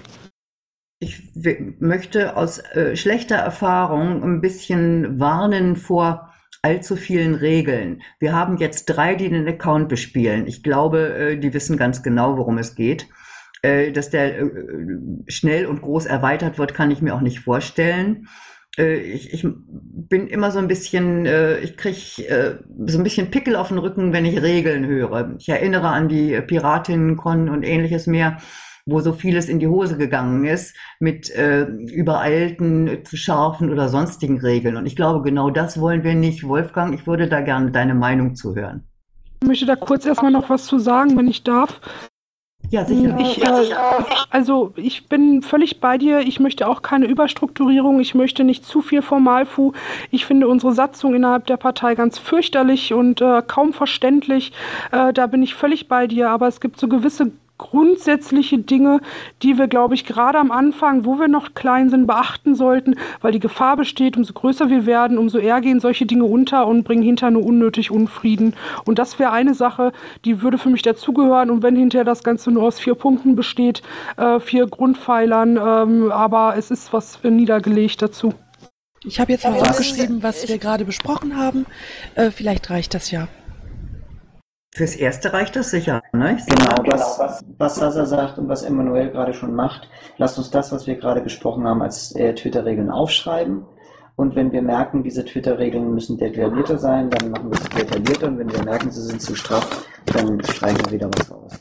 Ich w- möchte aus äh, schlechter Erfahrung ein bisschen warnen vor allzu vielen Regeln. Wir haben jetzt drei, die den Account bespielen. Ich glaube, äh, die wissen ganz genau, worum es geht. Äh, dass der äh, schnell und groß erweitert wird, kann ich mir auch nicht vorstellen. Äh, ich, ich bin immer so ein bisschen, äh, ich kriege äh, so ein bisschen Pickel auf den Rücken, wenn ich Regeln höre. Ich erinnere an die Piratinnen-Con und ähnliches mehr, wo so vieles in die Hose gegangen ist mit äh, übereilten, äh, zu scharfen oder sonstigen Regeln. Und ich glaube, genau das wollen wir nicht. Wolfgang, ich würde da gerne deine Meinung zuhören. Ich möchte da kurz erstmal noch was zu sagen, wenn ich darf. Ja, sicher. Ich, äh, also ich bin völlig bei dir. Ich möchte auch keine Überstrukturierung. Ich möchte nicht zu viel Formalfu. Ich finde unsere Satzung innerhalb der Partei ganz fürchterlich und äh, kaum verständlich. Äh, da bin ich völlig bei dir. Aber es gibt so gewisse grundsätzliche Dinge, die wir, glaube ich, gerade am Anfang, wo wir noch klein sind, beachten sollten, weil die Gefahr besteht, umso größer wir werden, umso eher gehen solche Dinge unter und bringen hinterher nur unnötig Unfrieden. Und das wäre eine Sache, die würde für mich dazugehören. Und wenn hinterher das Ganze nur aus vier Punkten besteht, äh, vier Grundpfeilern, ähm, aber es ist was niedergelegt dazu. Ich habe jetzt mal aufgeschrieben, was wir gerade besprochen haben. Äh, vielleicht reicht das ja. Fürs Erste reicht das sicher, ne? Genau, was, was, was Sasa sagt und was Emanuel gerade schon macht, lasst uns das, was wir gerade besprochen haben, als äh, Twitter-Regeln aufschreiben. Und wenn wir merken, diese Twitter-Regeln müssen detaillierter sein, dann machen wir sie detaillierter. Und wenn wir merken, sie sind zu straff, dann streichen wir wieder was raus.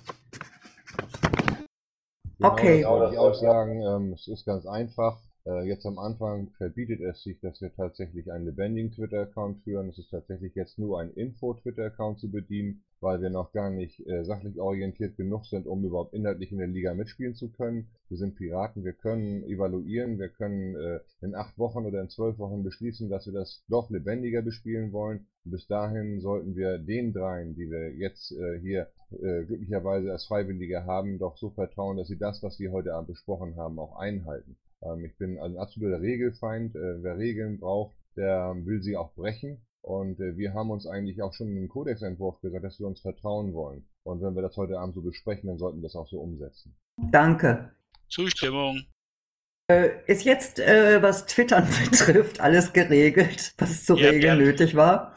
Genau, Okay. das wollte ich auch sagen, ähm, es ist ganz einfach. Äh, jetzt am Anfang verbietet es sich, dass wir tatsächlich einen lebendigen Twitter-Account führen. Es ist tatsächlich jetzt nur ein Info-Twitter-Account zu bedienen, weil wir noch gar nicht äh, sachlich orientiert genug sind, um überhaupt inhaltlich in der Liga mitspielen zu können. Wir sind Piraten, wir können evaluieren, wir können äh, in acht Wochen oder in zwölf Wochen beschließen, dass wir das doch lebendiger bespielen wollen. Und bis dahin sollten wir den dreien, die wir jetzt äh, hier äh, glücklicherweise als Freiwillige haben, doch so vertrauen, dass sie das, was wir heute Abend besprochen haben, auch einhalten. Ähm, ich bin ein absoluter Regelfeind. Äh, wer Regeln braucht, der will sie auch brechen. Und äh, wir haben uns eigentlich auch schon im Kodexentwurf gesagt, dass wir uns vertrauen wollen. Und wenn wir das heute Abend so besprechen, dann sollten wir das auch so umsetzen. Danke. Zustimmung. Äh, ist jetzt, äh, was Twittern betrifft, alles geregelt, was zu Ja, regeln ja. nötig war?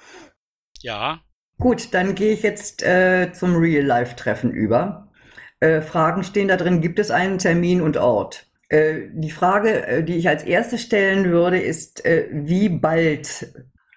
Ja. Gut, dann gehe ich jetzt äh, zum Real-Life-Treffen über. Äh, Fragen stehen da drin, gibt es einen Termin und Ort? Äh, die Frage, äh, die ich als erste stellen würde, ist, äh, wie bald,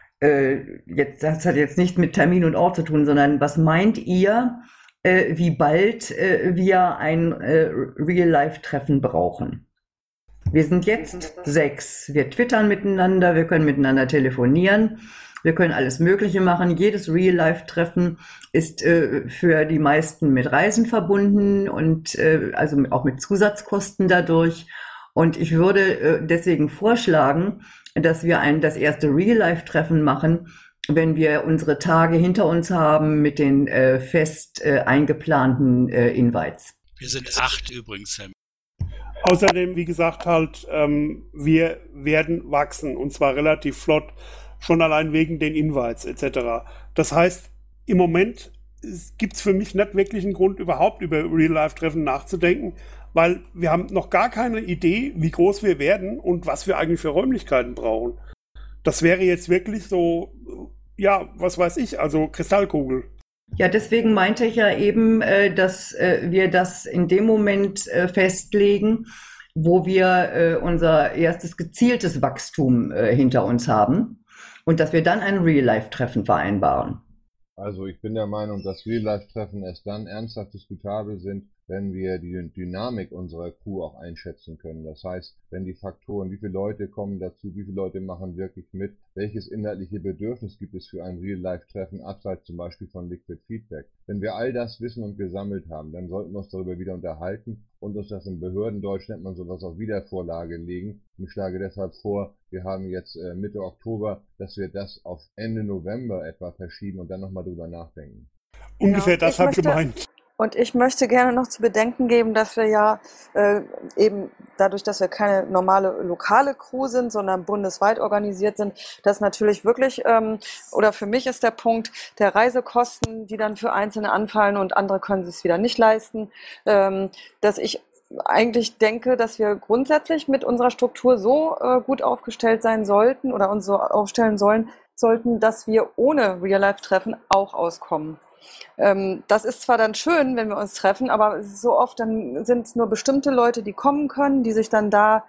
äh, jetzt, das hat jetzt nicht mit Termin und Ort zu tun, sondern was meint ihr, äh, wie bald äh, wir ein äh, Real-Life-Treffen brauchen? Wir sind jetzt sechs. Wir twittern miteinander, wir können miteinander telefonieren, wir können alles Mögliche machen. Jedes Real-Life-Treffen ist äh, für die meisten mit Reisen verbunden und äh, also auch mit Zusatzkosten dadurch. Und ich würde äh, deswegen vorschlagen, dass wir ein, das erste Real-Life-Treffen machen, wenn wir unsere Tage hinter uns haben mit den äh, fest äh, eingeplanten äh, Invites. Wir sind acht übrigens, Sam. Außerdem, wie gesagt, halt, ähm, wir werden wachsen und zwar relativ flott, schon allein wegen den Invites et cetera. Das heißt, im Moment gibt es für mich nicht wirklich einen Grund, überhaupt über Real-Life-Treffen nachzudenken, weil wir haben noch gar keine Idee, wie groß wir werden und was wir eigentlich für Räumlichkeiten brauchen. Das wäre jetzt wirklich so, ja, was weiß ich, also Kristallkugel. Ja, deswegen meinte ich ja eben, äh, dass äh, wir das in dem Moment äh, festlegen, wo wir äh, unser erstes gezieltes Wachstum äh, hinter uns haben und dass wir dann ein Real-Life-Treffen vereinbaren. Also ich bin der Meinung, dass Real-Life-Treffen erst dann ernsthaft diskutabel sind, wenn wir die Dynamik unserer Crew auch einschätzen können. Das heißt, wenn die Faktoren, wie viele Leute kommen dazu, wie viele Leute machen wirklich mit, welches inhaltliche Bedürfnis gibt es für ein Real-Life-Treffen, abseits zum Beispiel von Liquid Feedback. Wenn wir all das wissen und gesammelt haben, dann sollten wir uns darüber wieder unterhalten und uns das in Behördendeutsch nennt man sowas auf Wiedervorlage legen. Ich schlage deshalb vor, wir haben jetzt äh, Mitte Oktober, dass wir das auf Ende November etwa verschieben und dann nochmal drüber nachdenken. Ungefähr Ja, das ich habe ich möchte- gemeint. Und ich möchte gerne noch zu bedenken geben, dass wir ja äh, eben dadurch, dass wir keine normale lokale Crew sind, sondern bundesweit organisiert sind, dass natürlich wirklich, ähm, oder für mich ist der Punkt der Reisekosten, die dann für Einzelne anfallen und andere können sich es wieder nicht leisten, ähm, dass ich eigentlich denke, dass wir grundsätzlich mit unserer Struktur so äh, gut aufgestellt sein sollten oder uns so aufstellen sollen, sollten, dass wir ohne Real-Life-Treffen auch auskommen. Ähm, das ist zwar dann schön, wenn wir uns treffen, aber so oft dann sind es nur bestimmte Leute, die kommen können, die sich dann da,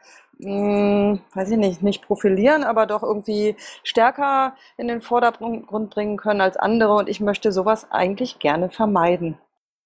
mh, weiß ich nicht, nicht profilieren, aber doch irgendwie stärker in den Vordergrund bringen können als andere. Und ich möchte sowas eigentlich gerne vermeiden.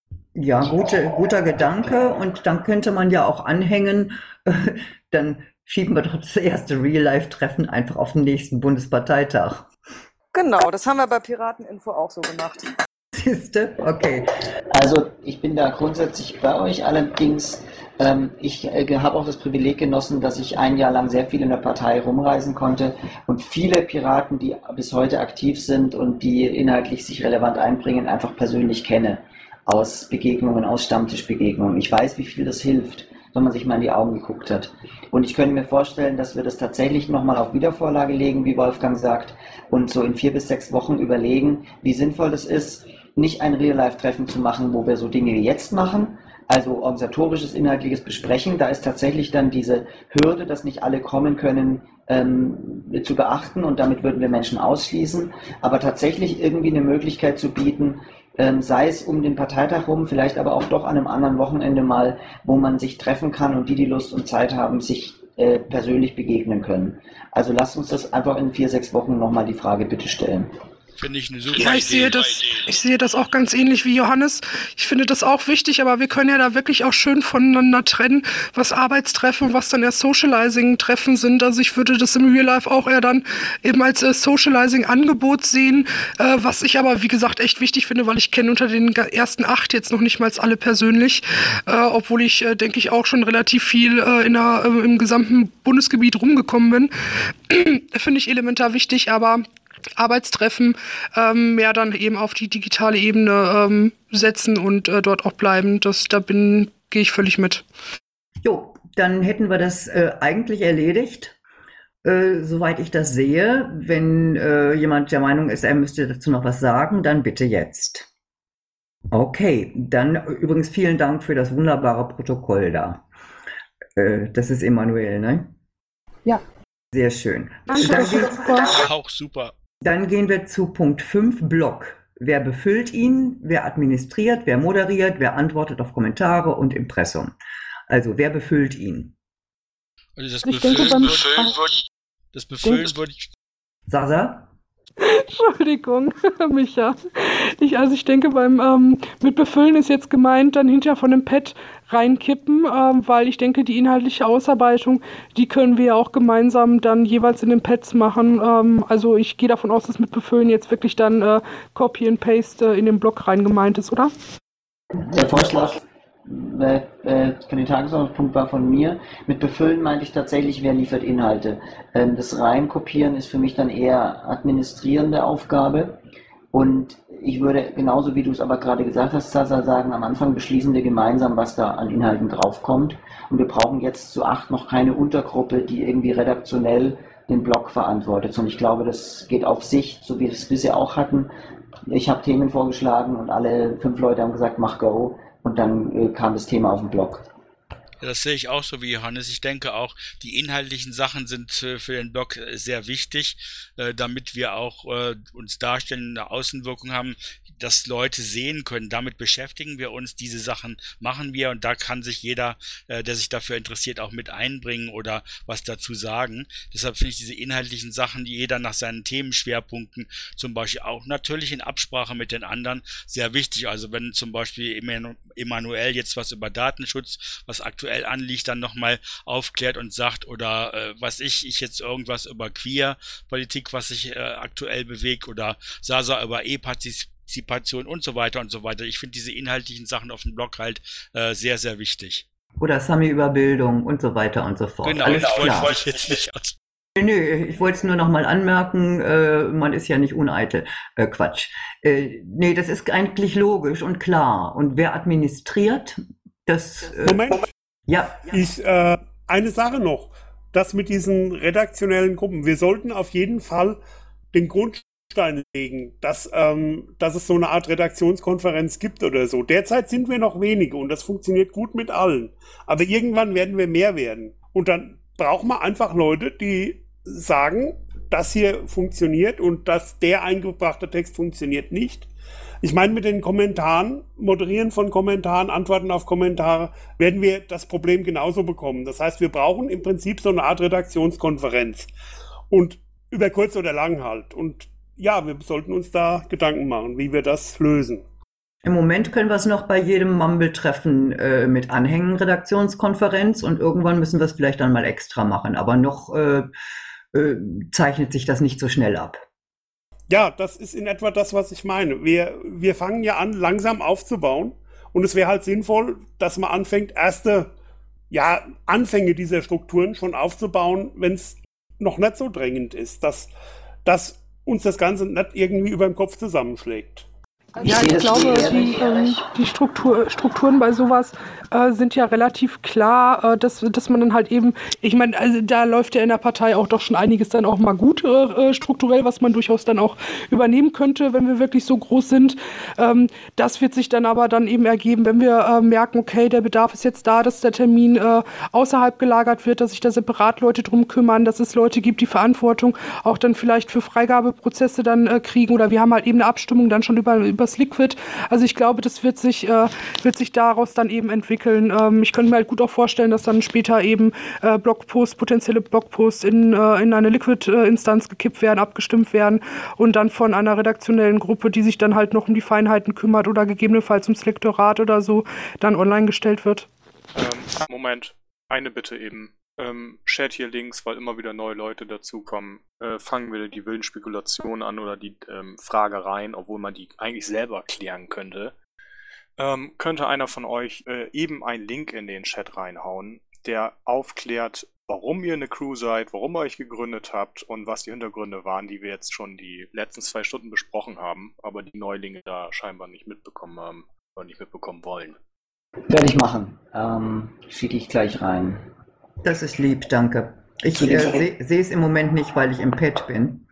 Ja, gute, guter Gedanke. Und dann könnte man ja auch anhängen, äh, dann schieben wir doch das erste Real-Life-Treffen einfach auf den nächsten Bundesparteitag. Genau, das haben wir bei Pirateninfo auch so gemacht. Siehste? Okay. Also ich bin da grundsätzlich bei euch, allerdings ähm, ich äh, habe auch das Privileg genossen, dass ich ein Jahr lang sehr viel in der Partei rumreisen konnte und viele Piraten, die bis heute aktiv sind und die inhaltlich sich relevant einbringen, einfach persönlich kenne. aus Begegnungen, aus Stammtischbegegnungen. Ich weiß, wie viel das hilft, wenn man sich mal in die Augen geguckt hat. Und ich könnte mir vorstellen, dass wir das tatsächlich nochmal auf Wiedervorlage legen, wie Wolfgang sagt, und so in vier bis sechs Wochen überlegen, wie sinnvoll das ist, nicht ein Real-Life-Treffen zu machen, wo wir so Dinge wie jetzt machen, also organisatorisches, inhaltliches Besprechen. Da ist tatsächlich dann diese Hürde, dass nicht alle kommen können, ähm, zu beachten, und damit würden wir Menschen ausschließen. Aber tatsächlich irgendwie eine Möglichkeit zu bieten, ähm, sei es um den Parteitag rum, vielleicht aber auch doch an einem anderen Wochenende mal, wo man sich treffen kann und die, die Lust und Zeit haben, sich äh, persönlich begegnen können. Also lasst uns das einfach in vier, sechs Wochen nochmal die Frage bitte stellen. Finde ich eine super Ja, ich Idee. sehe das, ich sehe das auch ganz ähnlich wie Johannes. Ich finde das auch wichtig, aber wir können ja da wirklich auch schön voneinander trennen, was Arbeitstreffen, was dann eher Socializing-Treffen sind. Also ich würde das im Real Life auch eher dann eben als äh, Socializing-Angebot sehen, äh, was ich aber, wie gesagt, echt wichtig finde, weil ich kenne unter den ersten acht jetzt noch nicht mal alle persönlich, äh, obwohl ich, äh, denke ich, auch schon relativ viel äh, in der, äh, im gesamten Bundesgebiet rumgekommen bin. Finde ich elementar wichtig, aber Arbeitstreffen ähm, mehr dann eben auf die digitale Ebene ähm, setzen und äh, dort auch bleiben. Das, da bin, gehe ich völlig mit. Jo, dann hätten wir das äh, eigentlich erledigt. Äh, soweit ich das sehe, wenn äh, jemand der Meinung ist, er müsste dazu noch was sagen, dann bitte jetzt. Okay, dann übrigens vielen Dank für das wunderbare Protokoll da. Äh, das ist Emanuel, ne? Ja. Sehr schön. Danke, Dann, das ist super. Auch super. dann gehen wir zu Punkt fünf, Blog. Wer befüllt ihn, wer administriert, wer moderiert, wer antwortet auf Kommentare und Impressum. Also wer befüllt ihn? Also das Ich Befüllen, denke, beim- befüllen würde das Befüllen würde ich Sasa? Entschuldigung, Micha. Ich, also ich denke, beim ähm, mit Befüllen ist jetzt gemeint, dann hinterher von dem Pad reinkippen, ähm, weil ich denke, die inhaltliche Ausarbeitung, die können wir ja auch gemeinsam dann jeweils in den Pads machen. Ähm, also ich gehe davon aus, dass mit Befüllen jetzt wirklich dann äh, Copy and Paste äh, in den Blog rein gemeint ist, oder? Der Vorschlag äh, äh, für den Tagesordnungspunkt war von mir. Mit Befüllen meinte ich tatsächlich, wer liefert Inhalte. Ähm, das Reinkopieren ist für mich dann eher administrierende Aufgabe. Und ich würde, genauso wie du es aber gerade gesagt hast, Sasa, sagen, am Anfang beschließen wir gemeinsam, was da an Inhalten draufkommt. Und wir brauchen jetzt zu acht noch keine Untergruppe, die irgendwie redaktionell den Blog verantwortet. Und ich glaube, das geht auf Sicht, so wie wir es bisher auch hatten. Ich habe Themen vorgeschlagen und alle fünf Leute haben gesagt, mach go. Und dann äh, kam das Thema auf den Blog. Ja, das sehe ich auch so wie Johannes. Ich denke auch, die inhaltlichen Sachen sind äh, für den Blog äh, sehr wichtig, äh, damit wir auch äh, uns darstellen, eine Außenwirkung haben, dass Leute sehen können. Damit beschäftigen wir uns, diese Sachen machen wir, und da kann sich jeder, äh, der sich dafür interessiert, auch mit einbringen oder was dazu sagen. Deshalb finde ich diese inhaltlichen Sachen, die jeder nach seinen Themenschwerpunkten zum Beispiel auch natürlich in Absprache mit den anderen sehr wichtig. Also wenn zum Beispiel Emanuel jetzt was über Datenschutz, was aktuell anliegt, dann nochmal aufklärt und sagt, oder äh, was ich, ich jetzt irgendwas über Queer-Politik, was sich äh, aktuell bewegt, oder Sasa über E-Partizipation und so weiter und so weiter. Ich finde diese inhaltlichen Sachen auf dem Blog halt äh, sehr, sehr wichtig. Oder Sami über Bildung und so weiter und so fort. Genau, Alles das klar. wollte ich jetzt nicht aus. Nö, ich wollte es nur noch mal anmerken, äh, man ist ja nicht uneitel. Äh, Quatsch. Äh, nee, das ist eigentlich logisch und klar. Und wer administriert, das... Äh, Moment, ja. ich, äh, eine Sache noch. Das mit diesen redaktionellen Gruppen. Wir sollten auf jeden Fall den Grundstein legen, dass, ähm, dass es so eine Art Redaktionskonferenz gibt oder so. Derzeit sind wir noch wenige und das funktioniert gut mit allen. Aber irgendwann werden wir mehr werden. Und dann brauchen wir einfach Leute, die sagen, das hier funktioniert und dass der eingebrachte Text funktioniert nicht. Ich meine, mit den Kommentaren, Moderieren von Kommentaren, Antworten auf Kommentare, werden wir das Problem genauso bekommen. Das heißt, wir brauchen im Prinzip so eine Art Redaktionskonferenz. Und über kurz oder lang halt. Und ja, wir sollten uns da Gedanken machen, wie wir das lösen. Im Moment können wir es noch bei jedem Mumble-Treffen äh, mit anhängen, Redaktionskonferenz, und irgendwann müssen wir es vielleicht dann mal extra machen. Aber noch äh, äh, zeichnet sich das nicht so schnell ab. Ja, das ist in etwa das, was ich meine. Wir, wir fangen ja an, langsam aufzubauen. Und es wäre halt sinnvoll, dass man anfängt, erste ja, Anfänge dieser Strukturen schon aufzubauen, wenn es noch nicht so drängend ist, dass, dass uns das Ganze nicht irgendwie über den Kopf zusammenschlägt. Ich Ja, sehe ich das glaube, wie die, Erich. ähm, die Struktur, Strukturen bei sowas äh, sind ja relativ klar, äh, dass, dass man dann halt eben, ich meine, also da läuft ja in der Partei auch doch schon einiges dann auch mal gut äh, strukturell, was man durchaus dann auch übernehmen könnte, wenn wir wirklich so groß sind. Ähm, das wird sich dann aber dann eben ergeben, wenn wir äh, merken, okay, der Bedarf ist jetzt da, dass der Termin äh, außerhalb gelagert wird, dass sich da separat Leute drum kümmern, dass es Leute gibt, die Verantwortung auch dann vielleicht für Freigabeprozesse dann äh, kriegen, oder wir haben halt eben eine Abstimmung dann schon über übers Liquid. Also ich glaube, das wird sich äh, wird sich daraus dann eben entwickeln. Ähm, ich könnte mir halt gut auch vorstellen, dass dann später eben äh, Blogposts, potenzielle Blogposts in äh, in eine Liquid-Instanz gekippt werden, abgestimmt werden und dann von einer redaktionellen Gruppe, die sich dann halt noch um die Feinheiten kümmert oder gegebenenfalls ums Lektorat oder so, dann online gestellt wird. Ähm, Moment, eine Bitte eben. Ähm, Chat hier links, weil immer wieder neue Leute dazukommen. Äh, fangen wir die wilden Spekulationen an oder die ähm, Fragereien, obwohl man die eigentlich selber klären könnte. Ähm, könnte einer von euch äh, eben einen Link in den Chat reinhauen, der aufklärt, warum ihr eine Crew seid, warum ihr euch gegründet habt und was die Hintergründe waren, die wir jetzt schon die letzten zwei Stunden besprochen haben, aber die Neulinge da scheinbar nicht mitbekommen haben oder nicht mitbekommen wollen. Werde ich machen. Ähm, schicke ich gleich rein. Das ist lieb, danke. Ich Zu äh, dem- sehe sehe es im Moment nicht, weil ich im Pad bin.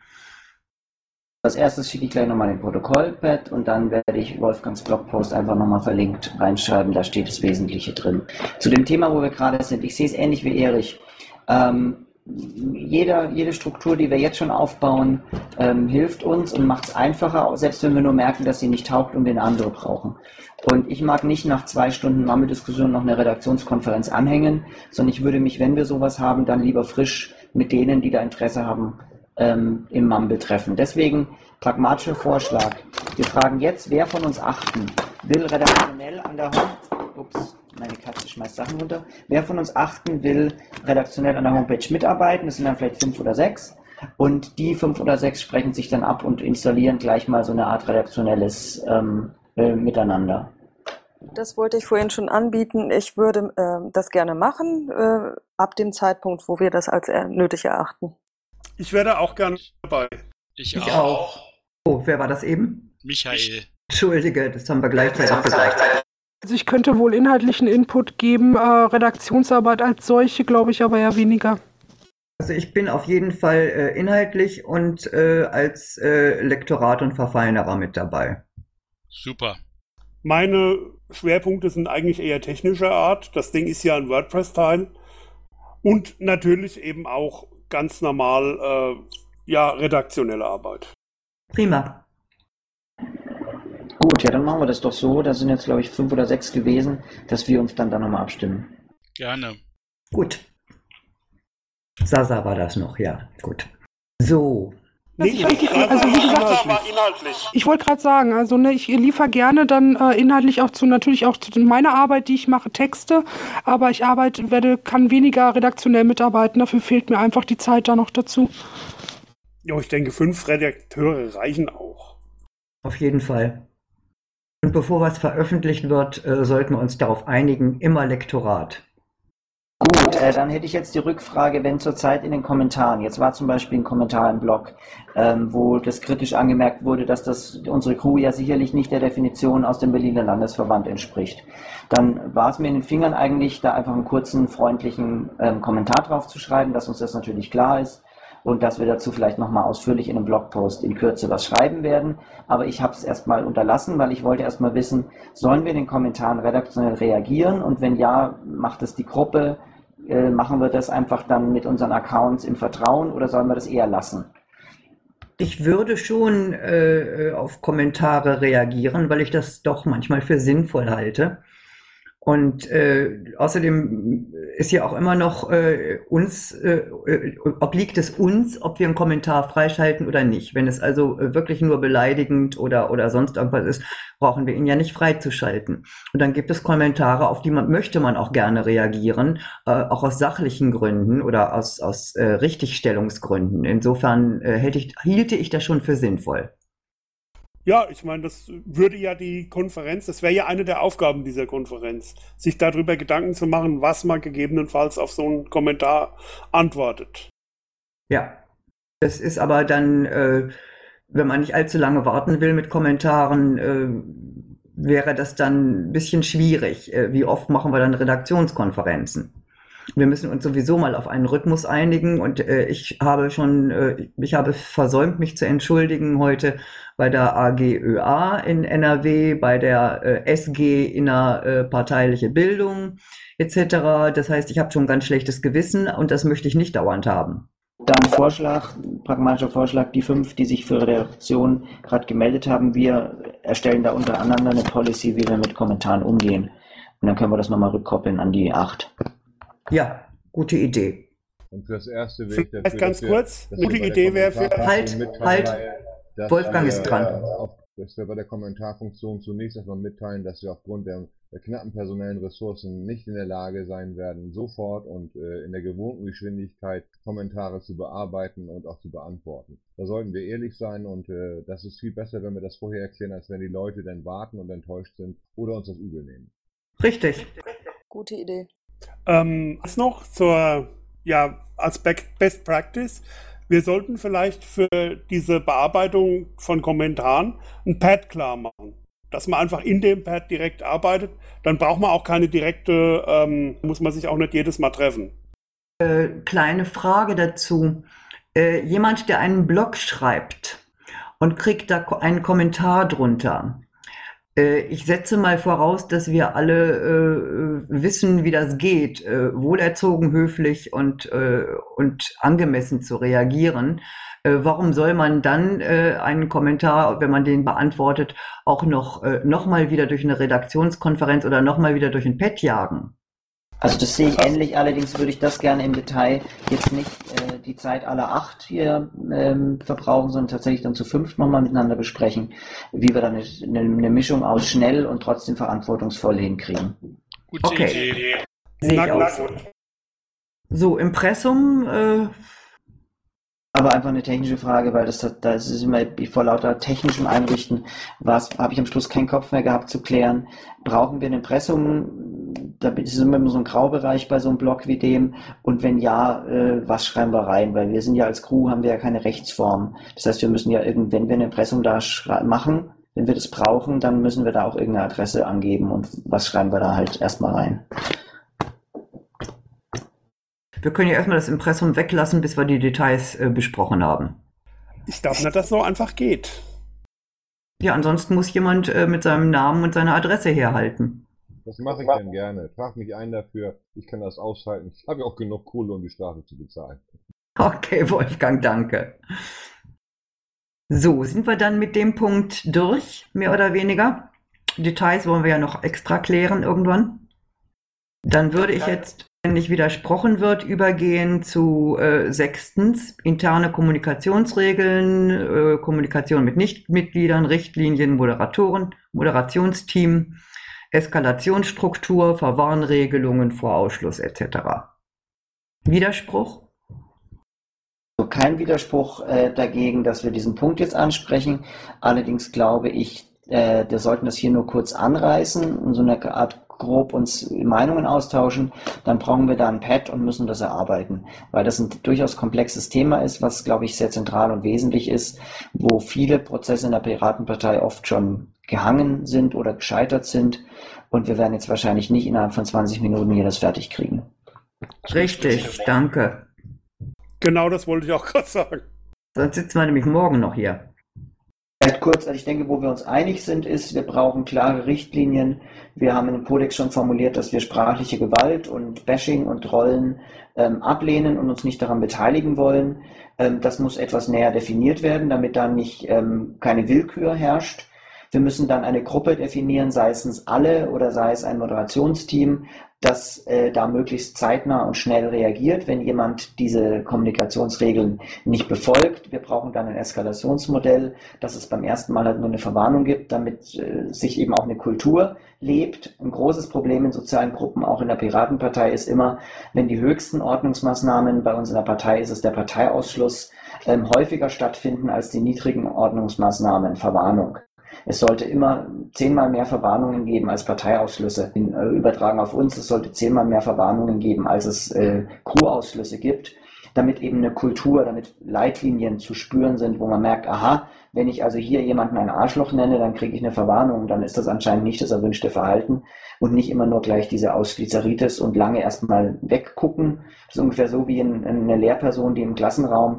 Als erstes schicke ich gleich nochmal den Protokollpad und dann werde ich Wolfgangs Blogpost einfach nochmal verlinkt reinschreiben, da steht das Wesentliche drin. Zu dem Thema, wo wir gerade sind, ich sehe es ähnlich wie Erich. Ähm, jeder, jede Struktur, die wir jetzt schon aufbauen, ähm, hilft uns und macht es einfacher, selbst wenn wir nur merken, dass sie nicht taugt und wir eine andere brauchen. Und ich mag nicht nach zwei Stunden Mammeldiskussion noch eine Redaktionskonferenz anhängen, sondern ich würde mich, wenn wir sowas haben, dann lieber frisch mit denen, die da Interesse haben, ähm, im Mumble treffen. Deswegen pragmatischer Vorschlag. Wir fragen jetzt, wer von uns achten will redaktionell an der Homepage, ups, meine Katze schmeißt Sachen runter, wer von uns achten will redaktionell an der Homepage mitarbeiten, das sind dann vielleicht fünf oder sechs, und die fünf oder sechs sprechen sich dann ab und installieren gleich mal so eine Art redaktionelles ähm, äh, Miteinander. Das wollte ich vorhin schon anbieten. Ich würde äh, das gerne machen, äh, ab dem Zeitpunkt, wo wir das als äh, nötig erachten. Ich wäre auch gerne dabei. Ich, Ich auch. auch. Oh, wer war das eben? Michael. Entschuldige, das haben wir gleichzeitig gesagt. Also ich könnte wohl inhaltlichen Input geben, äh, Redaktionsarbeit als solche glaube ich aber eher weniger. Also ich bin auf jeden Fall äh, inhaltlich und äh, als äh, Lektorat und Verfeinerer mit dabei. Super. Meine Schwerpunkte sind eigentlich eher technischer Art. Das Ding ist ja ein WordPress-Teil. Und natürlich eben auch ganz normal, äh, ja, redaktionelle Arbeit. Prima. Gut, ja, dann machen wir das doch so. Da sind jetzt, glaube ich, fünf oder sechs gewesen, dass wir uns dann da nochmal abstimmen. Gerne. Gut. Sasa war das noch, ja, gut. So. Nee, ich, ich, ich, also wie gesagt, inhaltlich. ich wollte gerade sagen, also ne, ich liefere gerne dann äh, inhaltlich auch zu, natürlich auch zu meiner Arbeit, die ich mache, Texte, aber ich arbeite, werde, kann weniger redaktionell mitarbeiten, dafür fehlt mir einfach die Zeit da noch dazu. Ja, ich denke, fünf Redakteure reichen auch. Auf jeden Fall. Und bevor was veröffentlicht wird, äh, sollten wir uns darauf einigen, immer Lektorat. Gut, äh, dann hätte ich jetzt die Rückfrage, wenn zurzeit in den Kommentaren, jetzt war zum Beispiel ein Kommentar im Blog, ähm, wo das kritisch angemerkt wurde, dass das unsere Crew ja sicherlich nicht der Definition aus dem Berliner Landesverband entspricht. Dann war es mir in den Fingern eigentlich, da einfach einen kurzen, freundlichen ähm, Kommentar drauf zu schreiben, dass uns das natürlich klar ist und dass wir dazu vielleicht nochmal ausführlich in einem Blogpost in Kürze was schreiben werden. Aber ich habe es erstmal unterlassen, weil ich wollte erstmal wissen, sollen wir in den Kommentaren redaktionell reagieren? Und wenn ja, macht es die Gruppe? Äh, machen wir das einfach dann mit unseren Accounts im Vertrauen oder sollen wir das eher lassen? Ich würde schon äh, auf Kommentare reagieren, weil ich das doch manchmal für sinnvoll halte. Und äh, außerdem ist ja auch immer noch äh, uns, äh, obliegt es uns, ob wir einen Kommentar freischalten oder nicht. Wenn es also wirklich nur beleidigend oder, oder sonst irgendwas ist, brauchen wir ihn ja nicht freizuschalten. Und dann gibt es Kommentare, auf die man möchte man auch gerne reagieren, äh, auch aus sachlichen Gründen oder aus, aus äh, Richtigstellungsgründen. Insofern äh, hätte ich, hielte ich das schon für sinnvoll. Ja, ich meine, das würde ja die Konferenz, das wäre ja eine der Aufgaben dieser Konferenz, sich darüber Gedanken zu machen, was man gegebenenfalls auf so einen Kommentar antwortet. Ja, das ist aber dann, äh, wenn man nicht allzu lange warten will mit Kommentaren, äh, wäre das dann ein bisschen schwierig. Äh, wie oft machen wir dann Redaktionskonferenzen? Wir müssen uns sowieso mal auf einen Rhythmus einigen und äh, ich habe schon, äh, ich habe versäumt, mich zu entschuldigen heute bei der A G Ö A in N R W, bei der äh, S G innerparteiliche Bildung et cetera. Das heißt, ich habe schon ein ganz schlechtes Gewissen und das möchte ich nicht dauernd haben. Dann Vorschlag, pragmatischer Vorschlag, die fünf, die sich für Redaktion gerade gemeldet haben, wir erstellen da untereinander eine Policy, wie wir mit Kommentaren umgehen. Und dann können wir das nochmal rückkoppeln an die acht. Ja, gute Idee. Und fürs erste Weg dafür, Vielleicht ganz dass kurz, wir, eine gute Idee wäre für... Halt, halt, dass Wolfgang wir, ist dran. äh, auf, dass wir bei der Kommentarfunktion zunächst erstmal mitteilen, dass wir aufgrund der, der knappen personellen Ressourcen nicht in der Lage sein werden, sofort und äh, in der gewohnten Geschwindigkeit Kommentare zu bearbeiten und auch zu beantworten. Da sollten wir ehrlich sein und äh, das ist viel besser, wenn wir das vorher erklären, als wenn die Leute dann warten und enttäuscht sind oder uns das übel nehmen. Richtig. Gute Idee. Ähm, was noch zur, ja, Aspekt Best Practice. Wir sollten vielleicht für diese Bearbeitung von Kommentaren ein Pad klar machen. Dass man einfach in dem Pad direkt arbeitet. Dann braucht man auch keine direkte, ähm, muss man sich auch nicht jedes Mal treffen. Äh, kleine Frage dazu. Äh, jemand, der einen Blog schreibt und kriegt da ko- einen Kommentar drunter. Äh, ich setze mal voraus, dass wir alle äh, wissen, wie das geht, äh, wohlerzogen, höflich und, äh, und angemessen zu reagieren. Äh, warum soll man dann äh, einen Kommentar, wenn man den beantwortet, auch noch, äh, noch mal wieder durch eine Redaktionskonferenz oder noch mal wieder durch ein Pad jagen? Also das sehe ich ähnlich, allerdings würde ich das gerne im Detail jetzt nicht äh, die Zeit aller acht hier ähm, verbrauchen, sondern tatsächlich dann zu fünft nochmal miteinander besprechen, wie wir dann eine, eine Mischung aus schnell und trotzdem verantwortungsvoll hinkriegen. Gute Okay. Idee. Sehe ich Na, auch na so. gut. So, Impressum, äh, Aber einfach eine technische Frage, weil das, hat- das ist immer vor lauter technischem Einrichten, was habe ich am Schluss keinen Kopf mehr gehabt zu klären. Brauchen wir ein Impressum? Da ist immer so ein Graubereich bei so einem Blog wie dem. Und wenn ja, äh, was schreiben wir rein? Weil wir sind ja als Crew, haben wir ja keine Rechtsform. Das heißt, wir müssen ja irgend, wenn wir ein Impressum da schrei- machen, wenn wir das brauchen, dann müssen wir da auch irgendeine Adresse angeben. Und was schreiben wir da halt erstmal rein? wir können ja erstmal das Impressum weglassen, bis wir die Details äh, besprochen haben. Ich glaube nicht, dass so einfach geht. Ja, ansonsten muss jemand äh, mit seinem Namen und seiner Adresse herhalten. Das mache ich dann gerne. Trag mich ein dafür. Ich kann das aushalten. Ich habe ja auch genug Kohle, um die Strafe zu bezahlen. Okay, Wolfgang, danke. So, sind wir dann mit dem Punkt durch, mehr oder weniger? Details wollen wir ja noch extra klären irgendwann. Dann würde ich jetzt, wenn nicht widersprochen wird, übergehen zu äh, sechstens, interne Kommunikationsregeln, äh, Kommunikation mit Nichtmitgliedern, Richtlinien, Moderatoren, Moderationsteam, Eskalationsstruktur, Verwarnregelungen vor Ausschluss et cetera. Widerspruch? So, kein Widerspruch äh, dagegen, dass wir diesen Punkt jetzt ansprechen. Allerdings glaube ich, äh, wir sollten das hier nur kurz anreißen und so eine Art grob uns Meinungen austauschen. Dann brauchen wir da ein Pad und müssen das erarbeiten, weil das ein durchaus komplexes Thema ist, was, glaube ich, sehr zentral und wesentlich ist, wo viele Prozesse in der Piratenpartei oft schon gehangen sind oder gescheitert sind. Und wir werden jetzt wahrscheinlich nicht innerhalb von zwanzig Minuten hier das fertig kriegen. Richtig, danke. Genau das wollte ich auch gerade sagen. Sonst sitzen wir nämlich morgen noch hier. Vielleicht kurz, also ich denke, wo wir uns einig sind, ist, wir brauchen klare Richtlinien. Wir haben in dem Kodex schon formuliert, dass wir sprachliche Gewalt und Bashing und Trollen ähm, ablehnen und uns nicht daran beteiligen wollen. Ähm, das muss etwas näher definiert werden, damit da nicht ähm, keine Willkür herrscht. Wir müssen dann eine Gruppe definieren, sei es alle oder sei es ein Moderationsteam, das äh, da möglichst zeitnah und schnell reagiert, wenn jemand diese Kommunikationsregeln nicht befolgt. Wir brauchen dann ein Eskalationsmodell, dass es beim ersten Mal halt nur eine Verwarnung gibt, damit äh, sich eben auch eine Kultur lebt. Ein großes Problem in sozialen Gruppen, auch in der Piratenpartei, ist immer, wenn die höchsten Ordnungsmaßnahmen, bei uns in der Partei ist es der Parteiausschluss, ähm, häufiger stattfinden als die niedrigen Ordnungsmaßnahmen, Verwarnung. Es sollte immer zehnmal mehr Verwarnungen geben als Parteiausschlüsse. In, äh, übertragen auf uns, es sollte zehnmal mehr Verwarnungen geben, als es äh, Crew-Ausschlüsse gibt. damit eben eine Kultur, damit Leitlinien zu spüren sind, wo man merkt, aha, wenn ich also hier jemanden ein Arschloch nenne, dann kriege ich eine Verwarnung, dann ist das anscheinend nicht das erwünschte Verhalten und nicht immer nur gleich diese Ausschließeritis und lange erstmal weggucken. Das ist ungefähr so wie in, in eine Lehrperson, die im Klassenraum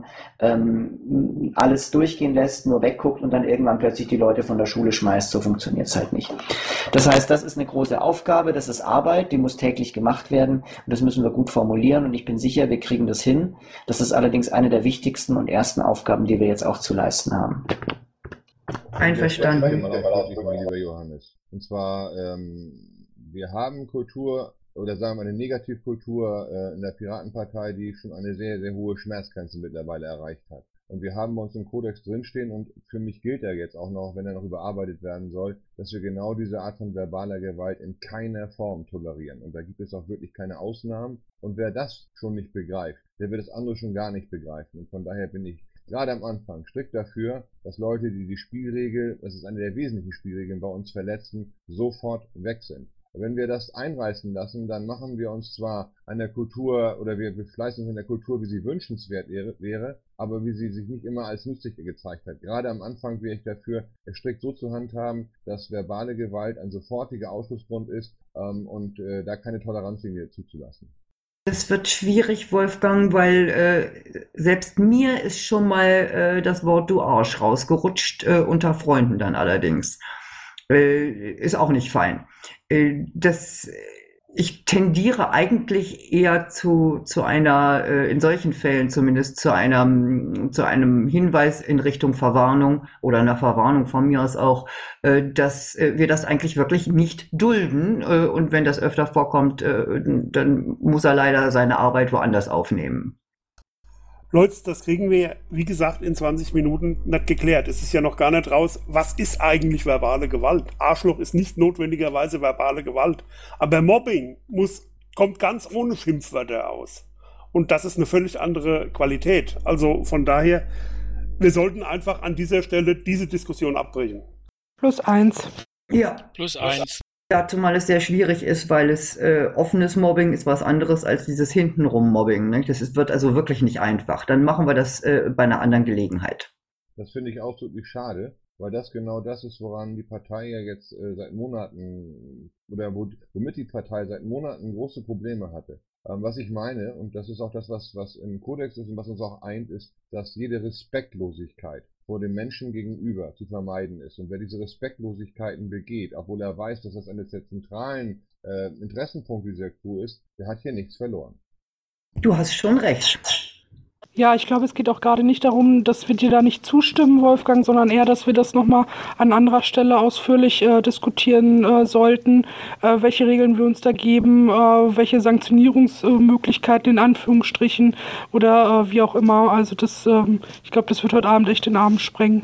ähm, alles durchgehen lässt, nur wegguckt und dann irgendwann plötzlich die Leute von der Schule schmeißt. So funktioniert es halt nicht. Das heißt, das ist eine große Aufgabe, das ist Arbeit, die muss täglich gemacht werden und das müssen wir gut formulieren und ich bin sicher, wir kriegen das hin. Das ist allerdings eine der wichtigsten und ersten Aufgaben, die wir jetzt auch zu leisten haben. Einverstanden. Mein lieber Johannes. Und zwar, ähm, wir haben Kultur, oder sagen wir eine Negativkultur äh, in der Piratenpartei, die schon eine sehr, sehr hohe Schmerzgrenze mittlerweile erreicht hat. Und wir haben bei uns im Kodex drinstehen und für mich gilt er jetzt auch noch, wenn er noch überarbeitet werden soll, dass wir genau diese Art von verbaler Gewalt in keiner Form tolerieren. Und da gibt es auch wirklich keine Ausnahmen. Und wer das schon nicht begreift, der wird das andere schon gar nicht begreifen. Und von daher bin ich gerade am Anfang strikt dafür, dass Leute, die die Spielregel, das ist eine der wesentlichen Spielregeln, bei uns verletzen, sofort weg sind. Wenn wir das einreißen lassen, dann machen wir uns zwar eine Kultur, oder wir befleißen uns in der Kultur, wie sie wünschenswert wäre, aber wie sie sich nicht immer als nützlich gezeigt hat. Gerade am Anfang wäre ich dafür, es strikt so zu handhaben, dass verbale Gewalt ein sofortiger Ausschlussgrund ist ähm, und äh, da keine Toleranzlinie zuzulassen. Es wird schwierig, Wolfgang, weil äh, selbst mir ist schon mal äh, das Wort du Arsch rausgerutscht, äh, unter Freunden dann allerdings. Äh, ist auch nicht fein. Äh, das, ich tendiere eigentlich eher zu, zu einer, äh, in solchen Fällen zumindest, zu einem, zu einem Hinweis in Richtung Verwarnung oder einer Verwarnung von mir aus auch, äh, dass äh, wir das eigentlich wirklich nicht dulden. Äh, und wenn das öfter vorkommt, äh, dann muss er leider seine Arbeit woanders aufnehmen. Leute, das kriegen wir, wie gesagt, in zwanzig Minuten nicht geklärt. Es ist ja noch gar nicht raus, was ist eigentlich verbale Gewalt? Arschloch ist nicht notwendigerweise verbale Gewalt. Aber Mobbing muss, kommt ganz ohne Schimpfwörter aus. Und das ist eine völlig andere Qualität. Also von daher, wir sollten einfach an dieser Stelle diese Diskussion abbrechen. Plus eins. Ja. Plus eins. Ja, zumal es sehr schwierig ist, weil es äh, offenes Mobbing ist was anderes als dieses hintenrum Mobbing. Ne? Das ist, wird also wirklich nicht einfach. Dann machen wir das äh, bei einer anderen Gelegenheit. Das finde ich ausdrücklich schade, weil das genau das ist, woran die Partei ja jetzt äh, seit Monaten, oder wo, womit die Partei seit Monaten große Probleme hatte. Ähm, was ich meine, und das ist auch das, was, was im Kodex ist und was uns auch eint, ist, dass jede Respektlosigkeit vor dem Menschen gegenüber zu vermeiden ist. Und wer diese Respektlosigkeiten begeht, obwohl er weiß, dass das eines der zentralen äh, Interessenpunkte dieser Crew ist, der hat hier nichts verloren. Du hast schon recht. Ja, ich glaube, es geht auch gerade nicht darum, dass wir dir da nicht zustimmen, Wolfgang, sondern eher, dass wir das nochmal an anderer Stelle ausführlich äh, diskutieren äh, sollten, äh, welche Regeln wir uns da geben, äh, welche Sanktionierungsmöglichkeiten in Anführungsstrichen oder äh, wie auch immer. Also das, ähm, ich glaube, das wird heute Abend echt den Abend sprengen.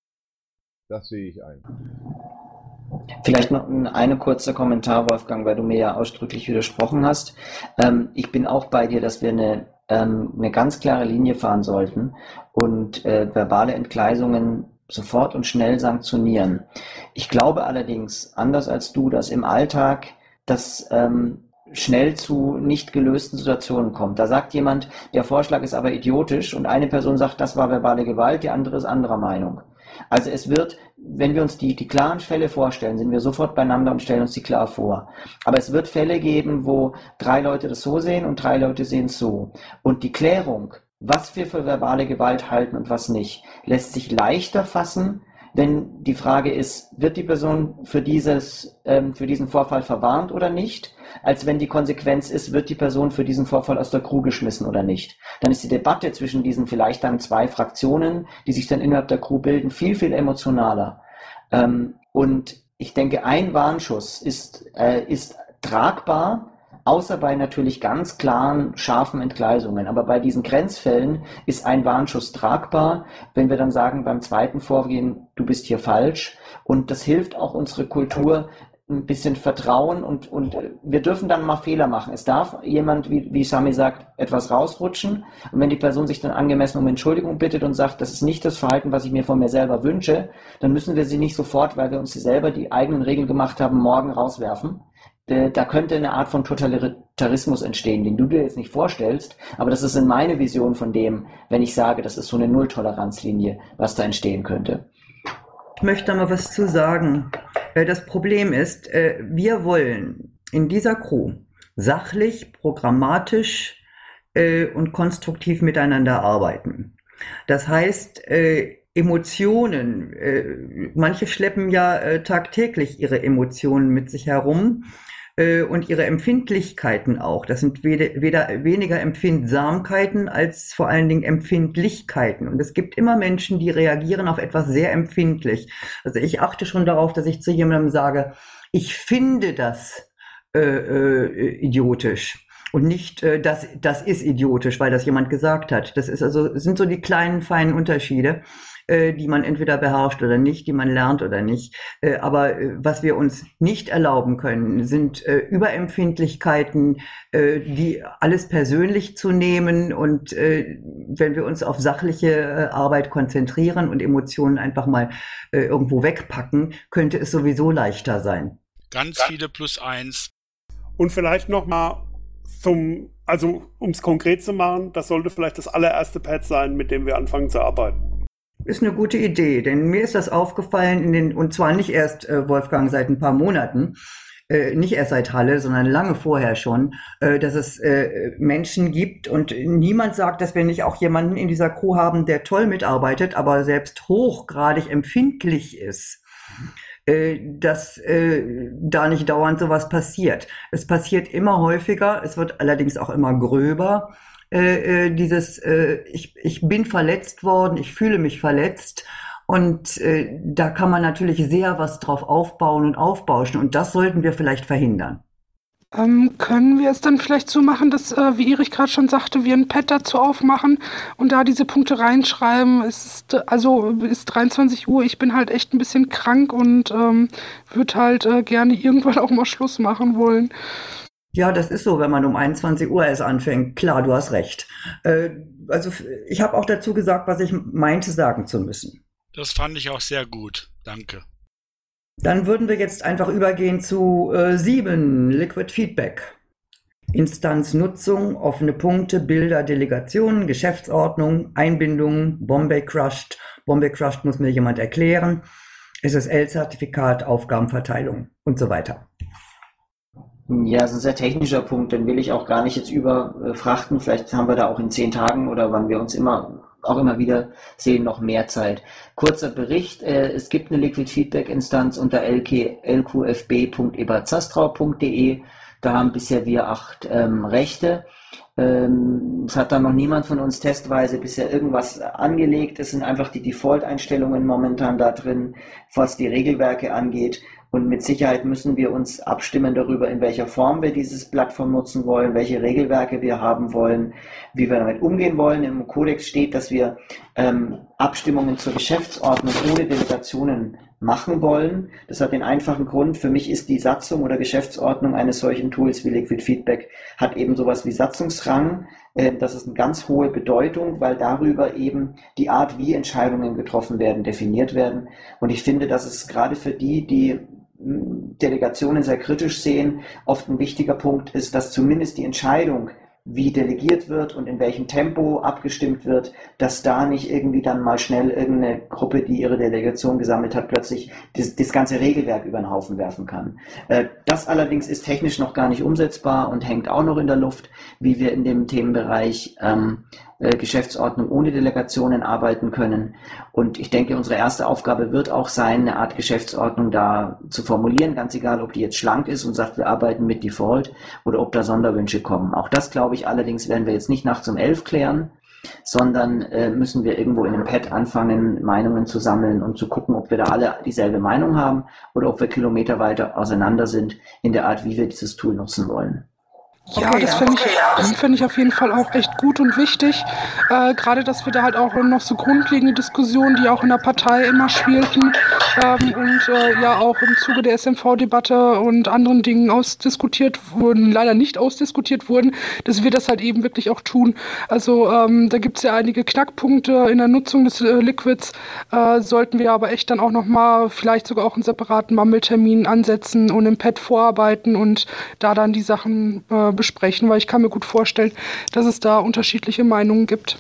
Das sehe ich ein. Vielleicht noch eine kurze Kommentar, Wolfgang, weil du mir ja ausdrücklich widersprochen hast. Ähm, ich bin auch bei dir, dass wir eine eine ganz klare Linie fahren sollten und äh, verbale Entgleisungen sofort und schnell sanktionieren. Ich glaube allerdings, anders als du, dass im Alltag das ähm, schnell zu nicht gelösten Situationen kommt. Da sagt jemand, der Vorschlag ist aber idiotisch und eine Person sagt, das war verbale Gewalt, die andere ist anderer Meinung. Also es wird, wenn wir uns die, die klaren Fälle vorstellen, sind wir sofort beieinander und stellen uns die klar vor. Aber es wird Fälle geben, wo drei Leute das so sehen und drei Leute sehen es so. Und die Klärung, was wir für verbale Gewalt halten und was nicht, lässt sich leichter fassen, wenn die Frage ist, wird die Person für, dieses, ähm, für diesen Vorfall verwarnt oder nicht, als wenn die Konsequenz ist, wird die Person für diesen Vorfall aus der Crew geschmissen oder nicht. Dann ist die Debatte zwischen diesen vielleicht dann zwei Fraktionen, die sich dann innerhalb der Crew bilden, viel, viel emotionaler. Ähm, und ich denke, ein Warnschuss ist, äh, ist tragbar, außer bei natürlich ganz klaren, scharfen Entgleisungen. Aber bei diesen Grenzfällen ist ein Warnschuss tragbar, wenn wir dann sagen, beim zweiten Vorgehen, du bist hier falsch. Und das hilft auch unsere Kultur, ein bisschen Vertrauen und, und wir dürfen dann mal Fehler machen. Es darf jemand, wie, wie Sami sagt, etwas rausrutschen. Und wenn die Person sich dann angemessen um Entschuldigung bittet und sagt, das ist nicht das Verhalten, was ich mir von mir selber wünsche, dann müssen wir sie nicht sofort, weil wir uns selber die eigenen Regeln gemacht haben, morgen rauswerfen. äh, da könnte eine Art von Totalitarismus entstehen, den du dir jetzt nicht vorstellst, aber das ist in meine Vision von dem, wenn ich sage, das ist so eine Nulltoleranzlinie, was da entstehen könnte. Ich möchte da mal was zu sagen. Das Problem ist, wir wollen in dieser Crew sachlich, programmatisch und konstruktiv miteinander arbeiten. Das heißt, Emotionen, manche schleppen ja tagtäglich ihre Emotionen mit sich herum und ihre Empfindlichkeiten auch. Das sind weder, weder weniger Empfindsamkeiten als vor allen Dingen Empfindlichkeiten. Und es gibt immer Menschen, die reagieren auf etwas sehr empfindlich. Also ich achte schon darauf, dass ich zu jemandem sage, ich finde das äh, äh, idiotisch. Und nicht, äh, das, das ist idiotisch, weil das jemand gesagt hat. Das ist also, es sind so die kleinen, feinen Unterschiede, äh, die man entweder beherrscht oder nicht, die man lernt oder nicht. Äh, aber äh, was wir uns nicht erlauben können, sind äh, Überempfindlichkeiten, äh, die alles persönlich zu nehmen. Und äh, wenn wir uns auf sachliche äh, Arbeit konzentrieren und Emotionen einfach mal äh, irgendwo wegpacken, könnte es sowieso leichter sein. Ganz viele plus eins. Und vielleicht nochmal zum, also um es konkret zu machen, das sollte vielleicht das allererste Pad sein, mit dem wir anfangen zu arbeiten. Ist eine gute Idee, denn mir ist das aufgefallen, in den, und zwar nicht erst, äh, Wolfgang, seit ein paar Monaten, äh, nicht erst seit Halle, sondern lange vorher schon, äh, dass es äh, Menschen gibt und niemand sagt, dass wir nicht auch jemanden in dieser Crew haben, der toll mitarbeitet, aber selbst hochgradig empfindlich ist, äh, dass äh, da nicht dauernd sowas passiert. Es passiert immer häufiger, es wird allerdings auch immer gröber. Äh, dieses, äh, ich, ich bin verletzt worden, ich fühle mich verletzt und äh, da kann man natürlich sehr was drauf aufbauen und aufbauschen und das sollten wir vielleicht verhindern. Ähm, können wir es dann vielleicht so machen, dass, äh, wie Erich gerade schon sagte, wir ein Pad dazu aufmachen und da diese Punkte reinschreiben? Es ist, äh, also ist dreiundzwanzig Uhr, ich bin halt echt ein bisschen krank und ähm, würde halt äh, gerne irgendwann auch mal Schluss machen wollen. Ja, das ist so, wenn man um einundzwanzig Uhr erst anfängt. Klar, du hast recht. Äh, also ich habe auch dazu gesagt, was ich meinte sagen zu müssen. Das fand ich auch sehr gut. Danke. Dann würden wir jetzt einfach übergehen zu äh, sieben, Liquid Feedback. Instanznutzung, offene Punkte, Bilder, Delegationen, Geschäftsordnung, Einbindung, Bombay Crushed. Bombay Crushed muss mir jemand erklären. S S L-Zertifikat, Aufgabenverteilung und so weiter. Ja, das ist ein sehr technischer Punkt, den will ich auch gar nicht jetzt überfrachten. Vielleicht haben wir da auch in zehn Tagen oder wann wir uns immer auch immer wieder sehen, noch mehr Zeit. Kurzer Bericht, äh, es gibt eine Liquid Feedback Instanz unter l q f b punkt eberhard zastrau punkt d e. Da haben bisher wir acht ähm, Rechte. Ähm, es hat da noch niemand von uns testweise bisher irgendwas angelegt. Es sind einfach die Default-Einstellungen momentan da drin, was die Regelwerke angeht. Und mit Sicherheit müssen wir uns abstimmen darüber, in welcher Form wir dieses Plattform nutzen wollen, welche Regelwerke wir haben wollen, wie wir damit umgehen wollen. Im Kodex steht, dass wir ähm, Abstimmungen zur Geschäftsordnung ohne Delegationen machen wollen. Das hat den einfachen Grund, für mich ist die Satzung oder Geschäftsordnung eines solchen Tools wie Liquid Feedback, hat eben sowas wie Satzungsrang. Das ist eine ganz hohe Bedeutung, weil darüber eben die Art, wie Entscheidungen getroffen werden, definiert werden. Und ich finde, dass es gerade für die, die Delegationen sehr kritisch sehen, oft ein wichtiger Punkt ist, dass zumindest die Entscheidung, wie delegiert wird und in welchem Tempo abgestimmt wird, dass da nicht irgendwie dann mal schnell irgendeine Gruppe, die ihre Delegation gesammelt hat, plötzlich das, das ganze Regelwerk über den Haufen werfen kann. Das allerdings ist technisch noch gar nicht umsetzbar und hängt auch noch in der Luft, wie wir in dem Themenbereich ähm, Geschäftsordnung ohne Delegationen arbeiten können. Und ich denke, unsere erste Aufgabe wird auch sein, eine Art Geschäftsordnung da zu formulieren, ganz egal, ob die jetzt schlank ist und sagt, wir arbeiten mit Default oder ob da Sonderwünsche kommen. Auch das, glaube ich, allerdings werden wir jetzt nicht nachts um elf klären, sondern äh, müssen wir irgendwo in einem Pad anfangen, Meinungen zu sammeln und zu gucken, ob wir da alle dieselbe Meinung haben oder ob wir Kilometer weiter auseinander sind in der Art, wie wir dieses Tool nutzen wollen. Ja, Okay, das dann. finde ich, fänd ich auf jeden Fall auch echt gut und wichtig. Äh, Gerade, dass wir da halt auch noch so grundlegende Diskussionen, die auch in der Partei immer schwelten ähm, und äh, ja auch im Zuge der S M V-Debatte und anderen Dingen ausdiskutiert wurden, leider nicht ausdiskutiert wurden, dass wir das halt eben wirklich auch tun. Also ähm, da gibt es ja einige Knackpunkte in der Nutzung des äh, Liquids, äh, sollten wir aber echt dann auch nochmal vielleicht sogar auch einen separaten Mammeltermin ansetzen und im Pad vorarbeiten und da dann die Sachen äh, besprechen, weil ich kann mir gut vorstellen, dass es da unterschiedliche Meinungen gibt.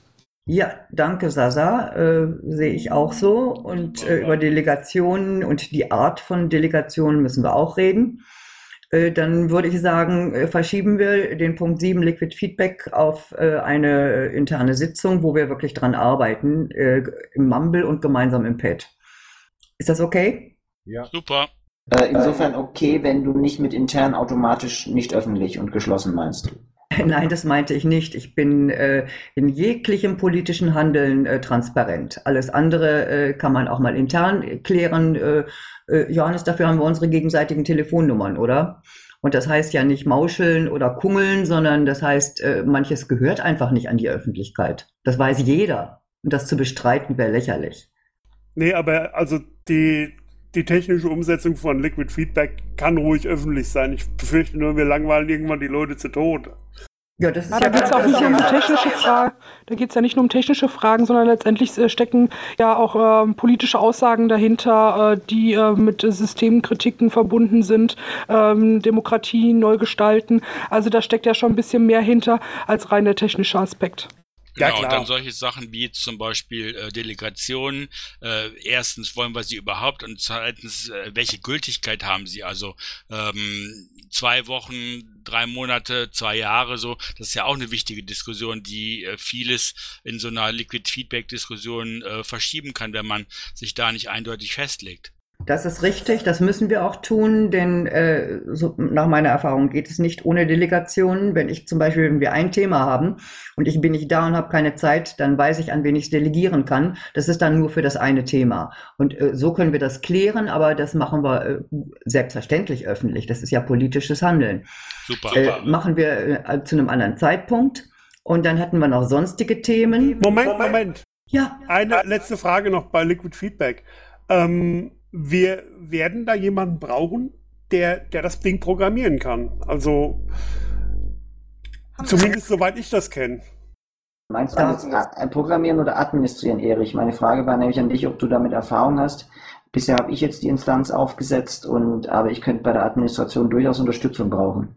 Ja, danke, Sasa. Äh, sehe ich auch so. Und äh, über Delegationen und die Art von Delegationen müssen wir auch reden. Äh, dann würde ich sagen, äh, verschieben wir den Punkt sieben Liquid Feedback auf äh, eine interne Sitzung, wo wir wirklich dran arbeiten, äh, im Mumble und gemeinsam im Pad. Ist das okay? Ja. Super. Äh, insofern okay, wenn du nicht mit intern automatisch nicht öffentlich und geschlossen meinst. Nein, das meinte ich nicht. Ich bin äh, in jeglichem politischen Handeln äh, transparent. Alles andere äh, kann man auch mal intern klären. Äh, äh, Johannes, dafür haben wir unsere gegenseitigen Telefonnummern, oder? Und das heißt ja nicht mauscheln oder kungeln, sondern das heißt, äh, manches gehört einfach nicht an die Öffentlichkeit. Das weiß jeder. Und das zu bestreiten wäre lächerlich. Nee, aber also die, die technische Umsetzung von Liquid Feedback kann ruhig öffentlich sein. Ich befürchte nur, wir langweilen irgendwann die Leute zu Tode. Ja, das ist Ja, ja da geht es auch nicht nur um technische Fragen, da geht es ja nicht nur um technische Fragen, sondern letztendlich äh, stecken ja auch ähm, politische Aussagen dahinter, äh, die äh, mit äh, Systemkritiken verbunden sind, ähm, Demokratie neu gestalten. Also da steckt ja schon ein bisschen mehr hinter als rein der technische Aspekt. Ja, Genau, und klar. dann solche Sachen wie zum Beispiel äh, Delegationen. Äh, erstens, wollen wir sie überhaupt? Und zweitens, äh, welche Gültigkeit haben sie? Also ähm, zwei Wochen, drei Monate, zwei Jahre so. Das ist ja auch eine wichtige Diskussion, die äh, vieles in so einer Liquid-Feedback-Diskussion äh, verschieben kann, wenn man sich da nicht eindeutig festlegt. Das ist richtig, das müssen wir auch tun, denn äh, so, nach meiner Erfahrung geht es nicht ohne Delegationen. Wenn ich zum Beispiel, wenn wir ein Thema haben und ich bin nicht da und habe keine Zeit, dann weiß ich, an wen ich es delegieren kann. Das ist dann nur für das eine Thema. Und äh, so können wir das klären, aber das machen wir äh, selbstverständlich öffentlich. Das ist ja politisches Handeln. Super. Äh, machen wir äh, zu einem anderen Zeitpunkt. Und dann hatten wir noch sonstige Themen. Moment, Moment. Ja. Eine letzte Frage noch bei Liquid Feedback. Ähm, wir werden da jemanden brauchen, der, der das Ding programmieren kann. Also zumindest soweit ich das kenne. Meinst du jetzt a- programmieren oder administrieren, Erich? Meine Frage war nämlich an dich, ob du damit Erfahrung hast. Bisher habe ich jetzt die Instanz aufgesetzt, und aber ich könnte bei der Administration durchaus Unterstützung brauchen.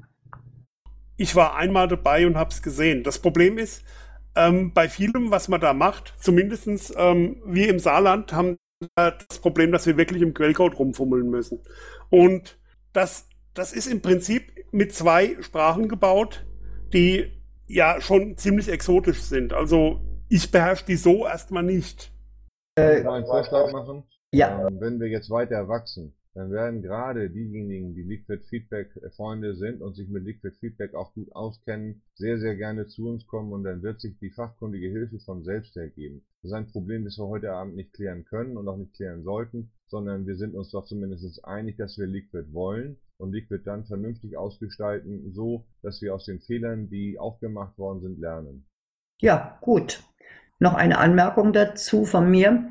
Ich war einmal dabei und habe es gesehen. Das Problem ist, ähm, bei vielem, was man da macht, zumindest ähm, wir im Saarland haben das Problem, dass wir wirklich im Quellcode rumfummeln müssen. Und das, das ist im Prinzip mit zwei Sprachen gebaut, die ja schon ziemlich exotisch sind. Also ich beherrsche die so erstmal nicht. Kann ich mal einen Vorschlag machen? Ja. Ähm, wenn wir jetzt weiter wachsen, dann werden gerade diejenigen, die Liquid Feedback Freunde sind und sich mit Liquid Feedback auch gut auskennen, sehr, sehr gerne zu uns kommen, und dann wird sich die fachkundige Hilfe von selbst ergeben. Das ist ein Problem, das wir heute Abend nicht klären können und auch nicht klären sollten, sondern wir sind uns doch zumindest einig, dass wir Liquid wollen und Liquid dann vernünftig ausgestalten, so dass wir aus den Fehlern, die auch gemacht worden sind, lernen. Ja, gut. Noch eine Anmerkung dazu von mir.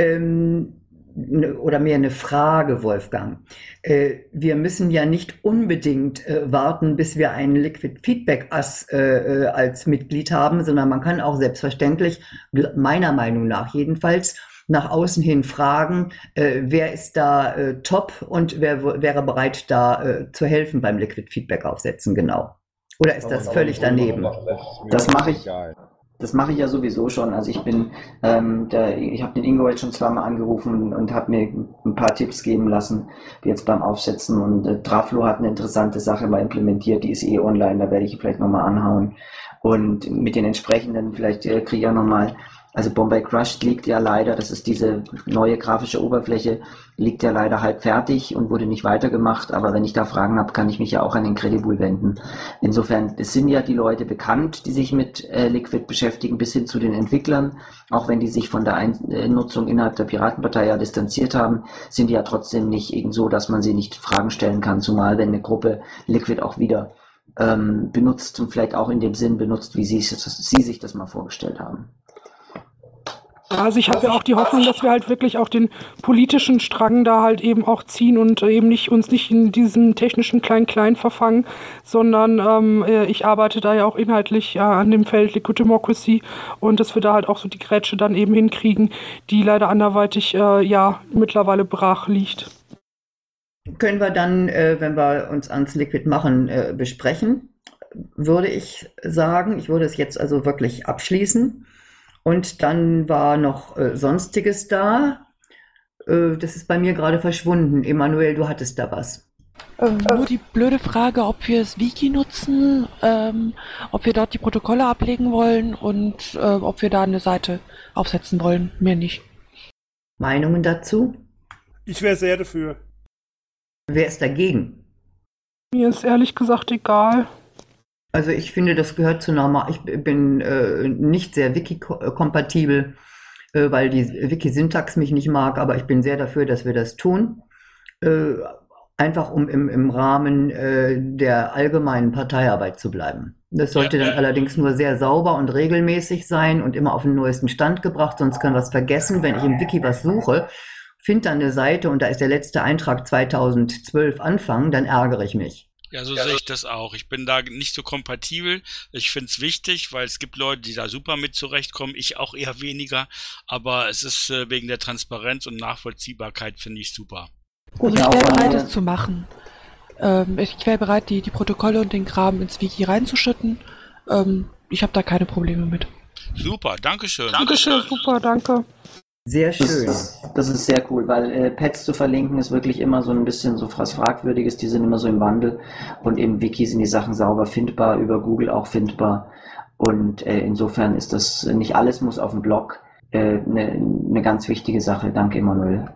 Ähm, ne- oder mehr eine Frage, Wolfgang. Äh, wir müssen ja nicht unbedingt äh, warten, bis wir einen Liquid Feedback Ass äh, äh, als Mitglied haben, sondern man kann auch selbstverständlich, gl- meiner Meinung nach jedenfalls, nach außen hin fragen, äh, wer ist da äh, top und wer w- wäre bereit, da äh, zu helfen beim Liquid Feedback aufsetzen, genau. Oder ist das völlig daneben? Das mache ich. Das mache ich ja sowieso schon. Also ich bin, ähm, der, ich habe den Ingo jetzt schon zweimal angerufen und habe mir ein paar Tipps geben lassen, jetzt beim Aufsetzen. Und äh, Traflo hat eine interessante Sache mal implementiert, die ist eh online, da werde ich vielleicht nochmal anhauen. Und mit den entsprechenden, vielleicht äh, kriege ich auch nochmal, also Bombay Crushed liegt ja leider, das ist diese neue grafische Oberfläche, liegt ja leider halb fertig und wurde nicht weitergemacht, aber wenn ich da Fragen habe, kann ich mich ja auch an den Credibull wenden. Insofern, es sind ja die Leute bekannt, die sich mit äh, Liquid beschäftigen, bis hin zu den Entwicklern, auch wenn die sich von der Ein äh, Nutzung innerhalb der Piratenpartei ja distanziert haben, sind die ja trotzdem nicht eben so, dass man sie nicht Fragen stellen kann, zumal wenn eine Gruppe Liquid auch wieder ähm, benutzt und vielleicht auch in dem Sinn benutzt, wie Sie, Sie sich das mal vorgestellt haben. Also ich habe ja auch die Hoffnung, dass wir halt wirklich auch den politischen Strang da halt eben auch ziehen und eben nicht uns nicht in diesem technischen Klein-Klein verfangen, sondern ähm, ich arbeite da ja auch inhaltlich äh, an dem Feld Liquid Democracy und dass wir da halt auch so die Grätsche dann eben hinkriegen, die leider anderweitig äh, ja mittlerweile brach liegt. Können wir dann, äh, wenn wir uns ans Liquid machen, äh, besprechen, würde ich sagen. Ich würde es jetzt also wirklich abschließen. Und dann war noch äh, Sonstiges da. Äh, das ist bei mir gerade verschwunden. Emanuel, du hattest da was. Ähm, nur die blöde Frage, ob wir das Wiki nutzen, ähm, ob wir dort die Protokolle ablegen wollen und äh, ob wir da eine Seite aufsetzen wollen. Mehr nicht. Meinungen dazu? Ich wäre sehr dafür. Wer ist dagegen? Mir ist ehrlich gesagt egal. Also ich finde, das gehört zu normal. Ich bin äh, nicht sehr Wiki-kompatibel, äh, weil die Wiki-Syntax mich nicht mag, aber ich bin sehr dafür, dass wir das tun. Äh, einfach um im, im Rahmen äh, der allgemeinen Parteiarbeit zu bleiben. Das sollte dann allerdings nur sehr sauber und regelmäßig sein und immer auf den neuesten Stand gebracht, sonst können wir es vergessen. Wenn ich im Wiki was suche, finde dann eine Seite und da ist der letzte Eintrag zweitausendzwölf Anfang, dann ärgere ich mich. Ja, so sehe ich das auch. Ich bin da nicht so kompatibel. Ich finde es wichtig, weil es gibt Leute, die da super mit zurechtkommen. Ich auch eher weniger. Aber es ist äh, wegen der Transparenz und Nachvollziehbarkeit, finde ich super. Also ich wäre bereit, es zu machen. Ähm, ich wäre bereit, die, die Protokolle und den Kram ins Wiki reinzuschütten. Ähm, ich habe da keine Probleme mit. Super, Dankeschön. Dankeschön, super, danke. Sehr schön. Das ist, das ist sehr cool, weil äh, Pads zu verlinken ist wirklich immer so ein bisschen so was Fragwürdiges, die sind immer so im Wandel und im Wiki sind die Sachen sauber findbar, über Google auch findbar und äh, insofern ist das, nicht alles muss auf dem Blog, eine äh, ne, ne ganz wichtige Sache. Danke, Emanuel.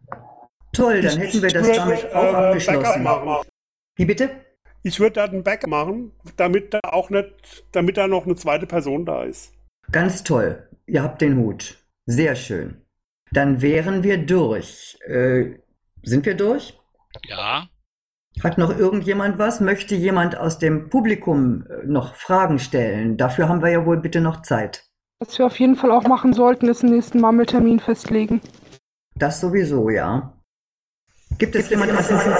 Toll, dann hätten wir das ich damit würd, auch äh, abgeschlossen. machen. Wie bitte? Ich würde da einen Backup machen, damit da auch nicht, damit da noch eine zweite Person da ist. Ganz toll. Ihr habt den Hut. Sehr schön. Dann wären wir durch. Äh, sind wir durch? Ja. Hat noch irgendjemand was? Möchte jemand aus dem Publikum noch Fragen stellen? Dafür haben wir ja wohl bitte noch Zeit. Was wir auf jeden Fall auch machen sollten, ist den nächsten Mammeltermin festlegen. Das sowieso, ja. Gibt es jemanden, was ist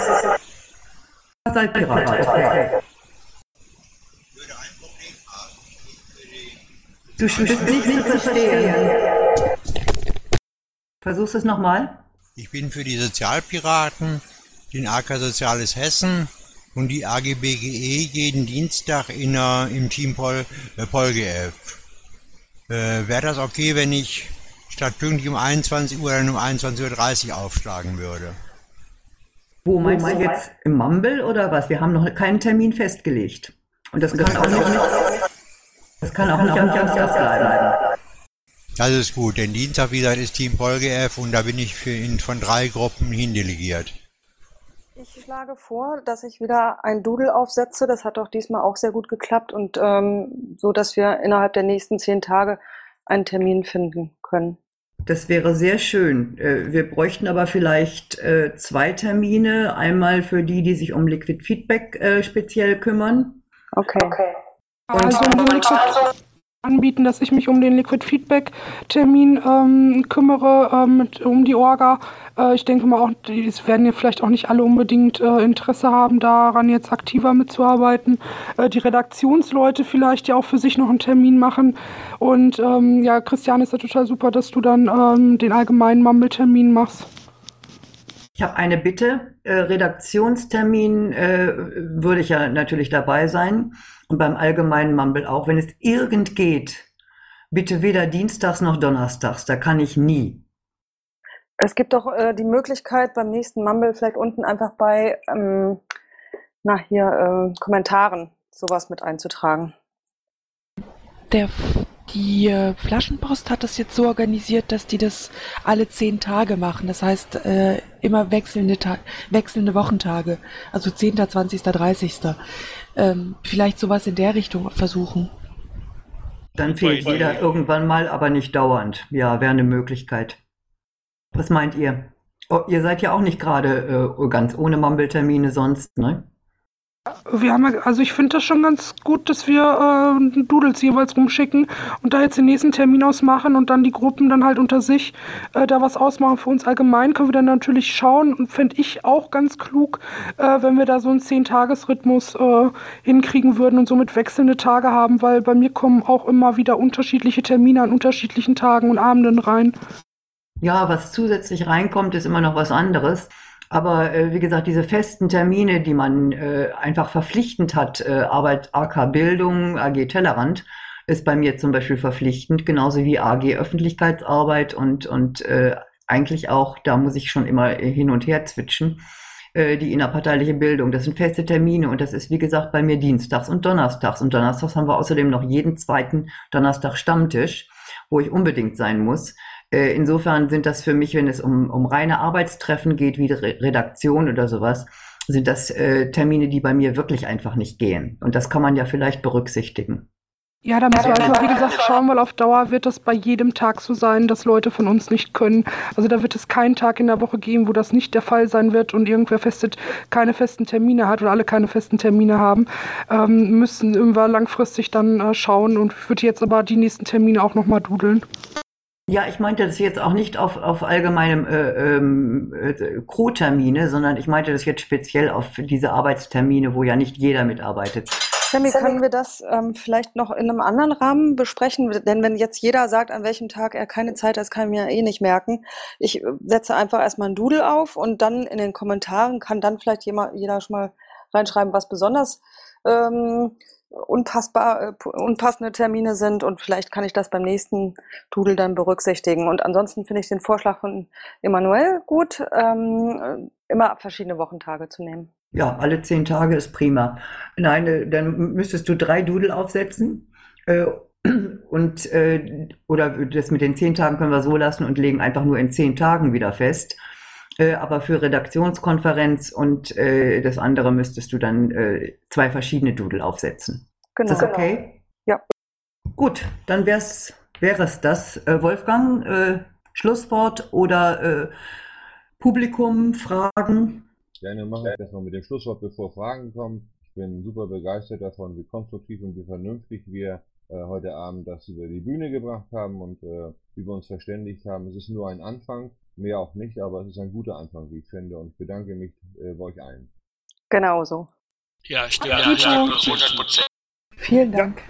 Saltpirat? Okay. Du bist nicht zu verstehen. Versuchst es nochmal? Ich bin für die Sozialpiraten, den A K Soziales Hessen und die A G B G E jeden Dienstag in, uh, im Team Pol, äh, PolGF. Äh, Wäre das okay, wenn ich statt pünktlich um einundzwanzig Uhr dann um einundzwanzig Uhr dreißig aufschlagen würde? Wo meinst du jetzt? Im Mumble oder was? Wir haben noch keinen Termin festgelegt. Und das kann auch nicht, das kann auch nicht am Dienstag bleiben. Das ist gut, denn Dienstag, wie gesagt, ist Team PolGF und da bin ich für ihn von drei Gruppen hindelegiert. Ich schlage vor, dass ich wieder ein Doodle aufsetze. Das hat doch diesmal auch sehr gut geklappt und ähm, so, dass wir innerhalb der nächsten zehn Tage einen Termin finden können. Das wäre sehr schön. Wir bräuchten aber vielleicht äh, zwei Termine. Einmal für die, die sich um Liquid Feedback äh, speziell kümmern. Okay. okay. Also um den Liquid anbieten, dass ich mich um den Liquid Feedback Termin ähm, kümmere, ähm, mit, um die Orga. Äh, ich denke mal auch, es werden ja vielleicht auch nicht alle unbedingt äh, Interesse haben, daran jetzt aktiver mitzuarbeiten. Äh, die Redaktionsleute vielleicht ja auch für sich noch einen Termin machen. Und ähm, ja, Christian, ist ja total super, dass du dann ähm, den allgemeinen Mumble-Termin machst. Ich habe eine Bitte. Äh, Redaktionstermin äh, würde ich ja natürlich dabei sein. Und beim allgemeinen Mumble auch. Wenn es irgend geht, bitte weder dienstags noch donnerstags. Da kann ich nie. Es gibt doch äh, die Möglichkeit, beim nächsten Mumble vielleicht unten einfach bei ähm, na hier äh, Kommentaren sowas mit einzutragen. Der, die äh, Flaschenpost hat das jetzt so organisiert, dass die das alle zehn Tage machen. Das heißt, äh, immer wechselnde, Ta- wechselnde Wochentage. Also zehnter, zwanzigster, dreißigster Ähm, vielleicht sowas in der Richtung versuchen. Dann fehlt jeder irgendwann mal, aber nicht dauernd. Ja, wäre eine Möglichkeit. Was meint ihr? Oh, ihr seid ja auch nicht gerade äh, ganz ohne Mumble-Termine sonst, ne? Wir haben ja, also ich finde das schon ganz gut, dass wir äh, Doodles jeweils rumschicken und da jetzt den nächsten Termin ausmachen und dann die Gruppen dann halt unter sich äh, da was ausmachen. Für uns allgemein können wir dann natürlich schauen und fände ich auch ganz klug, äh, wenn wir da so einen zehn-Tages-Rhythmus äh, hinkriegen würden und somit wechselnde Tage haben, weil bei mir kommen auch immer wieder unterschiedliche Termine an unterschiedlichen Tagen und Abenden rein. Ja, was zusätzlich reinkommt, ist immer noch was anderes. Aber äh, wie gesagt, diese festen Termine, die man äh, einfach verpflichtend hat, äh, Arbeit A K Bildung, A G Tellerrand, ist bei mir zum Beispiel verpflichtend, genauso wie A G Öffentlichkeitsarbeit und, und äh, eigentlich auch, da muss ich schon immer hin und her zwitschen, äh, die innerparteiliche Bildung. Das sind feste Termine und das ist, wie gesagt, bei mir dienstags und donnerstags. Und donnerstags haben wir außerdem noch jeden zweiten Donnerstag Stammtisch, wo ich unbedingt sein muss. Insofern sind das für mich, wenn es um, um reine Arbeitstreffen geht, wie die Redaktion oder sowas, sind das äh, Termine, die bei mir wirklich einfach nicht gehen. Und das kann man ja vielleicht berücksichtigen. Ja, da müssen wir also, wie gesagt, schauen, weil auf Dauer wird das bei jedem Tag so sein, dass Leute von uns nicht können. Also da wird es keinen Tag in der Woche geben, wo das nicht der Fall sein wird und irgendwer festet keine festen Termine hat oder alle keine festen Termine haben. Ähm, müssen wir langfristig dann äh, schauen und ich würde jetzt aber die nächsten Termine auch nochmal dudeln. Ja, ich meinte das jetzt auch nicht auf, auf allgemeine äh, ähm, äh, Crew-Termine, sondern ich meinte das jetzt speziell auf diese Arbeitstermine, wo ja nicht jeder mitarbeitet. Sammy, können wir das ähm, vielleicht noch in einem anderen Rahmen besprechen? Denn wenn jetzt jeder sagt, an welchem Tag er keine Zeit hat, das kann ich mir eh nicht merken. Ich setze einfach erstmal ein Doodle auf und dann in den Kommentaren kann dann vielleicht jemand, jeder schon mal reinschreiben, was besonders ähm, unpassbar, äh, unpassende Termine sind und vielleicht kann ich das beim nächsten Doodle dann berücksichtigen. Und ansonsten finde ich den Vorschlag von Emanuel gut, ähm, immer verschiedene Wochentage zu nehmen. Ja, alle zehn Tage ist prima. Nein, äh, dann müsstest du drei Doodle aufsetzen äh, und äh, oder das mit den zehn Tagen können wir so lassen und legen einfach nur in zehn Tagen wieder fest. Äh, aber für Redaktionskonferenz und äh, das andere müsstest du dann äh, zwei verschiedene Doodle aufsetzen. Genau. Ist das okay? Ja. Gut, dann wär's, wäre es das. Äh, Wolfgang, äh, Schlusswort oder äh, Publikum, Fragen? Gerne mache ich das noch mit dem Schlusswort, bevor Fragen kommen. Ich bin super begeistert davon, wie konstruktiv und wie vernünftig wir äh, heute Abend das über die Bühne gebracht haben und äh, wie wir uns verständigt haben. Es ist nur ein Anfang. Mehr auch nicht, aber es ist ein guter Anfang, wie ich finde, und ich bedanke mich äh, bei euch allen. Genau so. Ja, stimmt. Ja, Ja, ja, hundert Prozent. Vielen Dank.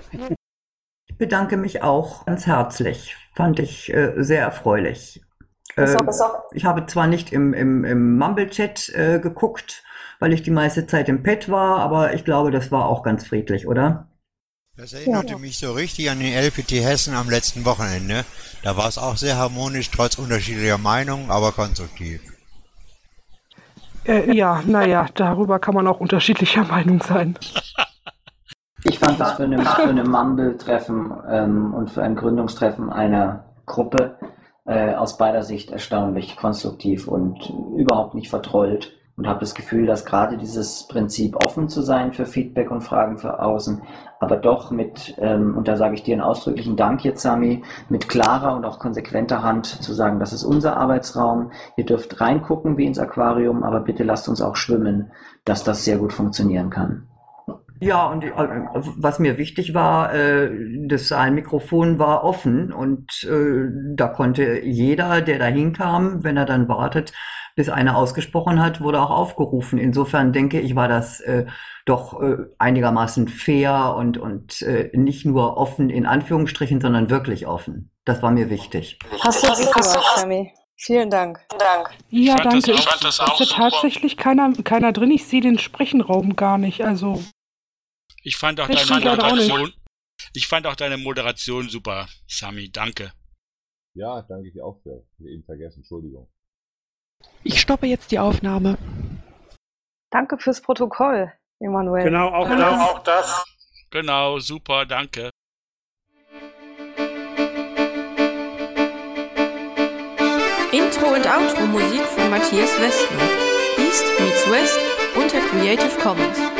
Ich bedanke mich auch ganz herzlich. Fand ich äh, sehr erfreulich. Äh, ich habe zwar nicht im, im, im Mumble-Chat äh, geguckt, weil ich die meiste Zeit im Pad war, aber ich glaube, das war auch ganz friedlich, oder? Das erinnerte ja. mich so richtig an den L P T Hessen am letzten Wochenende. Da war es auch sehr harmonisch, trotz unterschiedlicher Meinungen, aber konstruktiv. Äh, ja, naja, darüber kann man auch unterschiedlicher Meinung sein. Ich fand das für ein für Mumble-Treffen ähm, und für ein Gründungstreffen einer Gruppe äh, aus beider Sicht erstaunlich konstruktiv und überhaupt nicht vertrollt. Und habe das Gefühl, dass gerade dieses Prinzip, offen zu sein für Feedback und Fragen für außen, aber doch mit, ähm, und da sage ich dir einen ausdrücklichen Dank jetzt, Sami, mit klarer und auch konsequenter Hand zu sagen, das ist unser Arbeitsraum, ihr dürft reingucken wie ins Aquarium, aber bitte lasst uns auch schwimmen, dass das sehr gut funktionieren kann. Ja, und äh, was mir wichtig war, äh, das Saalmikrofon war offen und äh, da konnte jeder, der da hinkam, wenn er dann wartet, bis einer ausgesprochen hat, wurde auch aufgerufen. Insofern denke ich, war das äh, doch äh, einigermaßen fair und, und äh, nicht nur offen in Anführungsstrichen, sondern wirklich offen. Das war mir wichtig. Hast du gut gemacht, Sammy. Vielen Dank. Dank. Ja, Ich fand danke. das auch- fand das auch ist ja tatsächlich keiner, keiner drin. Ich sehe den Sprechenraum gar nicht. Also, Ich fand auch Ich deine fand das auch nicht. Moderation. Ich fand auch deine Moderation super, Sami. Danke. Ja, danke dir auch für. Ich eben vergessen, Entschuldigung. Ich stoppe jetzt die Aufnahme. Danke fürs Protokoll, Emanuel. Genau, auch das. Auch das. Genau, super, danke. Intro und Outro Musik von Matthias Westner. East meets West unter Creative Commons.